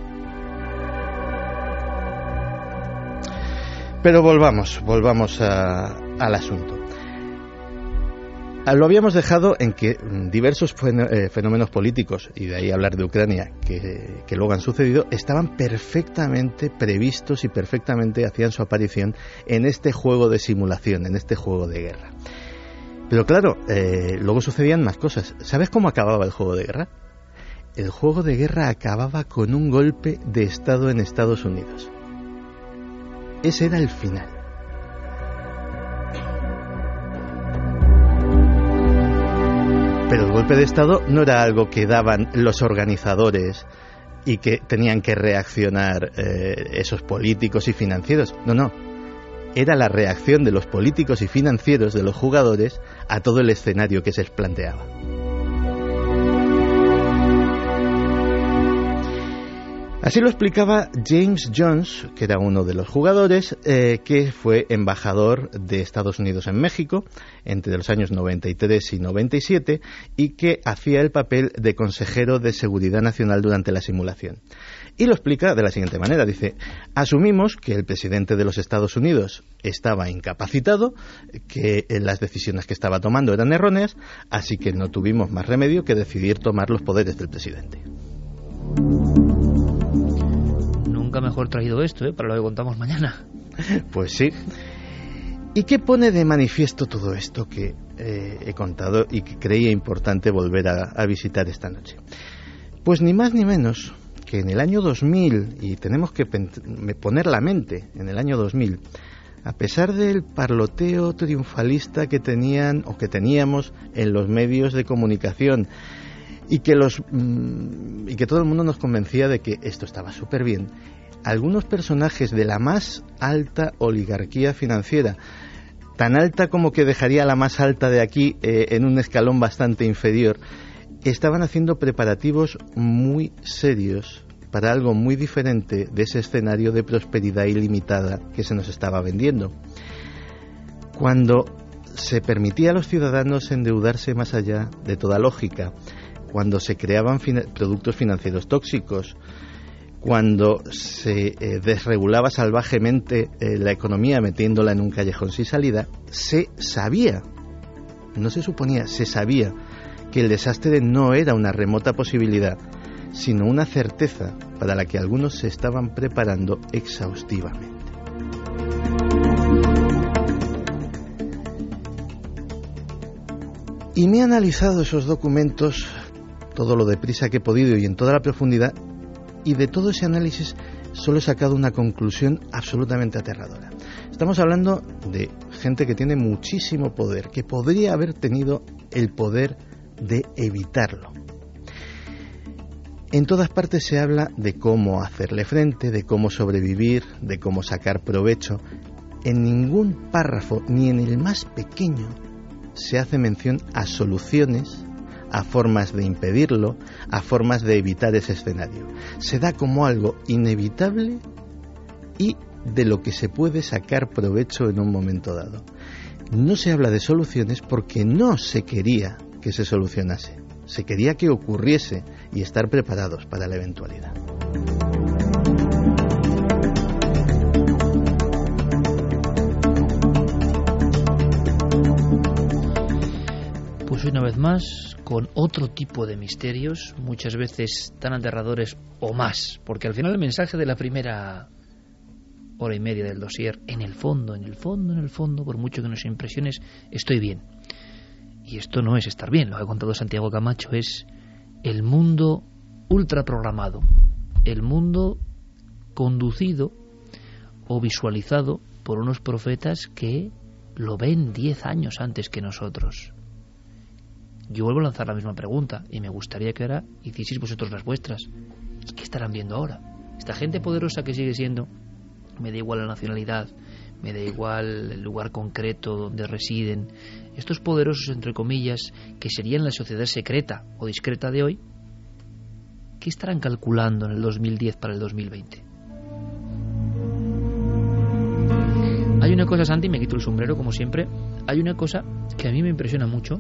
Pero volvamos, volvamos a, al asunto. Lo habíamos dejado en que diversos fenómenos políticos, y de ahí hablar de Ucrania, que, que luego han sucedido, estaban perfectamente previstos y perfectamente hacían su aparición en este juego de simulación, en este juego de guerra. Pero claro, eh, luego sucedían más cosas. ¿Sabes cómo acababa el juego de guerra? El juego de guerra acababa con un golpe de Estado en Estados Unidos. Ese era el final. Pero el golpe de Estado no era algo que daban los organizadores y que tenían que reaccionar eh, esos políticos y financieros. No, no. Era la reacción de los políticos y financieros, de los jugadores, a todo el escenario que se les planteaba. Así lo explicaba James Jones, que era uno de los jugadores, eh, que fue embajador de Estados Unidos en México entre los años noventa y tres y noventa y siete y que hacía el papel de consejero de Seguridad Nacional durante la simulación. Y lo explica de la siguiente manera, dice: asumimos que el presidente de los Estados Unidos estaba incapacitado, que las decisiones que estaba tomando eran erróneas, así que no tuvimos más remedio que decidir tomar los poderes del presidente. Nunca mejor traído esto, ¿eh? Para lo que contamos mañana. Pues sí. ¿Y qué pone de manifiesto todo esto que eh, he contado y que creía importante volver a, a visitar esta noche? Pues ni más ni menos que en el año dos mil, y tenemos que poner la mente en el año dos mil, a pesar del parloteo triunfalista que tenían o que teníamos en los medios de comunicación, y que los mmm, y que todo el mundo nos convencía de que esto estaba súper bien, algunos personajes de la más alta oligarquía financiera, tan alta como que dejaría la más alta de aquí eh, en un escalón bastante inferior, estaban haciendo preparativos muy serios para algo muy diferente de ese escenario de prosperidad ilimitada que se nos estaba vendiendo. Cuando se permitía a los ciudadanos endeudarse más allá de toda lógica, cuando se creaban fin- productos financieros tóxicos, cuando se eh, desregulaba salvajemente eh, la economía metiéndola en un callejón sin salida, se sabía, no se suponía, se sabía que el desastre no era una remota posibilidad, sino una certeza para la que algunos se estaban preparando exhaustivamente. Y me he analizado esos documentos, todo lo deprisa que he podido y en toda la profundidad, y de todo ese análisis solo he sacado una conclusión absolutamente aterradora. Estamos hablando de gente que tiene muchísimo poder, que podría haber tenido el poder de evitarlo. En todas partes se habla de cómo hacerle frente, de cómo sobrevivir, de cómo sacar provecho. En ningún párrafo, ni en el más pequeño, se hace mención a soluciones, a formas de impedirlo, a formas de evitar ese escenario. Se da como algo inevitable y de lo que se puede sacar provecho en un momento dado. No se habla de soluciones porque no se quería que se solucionase. Se quería que ocurriese y estar preparados para la eventualidad. Pues una vez más, con otro tipo de misterios, muchas veces tan aterradores o más, porque al final el mensaje de la primera hora y media del dossier, en el fondo, en el fondo, en el fondo, por mucho que nos impresiones, estoy bien. Y esto no es estar bien, lo que ha contado Santiago Camacho, es el mundo ultraprogramado, el mundo conducido o visualizado por unos profetas que lo ven diez años antes que nosotros. Yo vuelvo a lanzar la misma pregunta y me gustaría que ahora hicieseis vosotros las vuestras. ¿Y qué estarán viendo ahora? Esta gente poderosa que sigue siendo, me da igual la nacionalidad, me da igual el lugar concreto donde residen, estos poderosos, entre comillas, que serían la sociedad secreta o discreta de hoy, ¿qué estarán calculando en el dos mil diez para el dos mil veinte? Hay una cosa, Santi, me quito el sombrero como siempre, hay una cosa que a mí me impresiona mucho,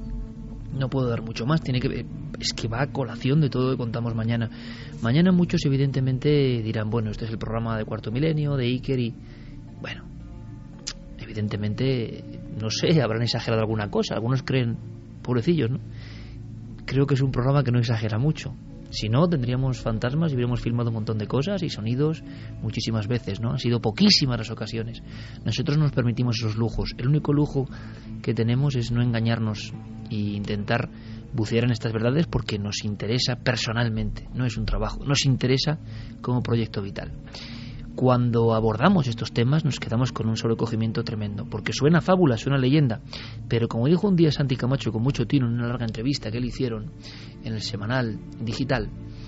no puedo dar mucho más, tiene que es que va a colación de todo lo que contamos mañana. Mañana muchos evidentemente dirán, bueno, este es el programa de Cuarto Milenio, de Iker y... Bueno, evidentemente, no sé, habrán exagerado alguna cosa. Algunos creen, pobrecillos, ¿no? Creo que es un programa que no exagera mucho. Si no, tendríamos fantasmas y hubiéramos filmado un montón de cosas y sonidos muchísimas veces, ¿no? Han sido poquísimas las ocasiones. Nosotros nos permitimos esos lujos. El único lujo que tenemos es no engañarnos e intentar bucear en estas verdades porque nos interesa personalmente, no es un trabajo, nos interesa como proyecto vital. Cuando abordamos estos temas nos quedamos con un sobrecogimiento tremendo, porque suena fábula, suena leyenda, pero como dijo un día Santi Camacho con mucho tino en una larga entrevista que le hicieron en el semanal digital,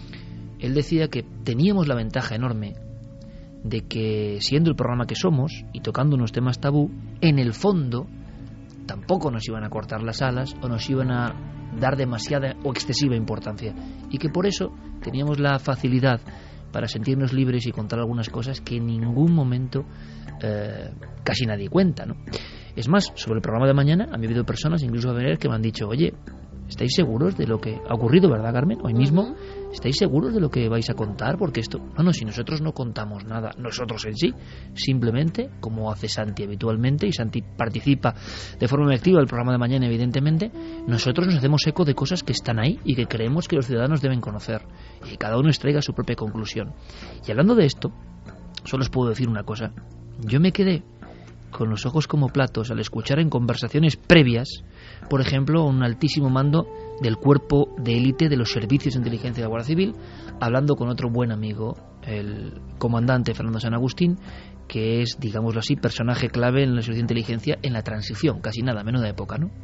él decía que teníamos la ventaja enorme de que, siendo el programa que somos y tocando unos temas tabú, en el fondo tampoco nos iban a cortar las alas o nos iban a dar demasiada o excesiva importancia, y que por eso teníamos la facilidad para sentirnos libres y contar algunas cosas que en ningún momento eh, casi nadie cuenta, ¿no? Es más, sobre el programa de mañana a mí ha habido personas, incluso a ver, que me han dicho, oye, ¿estáis seguros de lo que ha ocurrido, verdad, Carmen? Hoy mismo, ¿estáis seguros de lo que vais a contar? Porque esto, no, no, si nosotros no contamos nada, nosotros en sí, simplemente, como hace Santi habitualmente, y Santi participa de forma muy activa del programa de mañana, evidentemente, nosotros nos hacemos eco de cosas que están ahí y que creemos que los ciudadanos deben conocer, y que cada uno extraiga su propia conclusión. Y hablando de esto, solo os puedo decir una cosa, yo me quedé con los ojos como platos al escuchar en conversaciones previas, por ejemplo, un altísimo mando del cuerpo de élite de los servicios de inteligencia de la Guardia Civil, hablando con otro buen amigo, el comandante Fernando San Agustín, que es, digámoslo así, personaje clave en la servicio de inteligencia en la transición, casi nada, menuda época, ¿no?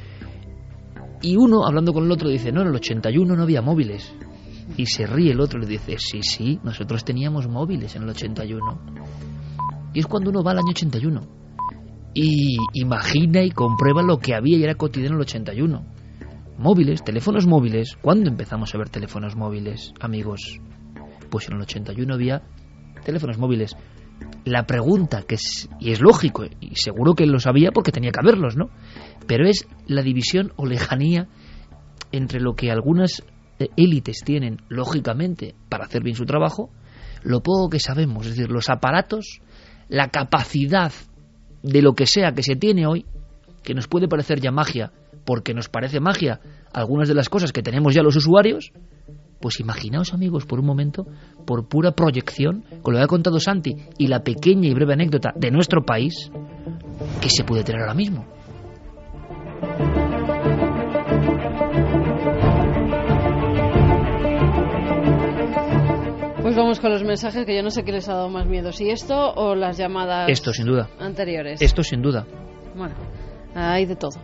Y uno, hablando con el otro, dice, no, en el ochenta y uno no había móviles. Y se ríe el otro y le dice, sí, sí, nosotros teníamos móviles en el ochenta y uno. Y es cuando uno va al año ochenta y uno y imagina y comprueba lo que había y era cotidiano en el ochenta y uno. Móviles, teléfonos móviles. ¿Cuándo empezamos a ver teléfonos móviles, amigos? Pues en el ochenta y uno había teléfonos móviles. La pregunta, que es, y es lógico, y seguro que lo sabía porque tenía que haberlos, ¿no? Pero es la división o lejanía entre lo que algunas élites tienen, lógicamente, para hacer bien su trabajo, lo poco que sabemos, es decir, los aparatos, la capacidad de lo que sea que se tiene hoy, que nos puede parecer ya magia, porque nos parece magia algunas de las cosas que tenemos ya los usuarios, pues imaginaos, amigos, por un momento, por pura proyección, con lo que ha contado Santi y la pequeña y breve anécdota de nuestro país, ¿qué se puede tener ahora mismo? Vamos con los mensajes, que yo no sé qué les ha dado más miedo, si esto o las llamadas Esto, sin duda. anteriores. Esto, sin duda. Bueno, hay de todo.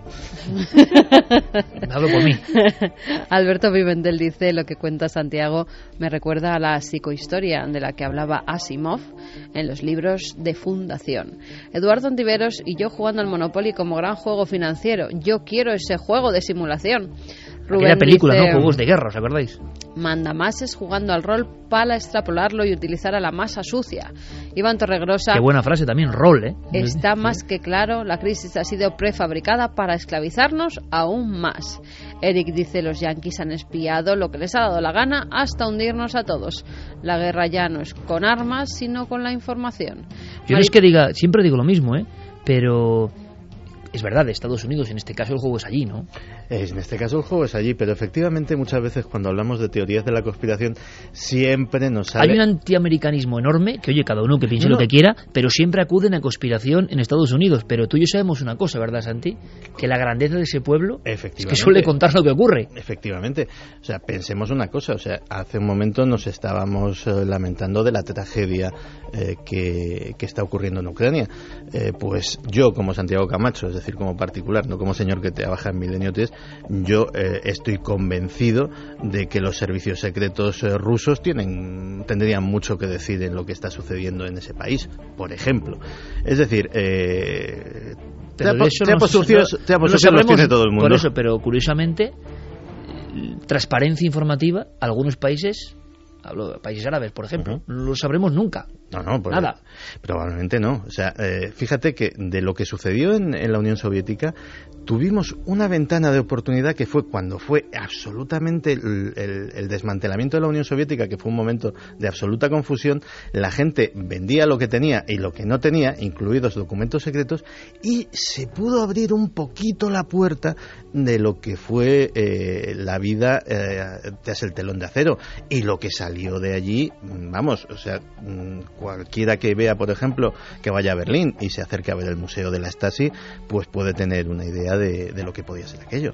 Hablo por mí. Alberto Pimentel dice: lo que cuenta Santiago me recuerda a la psicohistoria de la que hablaba Asimov en los libros de Fundación. Eduardo Ontiveros: y yo jugando al Monopoly como gran juego financiero. Yo quiero ese juego de simulación. Rubén Aquella película, dice, ¿no? Juegos de guerra, ¿os acordáis? Mandamases jugando al rol para extrapolarlo y utilizar a la masa sucia. Iván Torregrosa: qué buena frase también, rol, ¿eh? está más que claro, la crisis ha sido prefabricada para esclavizarnos aún más. Eric dice: los yanquis han espiado lo que les ha dado la gana hasta hundirnos a todos. La guerra ya no es con armas, sino con la información. Yo no es que diga, siempre digo lo mismo, ¿eh? Pero es verdad, de Estados Unidos, en este caso el juego es allí, ¿no? En este caso el juego es allí, pero efectivamente muchas veces cuando hablamos de teorías de la conspiración siempre nos sale... Hay un antiamericanismo enorme, que oye, cada uno que piense no, lo que quiera, pero siempre acuden a conspiración en Estados Unidos. Pero tú y yo sabemos una cosa, ¿verdad, Santi? Que la grandeza de ese pueblo es que suele contar lo que ocurre. Efectivamente. O sea, pensemos una cosa, o sea, hace un momento nos estábamos eh, lamentando de la tragedia eh, que, que está ocurriendo en Ucrania. Eh, pues yo, como Santiago Camacho, es decir, como particular, no como señor que trabaja en Milenio tres, yo eh, estoy convencido de que los servicios secretos eh, rusos tienen tendrían mucho que decir en lo que está sucediendo en ese país, por ejemplo. Es decir, eh, trapos sucios los tiene todo el mundo. Por eso, pero curiosamente, transparencia informativa, algunos países, hablo de países árabes, por ejemplo, uh-huh. no lo sabremos nunca. No, no, pues, nada. Probablemente no. O sea, eh, fíjate que de lo que sucedió en, en la Unión Soviética, tuvimos una ventana de oportunidad que fue cuando fue absolutamente el, el, el desmantelamiento de la Unión Soviética, que fue un momento de absoluta confusión. La gente vendía lo que tenía y lo que no tenía, incluidos documentos secretos, y se pudo abrir un poquito la puerta de lo que fue eh, la vida eh, tras el telón de acero. Y lo que salió de allí, vamos, o sea, cualquiera que vea, por ejemplo, que vaya a Berlín y se acerque a ver el Museo de la Stasi, pues puede tener una idea de, de lo que podía ser aquello.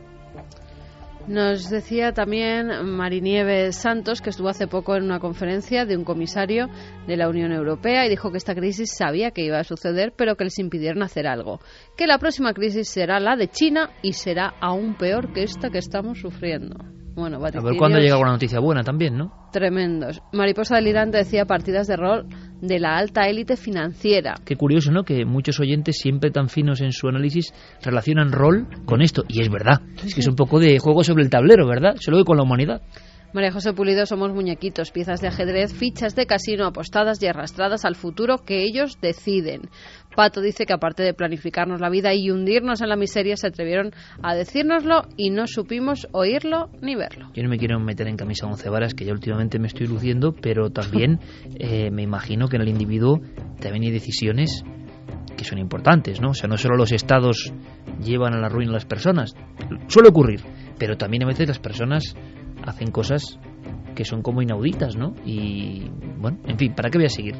Nos decía también Marinieves Santos, que estuvo hace poco en una conferencia de un comisario de la Unión Europea y dijo que esta crisis sabía que iba a suceder, pero que les impidieron hacer algo. Que la próxima crisis será la de China y será aún peor que esta que estamos sufriendo. Bueno, a ver cuándo llega alguna noticia buena también, ¿no? Tremendos. Mariposa Delirante decía partidas de rol de la alta élite financiera. Qué curioso, ¿no? Que muchos oyentes, siempre tan finos en su análisis, relacionan rol con esto. Y es verdad. Es que es un poco de juego sobre el tablero, ¿verdad? Solo que con la humanidad. María José Pulido: somos muñequitos, piezas de ajedrez, fichas de casino apostadas y arrastradas al futuro que ellos deciden. Pato dice que aparte de planificarnos la vida y hundirnos en la miseria, se atrevieron a decírnoslo y no supimos oírlo ni verlo. Yo no me quiero meter en camisa once varas, que ya últimamente me estoy luciendo, pero también eh, me imagino que en el individuo también hay decisiones que son importantes, ¿no? O sea, no solo los estados llevan a la ruina a las personas, suele ocurrir, pero también a veces las personas hacen cosas que son como inauditas, ¿no? Y, bueno, en fin, ¿para qué voy a seguir?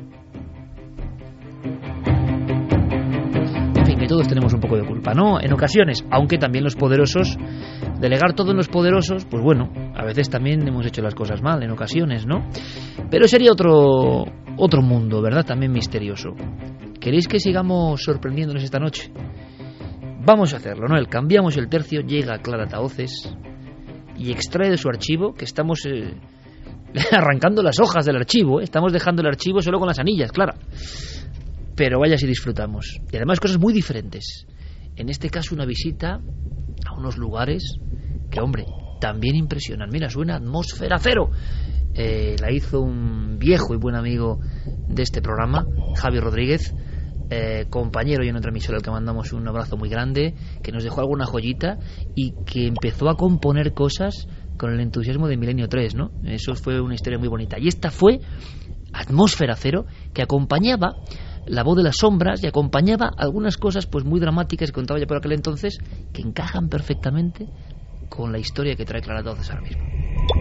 En fin, que todos tenemos un poco de culpa, ¿no? En ocasiones, aunque también los poderosos, delegar todo en los poderosos, pues bueno, a veces también hemos hecho las cosas mal, en ocasiones, ¿no? Pero sería otro, otro mundo, ¿verdad? También misterioso. ¿Queréis que sigamos sorprendiéndonos esta noche? Vamos a hacerlo, ¿no? El cambiamos el tercio, llega Clara Tahoces y extrae de su archivo, que estamos eh, arrancando las hojas del archivo, ¿eh? Estamos dejando el archivo solo con las anillas, claro. Pero vaya si disfrutamos. Y además cosas muy diferentes. En este caso una visita a unos lugares que, hombre, también impresionan. Mira, suena Atmósfera Cero. Eh, la hizo un viejo y buen amigo de este programa, Javi Rodríguez, eh, compañero y en otra emisora al que mandamos un abrazo muy grande, que nos dejó alguna joyita y que empezó a componer cosas con el entusiasmo de Milenio tres, ¿no? Eso fue una historia muy bonita. Y esta fue Atmósfera Cero, que acompañaba La Voz de las Sombras y acompañaba algunas cosas pues muy dramáticas que contaba ya por aquel entonces, que encajan perfectamente con la historia que trae Clara Tahoces ahora mismo.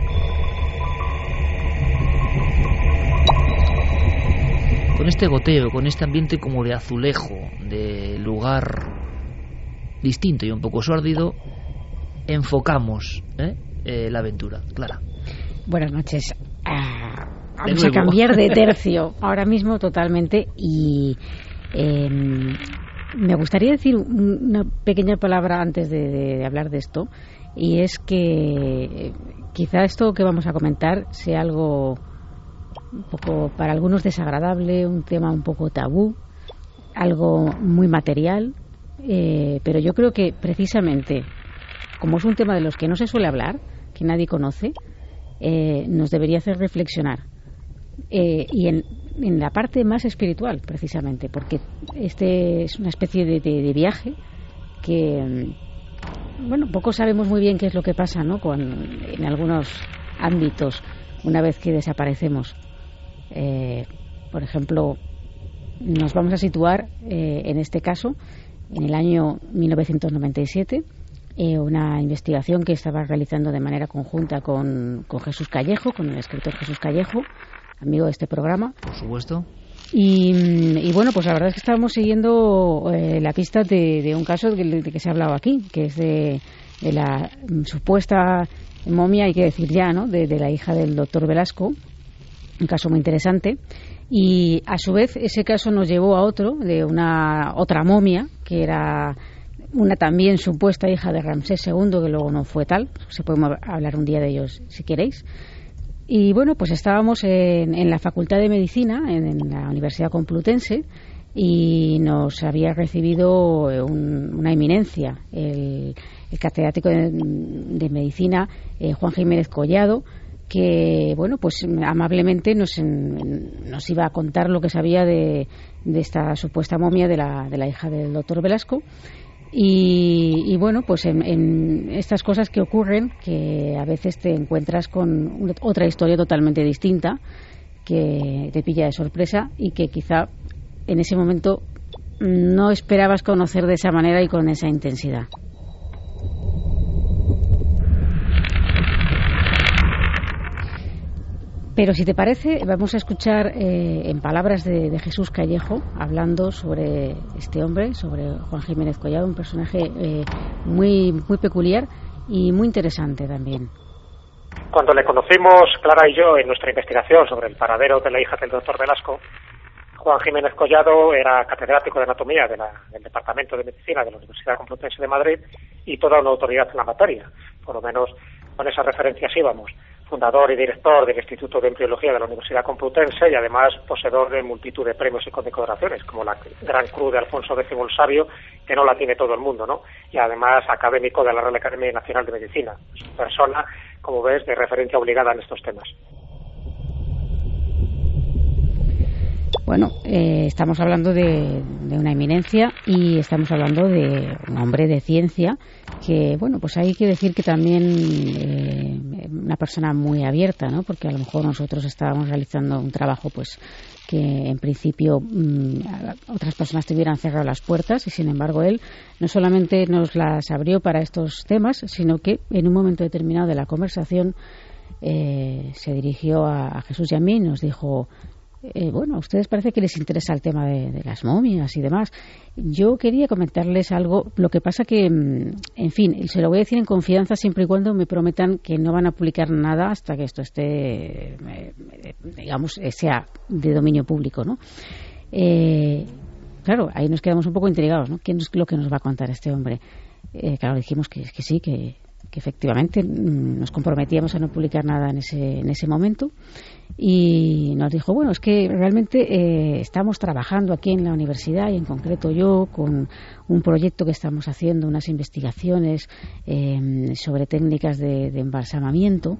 Con este goteo, con este ambiente como de azulejo, de lugar distinto y un poco sórdido, enfocamos ¿eh? Eh, la aventura. Clara. Buenas noches. Ah, vamos a cambiar de tercio ahora mismo totalmente y eh, me gustaría decir una pequeña palabra antes de, de, de hablar de esto, y es que quizá esto que vamos a comentar sea algo un poco para algunos desagradable, un tema un poco tabú, algo muy material, eh, pero yo creo que precisamente como es un tema de los que no se suele hablar, que nadie conoce, eh, nos debería hacer reflexionar. Eh, y en, en la parte más espiritual, precisamente, porque este es una especie de, de, de viaje que, bueno, poco sabemos muy bien qué es lo que pasa, ¿no?, con, en algunos ámbitos una vez que desaparecemos. Eh, por ejemplo, nos vamos a situar, eh, en este caso, en el año mil novecientos noventa y siete, eh, una investigación que estaba realizando de manera conjunta con, con Jesús Callejo, con el escritor Jesús Callejo, amigo de este programa. Por supuesto. Y, y bueno, pues la verdad es que estábamos siguiendo eh, la pista de, de un caso de, de que se ha hablado aquí, que es de, de la um, supuesta momia, hay que decir ya, ¿no?, de, de la hija del doctor Velasco, un caso muy interesante. Y a su vez ese caso nos llevó a otro, de una otra momia, que era una también supuesta hija de Ramsés segundo, que luego no fue tal. Se puede hablar un día de ellos si queréis. Y bueno, pues estábamos en, en la Facultad de Medicina, en, en la Universidad Complutense, y nos había recibido un, una eminencia, el, el catedrático de, de Medicina, eh, Juan Jiménez Collado, que, bueno, pues amablemente nos, en, nos iba a contar lo que sabía de, de esta supuesta momia de la, de la hija del doctor Velasco. Y, y bueno, pues en, en estas cosas que ocurren, que a veces te encuentras con una, otra historia totalmente distinta, que te pilla de sorpresa y que quizá en ese momento no esperabas conocer de esa manera y con esa intensidad. Pero si te parece, vamos a escuchar eh, en palabras de, de Jesús Callejo, hablando sobre este hombre, sobre Juan Jiménez Collado, un personaje eh, muy, muy peculiar y muy interesante también. Cuando le conocimos, Clara y yo, en nuestra investigación sobre el paradero de la hija del doctor Velasco, Juan Jiménez Collado era catedrático de anatomía de la, del Departamento de Medicina de la Universidad Complutense de Madrid y toda una autoridad en la materia. Por lo menos con esas referencias íbamos. Fundador y director del Instituto de Embriología de la Universidad Complutense y además poseedor de multitud de premios y condecoraciones, como la Gran Cruz de Alfonso décimo el Sabio, que no la tiene todo el mundo, ¿no? Y además académico de la Real Academia Nacional de Medicina. Es una persona, como ves, de referencia obligada en estos temas. Bueno, eh, estamos hablando de, de una eminencia y estamos hablando de un hombre de ciencia que, bueno, pues hay que decir que también eh, una persona muy abierta, ¿no? Porque a lo mejor nosotros estábamos realizando un trabajo, pues, que en principio mmm, otras personas te hubieran cerrado las puertas y sin embargo él no solamente nos las abrió para estos temas, sino que en un momento determinado de la conversación eh, se dirigió a, a Jesús y a mí y nos dijo: Eh, bueno, a ustedes parece que les interesa el tema de, de las momias y demás. Yo quería comentarles algo, lo que pasa que, en fin, se lo voy a decir en confianza siempre y cuando me prometan que no van a publicar nada hasta que esto esté, eh, digamos, sea de dominio público, ¿no? Eh, claro, ahí nos quedamos un poco intrigados, ¿no? ¿Qué es lo que nos va a contar este hombre? Eh, claro, dijimos que, que sí, que... que efectivamente nos comprometíamos a no publicar nada en ese, en ese momento, y nos dijo, bueno, es que realmente eh, estamos trabajando aquí en la universidad y en concreto yo con un proyecto que estamos haciendo, unas investigaciones eh, sobre técnicas de, de embalsamamiento.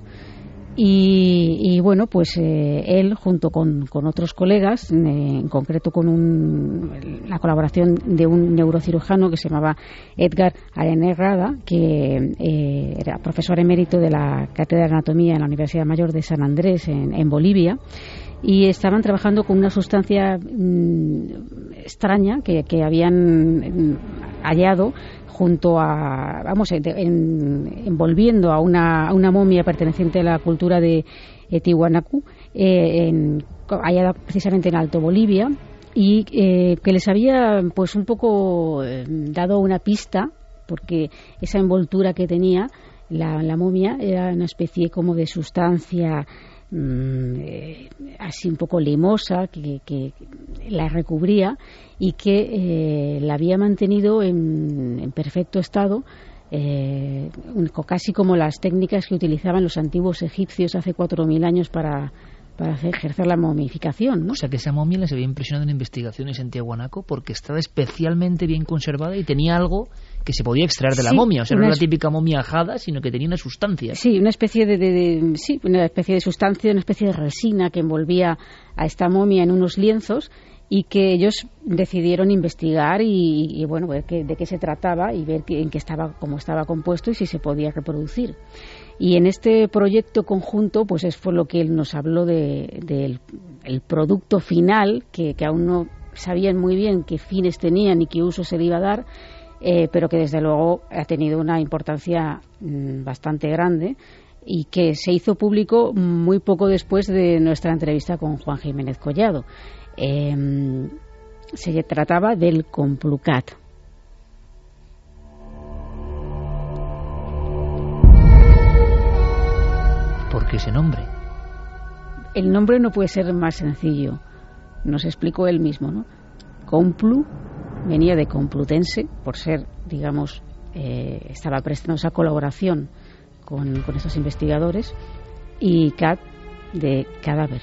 Y, y bueno, pues eh, él junto con, con otros colegas, eh, en concreto con un, la colaboración de un neurocirujano que se llamaba Edgar Arenerrada, que eh, era profesor emérito de la Cátedra de Anatomía en la Universidad Mayor de San Andrés en, en Bolivia, y estaban trabajando con una sustancia mmm, extraña que, que habían hallado junto a, vamos, en, en, envolviendo a una, a una momia perteneciente a la cultura de eh, Tiwanaku, eh, en, hallada precisamente en Alto Bolivia, y eh, que les había pues un poco eh, dado una pista, porque esa envoltura que tenía la, la momia era una especie como de sustancia mmm, eh, así un poco limosa que, que la recubría y que eh, la había mantenido en, en perfecto estado, eh, casi como las técnicas que utilizaban los antiguos egipcios hace cuatro mil años para para hacer, ejercer la momificación, ¿no? O sea que esa momia les había impresionado en investigaciones en Tiahuanaco porque estaba especialmente bien conservada y tenía algo que se podía extraer de la sí, momia. O sea, no una era la típica momia ajada, sino que tenía una sustancia. Sí, una especie de, de, de sí, una especie de sustancia, una especie de resina que envolvía a esta momia en unos lienzos y que ellos decidieron investigar y, y bueno, ver que, de qué se trataba y ver que, en qué estaba, cómo estaba compuesto y si se podía reproducir. Y en este proyecto conjunto, pues es por lo que él nos habló de, de el producto final, que, que aún no sabían muy bien qué fines tenían y qué uso se le iba a dar, eh, pero que desde luego ha tenido una importancia mmm, bastante grande y que se hizo público muy poco después de nuestra entrevista con Juan Jiménez Collado. Eh, se trataba del Complucat. ¿Por qué ese nombre? El nombre no puede ser más sencillo. Nos explicó él mismo, ¿no? Complu venía de complutense, por ser, digamos, eh, estaba prestando esa colaboración con, con estos investigadores, y cat de cadáver.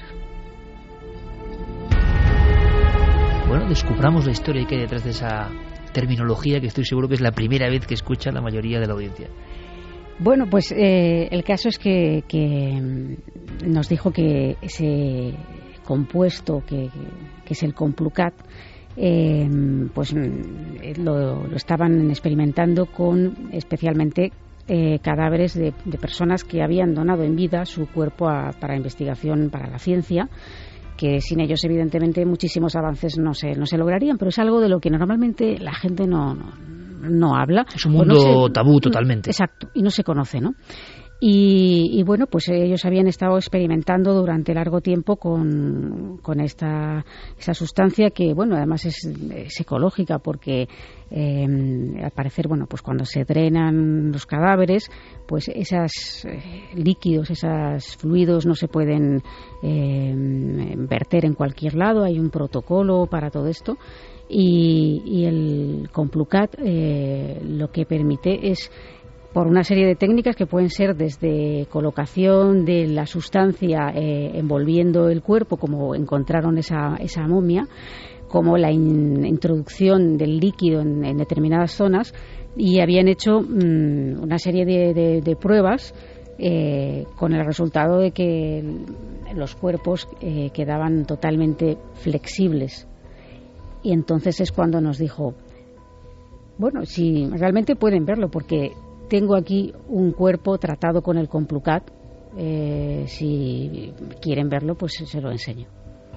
Bueno, descubramos la historia que hay detrás de esa terminología que estoy seguro que es la primera vez que escucha la mayoría de la audiencia. Bueno, pues eh, el caso es que, que nos dijo que ese compuesto que, que es el Complucat, eh, pues lo, lo estaban experimentando con especialmente eh, cadáveres de, de personas que habían donado en vida su cuerpo a, para investigación para la ciencia, que sin ellos evidentemente muchísimos avances no se, no se lograrían, pero es algo de lo que normalmente la gente no, no, no habla. Es un mundo no se, tabú totalmente. Exacto, y no se conoce, ¿no? Y, y bueno, pues ellos habían estado experimentando durante largo tiempo con, con esta, esta sustancia que, bueno, además es, es ecológica porque eh, al parecer, bueno, pues cuando se drenan los cadáveres, pues esos eh, líquidos, esos fluidos no se pueden eh, verter en cualquier lado, hay un protocolo para todo esto. Y, y el Complucat eh, lo que permite es, por una serie de técnicas que pueden ser desde colocación de la sustancia eh, envolviendo el cuerpo, como encontraron esa, esa momia, como la in, introducción del líquido en, en determinadas zonas, y habían hecho mmm, una serie de, de, de pruebas eh, con el resultado de que los cuerpos eh, quedaban totalmente flexibles. Y entonces es cuando nos dijo, bueno, si realmente pueden verlo, porque tengo aquí un cuerpo tratado con el Complucat, eh, si quieren verlo, pues se lo enseño.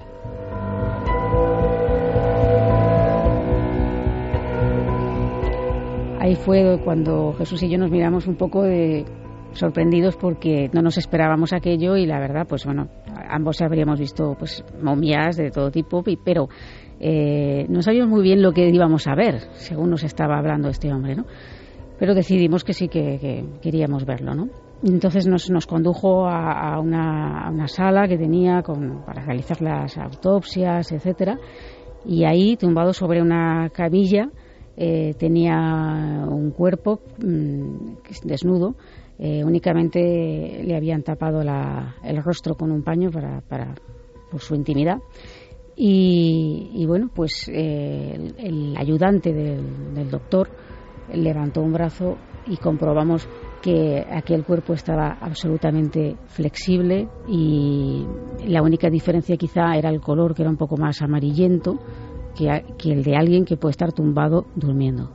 Ahí fue cuando Jesús y yo nos miramos un poco de sorprendidos porque no nos esperábamos aquello y la verdad, pues bueno, ambos habríamos visto pues momias de todo tipo, pero eh, no sabíamos muy bien lo que íbamos a ver, según nos estaba hablando este hombre, ¿no? Pero decidimos que sí que, que queríamos verlo, ¿no? Y entonces nos, nos condujo a, a, una, a una sala que tenía con, para realizar las autopsias, etcétera, y ahí, tumbado sobre una camilla, eh, tenía un cuerpo mmm, desnudo, eh, únicamente le habían tapado la, el rostro con un paño para, para por su intimidad. Y, y bueno, pues eh, el, el ayudante del, del doctor levantó un brazo y comprobamos que aquel cuerpo estaba absolutamente flexible y la única diferencia quizá era el color, que era un poco más amarillento que, que el de alguien que puede estar tumbado durmiendo.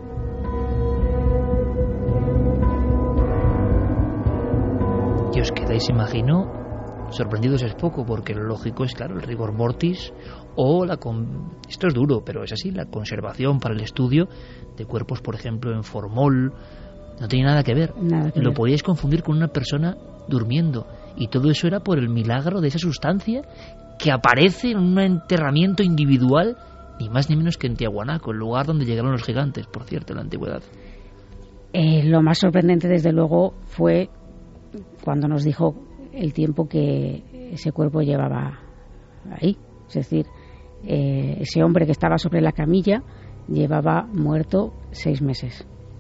Y os quedáis, imagino, sorprendidos es poco, porque lo lógico es, claro, el rigor mortis o la con... esto es duro, pero es así, la conservación para el estudio de cuerpos, por ejemplo, en formol, no tenía nada que ver. Nada que lo ver. podíais confundir con una persona durmiendo, y todo eso era por el milagro de esa sustancia que aparece en un enterramiento individual, ni más ni menos que en Tiahuanaco, el lugar donde llegaron los gigantes, por cierto, en la antigüedad. Eh, lo más sorprendente, desde luego, fue cuando nos dijo el tiempo que ese cuerpo llevaba ahí. Es decir, eh, ese hombre que estaba sobre la camilla llevaba muerto seis meses.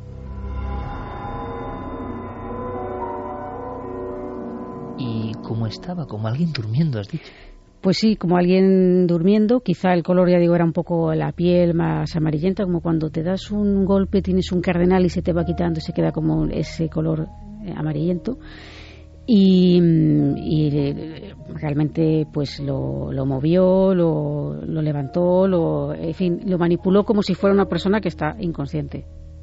¿Y cómo estaba? Como alguien durmiendo, has dicho. Pues sí, como alguien durmiendo. Quizá el color, ya digo, era un poco la piel más amarillenta, como cuando te das un golpe, tienes un cardenal y se te va quitando, se queda como ese color amarillento. Y, y realmente pues lo, lo movió, lo, lo levantó, lo, en fin, lo manipuló como si fuera una persona que está inconsciente.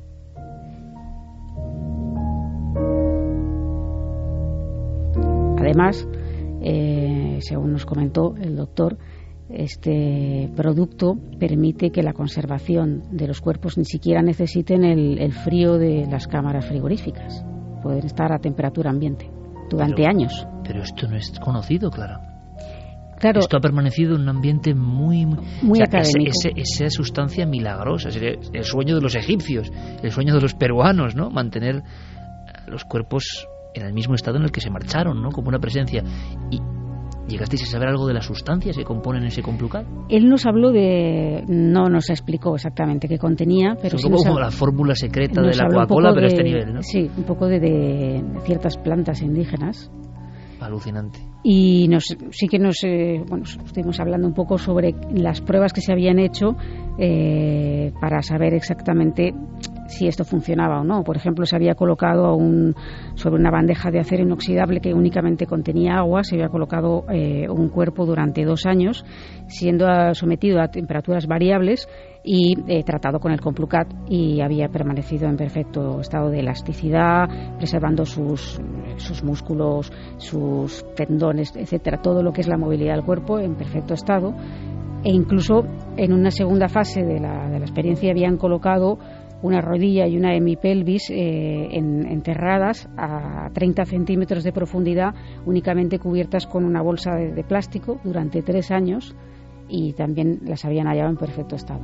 Además, eh, según nos comentó el doctor, este producto permite que la conservación de los cuerpos ni siquiera necesiten el, el frío de las cámaras frigoríficas. Pueden estar a temperatura ambiente durante pero, años. Pero esto no es conocido, claro. Claro. Esto ha permanecido en un ambiente muy... Muy, muy o sea, académico. Ese, ese, esa sustancia milagrosa, el sueño de los egipcios, el sueño de los peruanos, ¿no? Mantener los cuerpos en el mismo estado en el que se marcharon, ¿no? Como una presencia. Y ¿llegasteis a saber algo de las sustancias que componen ese Complucat? Él nos habló de... No nos explicó exactamente qué contenía, pero... Es sí un poco nos como ha... la fórmula secreta nos de la habló un Coca-Cola, poco pero a de... este nivel, ¿no? Sí, un poco de, de ciertas plantas indígenas. Alucinante. Y nos, sí que nos eh, bueno, estuvimos hablando un poco sobre las pruebas que se habían hecho eh, para saber exactamente si esto funcionaba o no. Por ejemplo, se había colocado un, sobre una bandeja de acero inoxidable que únicamente contenía agua, se había colocado eh, un cuerpo durante dos años, siendo sometido a temperaturas variables y eh, tratado con el Complucat, y había permanecido en perfecto estado de elasticidad, preservando sus, sus músculos, sus tendones, etcétera, todo lo que es la movilidad del cuerpo en perfecto estado. E incluso en una segunda fase de la, de la experiencia habían colocado una rodilla y una hemipelvis eh, en, enterradas a treinta centímetros de profundidad, únicamente cubiertas con una bolsa de, de plástico durante tres años, y también las habían hallado en perfecto estado.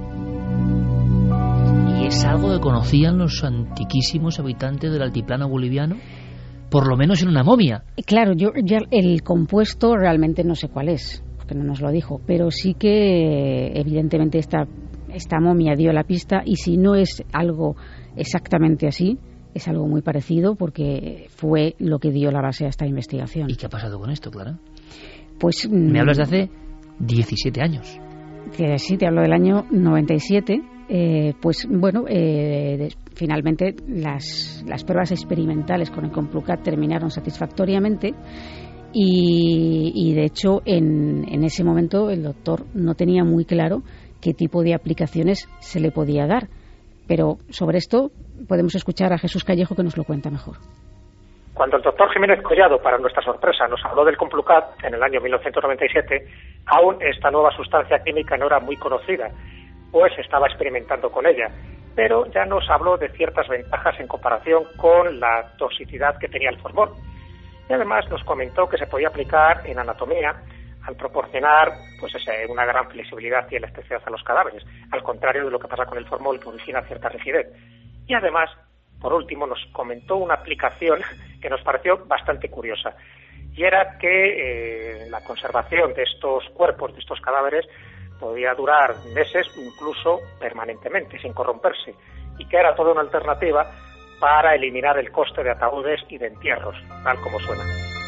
¿Y es algo que conocían los antiquísimos habitantes del altiplano boliviano? Por lo menos en una momia. Claro, yo ya el compuesto realmente no sé cuál es, porque no nos lo dijo, pero sí que evidentemente esta, esta momia dio la pista, y si no es algo exactamente así, es algo muy parecido, porque fue lo que dio la base a esta investigación. ¿Y qué ha pasado con esto, Clara? Pues me hablas de hace diecisiete años. Que sí, te hablo del año noventa y siete. Eh, pues bueno, eh, de, finalmente las, las pruebas experimentales con el Complucat terminaron satisfactoriamente, y, y de hecho en, en ese momento el doctor no tenía muy claro qué tipo de aplicaciones se le podía dar, pero sobre esto podemos escuchar a Jesús Callejo, que nos lo cuenta mejor. Cuando el doctor Jiménez Collado, para nuestra sorpresa, nos habló del Complucat en el año mil novecientos noventa y siete, aún esta nueva sustancia química no era muy conocida, pues estaba experimentando con ella, pero ya nos habló de ciertas ventajas en comparación con la toxicidad que tenía el formol. Y además nos comentó que se podía aplicar en anatomía al proporcionar pues ese, una gran flexibilidad y elasticidad a los cadáveres, al contrario de lo que pasa con el formol, que origina cierta rigidez. Y además, por último, nos comentó una aplicación que nos pareció bastante curiosa, y era que eh, la conservación de estos cuerpos, de estos cadáveres, podía durar meses, incluso permanentemente, sin corromperse, y que era toda una alternativa para eliminar el coste de ataúdes y de entierros, tal como suena.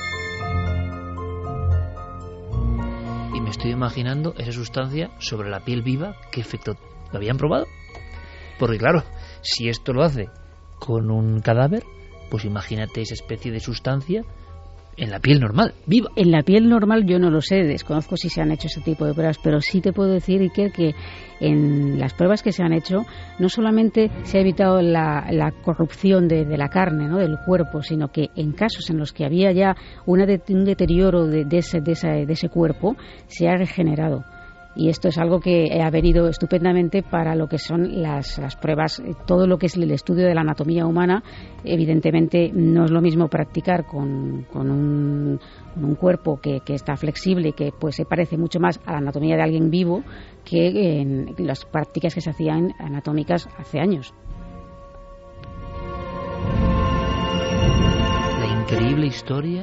Y me estoy imaginando esa sustancia sobre la piel viva. ¿Qué efecto? ¿Lo habían probado? Porque claro, si esto lo hace con un cadáver, pues imagínate esa especie de sustancia en la piel normal, viva. En la piel normal yo no lo sé, desconozco si se han hecho ese tipo de pruebas, pero sí te puedo decir, Iker, que en las pruebas que se han hecho no solamente se ha evitado la, la corrupción de, de la carne, ¿no?, del cuerpo, sino que en casos en los que había ya una de, un deterioro de, de, ese, de, ese, de ese cuerpo, se ha regenerado. Y esto es algo que ha venido estupendamente para lo que son las, las pruebas, todo lo que es el estudio de la anatomía humana. Evidentemente no es lo mismo practicar con, con, un, con un cuerpo que, que está flexible, que pues se parece mucho más a la anatomía de alguien vivo, que en las prácticas que se hacían anatómicas hace años. La increíble historia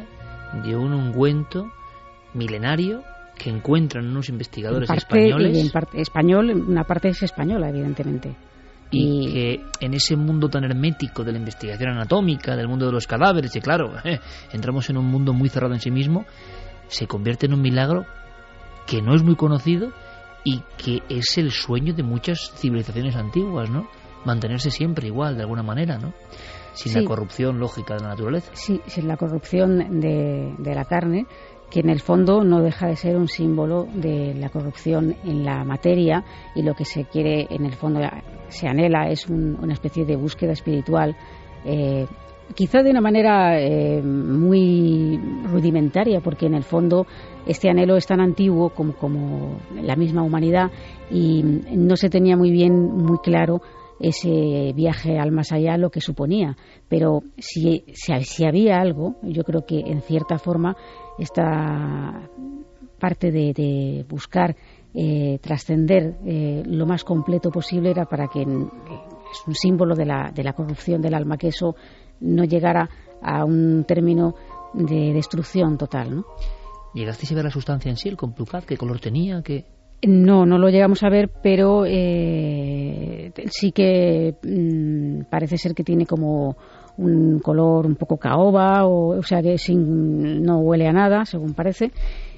de un ungüento milenario que encuentran unos investigadores en parte, españoles. En parte español, una parte es española, evidentemente. Y, y que en ese mundo tan hermético de la investigación anatómica, del mundo de los cadáveres, y claro, eh, entramos en un mundo muy cerrado en sí mismo, se convierte en un milagro que no es muy conocido y que es el sueño de muchas civilizaciones antiguas, ¿no? Mantenerse siempre igual, de alguna manera, ¿no? Sin sí. la corrupción lógica de la naturaleza. Sí, sin la corrupción de, de la carne, que en el fondo no deja de ser un símbolo de la corrupción en la materia, y lo que se quiere, en el fondo, se anhela, es un, una especie de búsqueda espiritual, eh, quizá de una manera eh, muy rudimentaria, porque en el fondo este anhelo es tan antiguo como, como la misma humanidad, y no se tenía muy bien, muy claro ese viaje al más allá, lo que suponía. Pero si, si, si había algo, yo creo que en cierta forma esta parte de, de buscar eh, trascender eh, lo más completo posible era para que, es un símbolo de la, de la corrupción del alma, que eso no llegara a un término de destrucción total, ¿no? ¿Llegasteis a ver la sustancia en sí, el Complucat? ¿Qué color tenía? ¿Qué...? No, no lo llegamos a ver, pero eh, sí que mmm, parece ser que tiene como un color un poco caoba, o, o sea que sin, no huele a nada, según parece.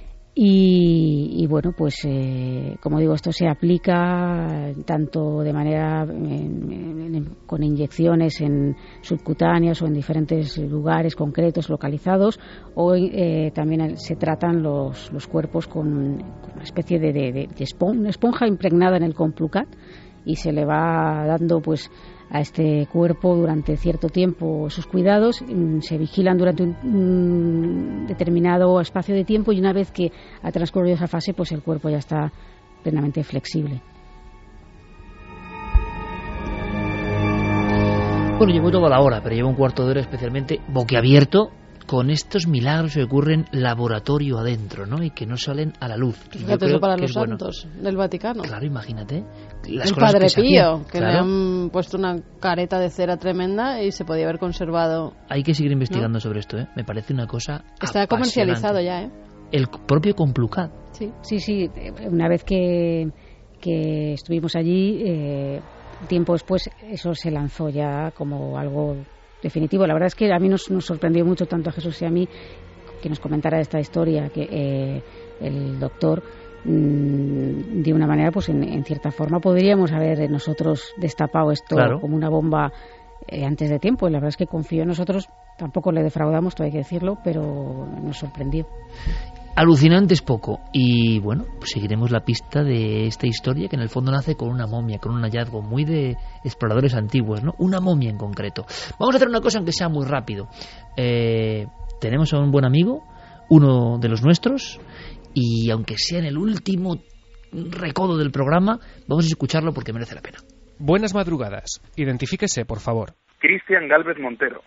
Y, y bueno, pues eh, como digo, esto se aplica tanto de manera en, en, con inyecciones en subcutáneas o en diferentes lugares concretos localizados, o eh, también se tratan los, los cuerpos con, con una especie de, de, de esponja, una esponja impregnada en el Complucat, y se le va dando pues a este cuerpo durante cierto tiempo sus cuidados, se vigilan durante un, un determinado espacio de tiempo, y una vez que ha transcurrido esa fase, pues el cuerpo ya está plenamente flexible. Bueno, llevo toda la hora, pero llevo un cuarto de hora especialmente boquiabierto con estos milagros que ocurren laboratorio adentro, ¿no? Y que no salen a la luz. Fíjate eso para los santos bueno. del Vaticano. Claro, imagínate. Las el cosas Padre que Pío, que claro. le han puesto una careta de cera tremenda y se podía haber conservado. Hay que seguir investigando ¿no? sobre esto, ¿eh? Me parece una cosa Está comercializado ya, ¿eh? El propio Complucat. Sí, sí, sí. Una vez que, que estuvimos allí, eh, tiempo después, eso se lanzó ya como algo definitivo. La verdad es que a mí nos, nos sorprendió mucho, tanto a Jesús y a mí, que nos comentara esta historia, que eh, el doctor mmm, de una manera, pues en, en cierta forma podríamos haber nosotros destapado esto claro. como una bomba eh, antes de tiempo, y la verdad es que confió en nosotros. Tampoco le defraudamos, todo hay que decirlo, pero nos sorprendió. Alucinante es poco, y bueno, pues seguiremos la pista de esta historia, que en el fondo nace con una momia, con un hallazgo muy de exploradores antiguos, ¿no? Una momia en concreto. Vamos a hacer una cosa, aunque sea muy rápido. Eh, tenemos a un buen amigo, uno de los nuestros, y aunque sea en el último recodo del programa, vamos a escucharlo porque merece la pena. Buenas madrugadas. Identifíquese, por favor. Cristian Gálvez Montero.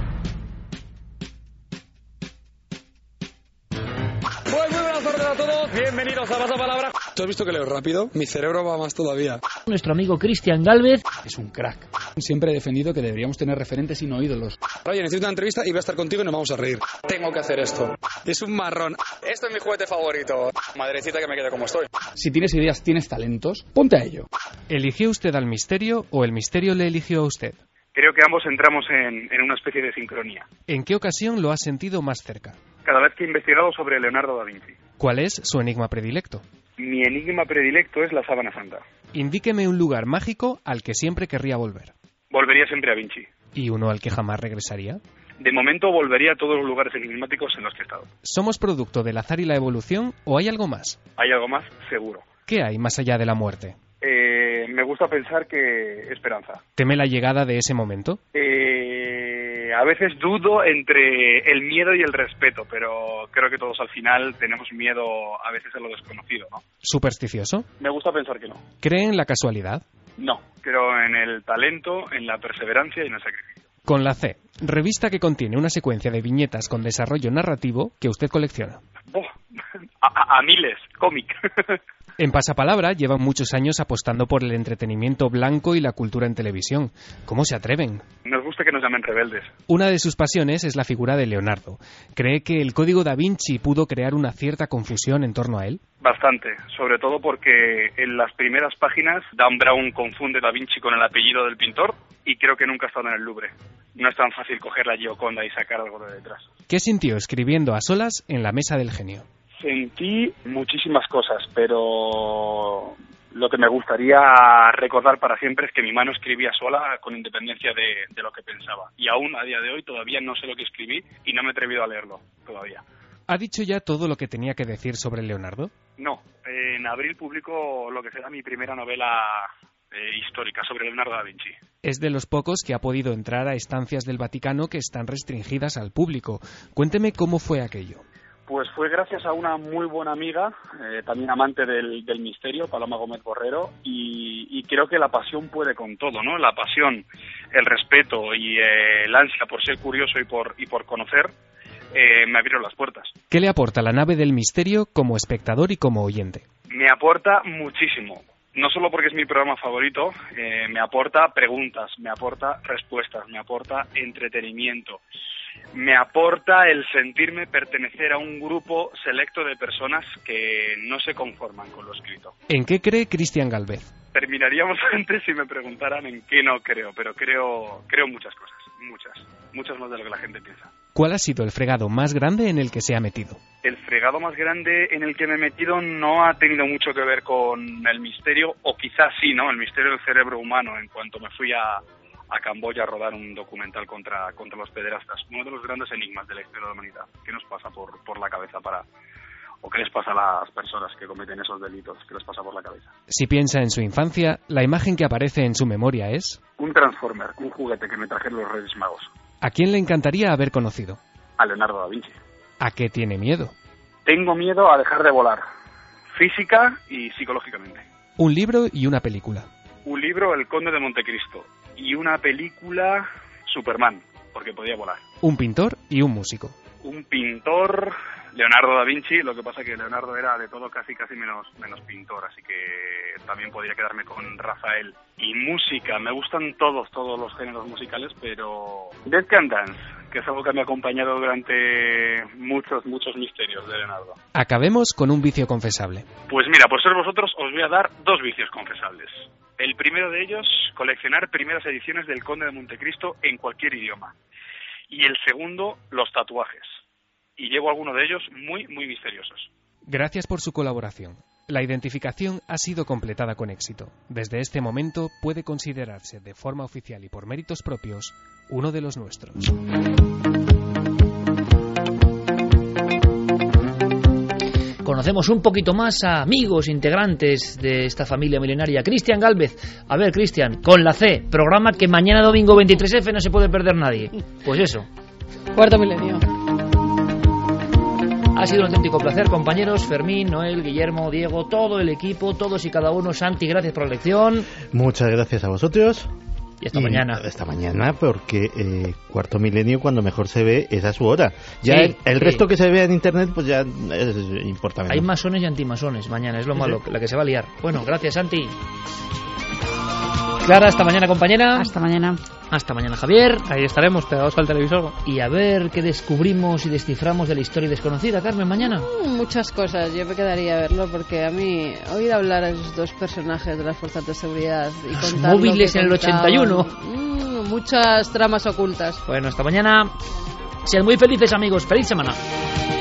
A todos, bienvenidos a Pasapalabra. ¿Tú has visto que leo rápido? Mi cerebro va más todavía. Nuestro amigo Cristian Gálvez es un crack. Siempre he defendido que deberíamos tener referentes y no ídolos. Oye, necesito una entrevista y voy a estar contigo y nos vamos a reír. Tengo que hacer esto. Es un marrón. Esto es mi juguete favorito. Madrecita, que me quede como estoy. Si tienes ideas, tienes talentos, ponte a ello. ¿Eligió usted al misterio o el misterio le eligió a usted? Creo que ambos entramos en, en una especie de sincronía. ¿En qué ocasión lo ha sentido más cerca? Cada vez que he investigado sobre Leonardo da Vinci. ¿Cuál es su enigma predilecto? Mi enigma predilecto es la sábana santa. Indíqueme un lugar mágico al que siempre querría volver. Volvería siempre a Vinci. ¿Y uno al que jamás regresaría? De momento volvería a todos los lugares enigmáticos en los que he estado. ¿Somos producto del azar y la evolución o hay algo más? Hay algo más, seguro. ¿Qué hay más allá de la muerte? Eh, me gusta pensar que esperanza. ¿Teme la llegada de ese momento? Eh, a veces dudo entre el miedo y el respeto, pero creo que todos al final tenemos miedo a veces a lo desconocido, ¿no? ¿Supersticioso? Me gusta pensar que no. ¿Cree en la casualidad? No, creo en el talento, en la perseverancia y en el sacrificio. Con la C, revista que contiene una secuencia de viñetas con desarrollo narrativo que usted colecciona. Oh, a, a, a miles, cómic. En Pasapalabra llevan muchos años apostando por el entretenimiento blanco y la cultura en televisión. ¿Cómo se atreven? Nos gusta que nos llamen rebeldes. Una de sus pasiones es la figura de Leonardo. ¿Cree que el Código Da Vinci pudo crear una cierta confusión en torno a él? Bastante, sobre todo porque en las primeras páginas Dan Brown confunde Da Vinci con el apellido del pintor y creo que nunca ha estado en el Louvre. No es tan fácil coger la Gioconda y sacar algo de detrás. ¿Qué sintió escribiendo a solas en la mesa del genio? Sentí muchísimas cosas, pero lo que me gustaría recordar para siempre es que mi mano escribía sola con independencia de, de lo que pensaba. Y aún a día de hoy todavía no sé lo que escribí y no me he atrevido a leerlo todavía. ¿Ha dicho ya todo lo que tenía que decir sobre Leonardo? No, en abril publico lo que será mi primera novela eh, histórica sobre Leonardo da Vinci. Es de los pocos que ha podido entrar a estancias del Vaticano que están restringidas al público. Cuénteme cómo fue aquello. Pues fue gracias a una muy buena amiga, eh, también amante del, del misterio, Paloma Gómez Borrero, y, y creo que la pasión puede con todo, ¿no? La pasión, el respeto y eh, el ansia por ser curioso y por, y por conocer eh, me abrieron las puertas. ¿Qué le aporta la nave del misterio como espectador y como oyente? Me aporta muchísimo. No solo porque es mi programa favorito, eh, me aporta preguntas, me aporta respuestas, me aporta entretenimiento. Me aporta el sentirme pertenecer a un grupo selecto de personas que no se conforman con lo escrito. ¿En qué cree Cristian Gálvez? Terminaríamos antes si me preguntaran en qué no creo, pero creo, creo muchas cosas, muchas, muchas más de lo que la gente piensa. ¿Cuál ha sido el fregado más grande en el que se ha metido? El fregado más grande en el que me he metido no ha tenido mucho que ver con el misterio, o quizás sí, ¿no? El misterio del cerebro humano, en cuanto me fui a... a Camboya a rodar un documental contra contra los pederastas, uno de los grandes enigmas de la historia de la humanidad. ¿Qué nos pasa por por la cabeza para o qué les pasa a las personas que cometen esos delitos? ¿Qué les pasa por la cabeza? Si piensa en su infancia, la imagen que aparece en su memoria es un Transformer, un juguete que me trajeron los Reyes Magos. ¿A quién le encantaría haber conocido? A Leonardo da Vinci. ¿A qué tiene miedo? Tengo miedo a dejar de volar, física y psicológicamente. Un libro y una película. Un libro, El Conde de Montecristo. Y una película, Superman, porque podía volar. Un pintor y un músico. Un pintor, Leonardo da Vinci, lo que pasa que Leonardo era de todo casi casi menos menos pintor, así que también podría quedarme con Rafael. Y música, me gustan todos, todos los géneros musicales, pero Dead Can Dance, que es algo que me ha acompañado durante muchos, muchos misterios de Leonardo. Acabemos con un vicio confesable. Pues mira, por ser vosotros os voy a dar dos vicios confesables. El primero de ellos, coleccionar primeras ediciones del Conde de Montecristo en cualquier idioma. Y el segundo, los tatuajes. Y llevo algunos de ellos muy, muy misteriosos. Gracias por su colaboración. La identificación ha sido completada con éxito. Desde este momento puede considerarse de forma oficial y por méritos propios uno de los nuestros. Conocemos un poquito más a amigos integrantes de esta familia milenaria. Cristian Gálvez. A ver, Cristian, con la C, programa que mañana domingo veintitrés efe no se puede perder nadie. Pues eso. Cuarto milenio. Ha sido un auténtico placer, compañeros. Fermín, Noel, Guillermo, Diego, todo el equipo, todos y cada uno. Santi, gracias por la lección. Muchas gracias a vosotros. Y hasta y mañana. Hasta mañana, porque eh, Cuarto Milenio, cuando mejor se ve, es a su hora. Ya sí, el, el sí. resto que se vea en internet, pues ya es, importa menos. Hay masones y antimasones mañana, es lo sí, malo, sí. la que se va a liar. Bueno, gracias, Santi. Clara, hasta mañana, compañera. Hasta mañana. Hasta mañana, Javier. Ahí estaremos, pegados al televisor. Y a ver qué descubrimos y desciframos de la historia desconocida, Carmen, mañana. Mm, muchas cosas, yo me quedaría a verlo porque a mí oír hablar a esos dos personajes de las fuerzas de seguridad y Los contar móviles lo que en el ochenta y uno. Mmm, muchas tramas ocultas. Bueno, hasta mañana. Sean muy felices, amigos. Feliz semana.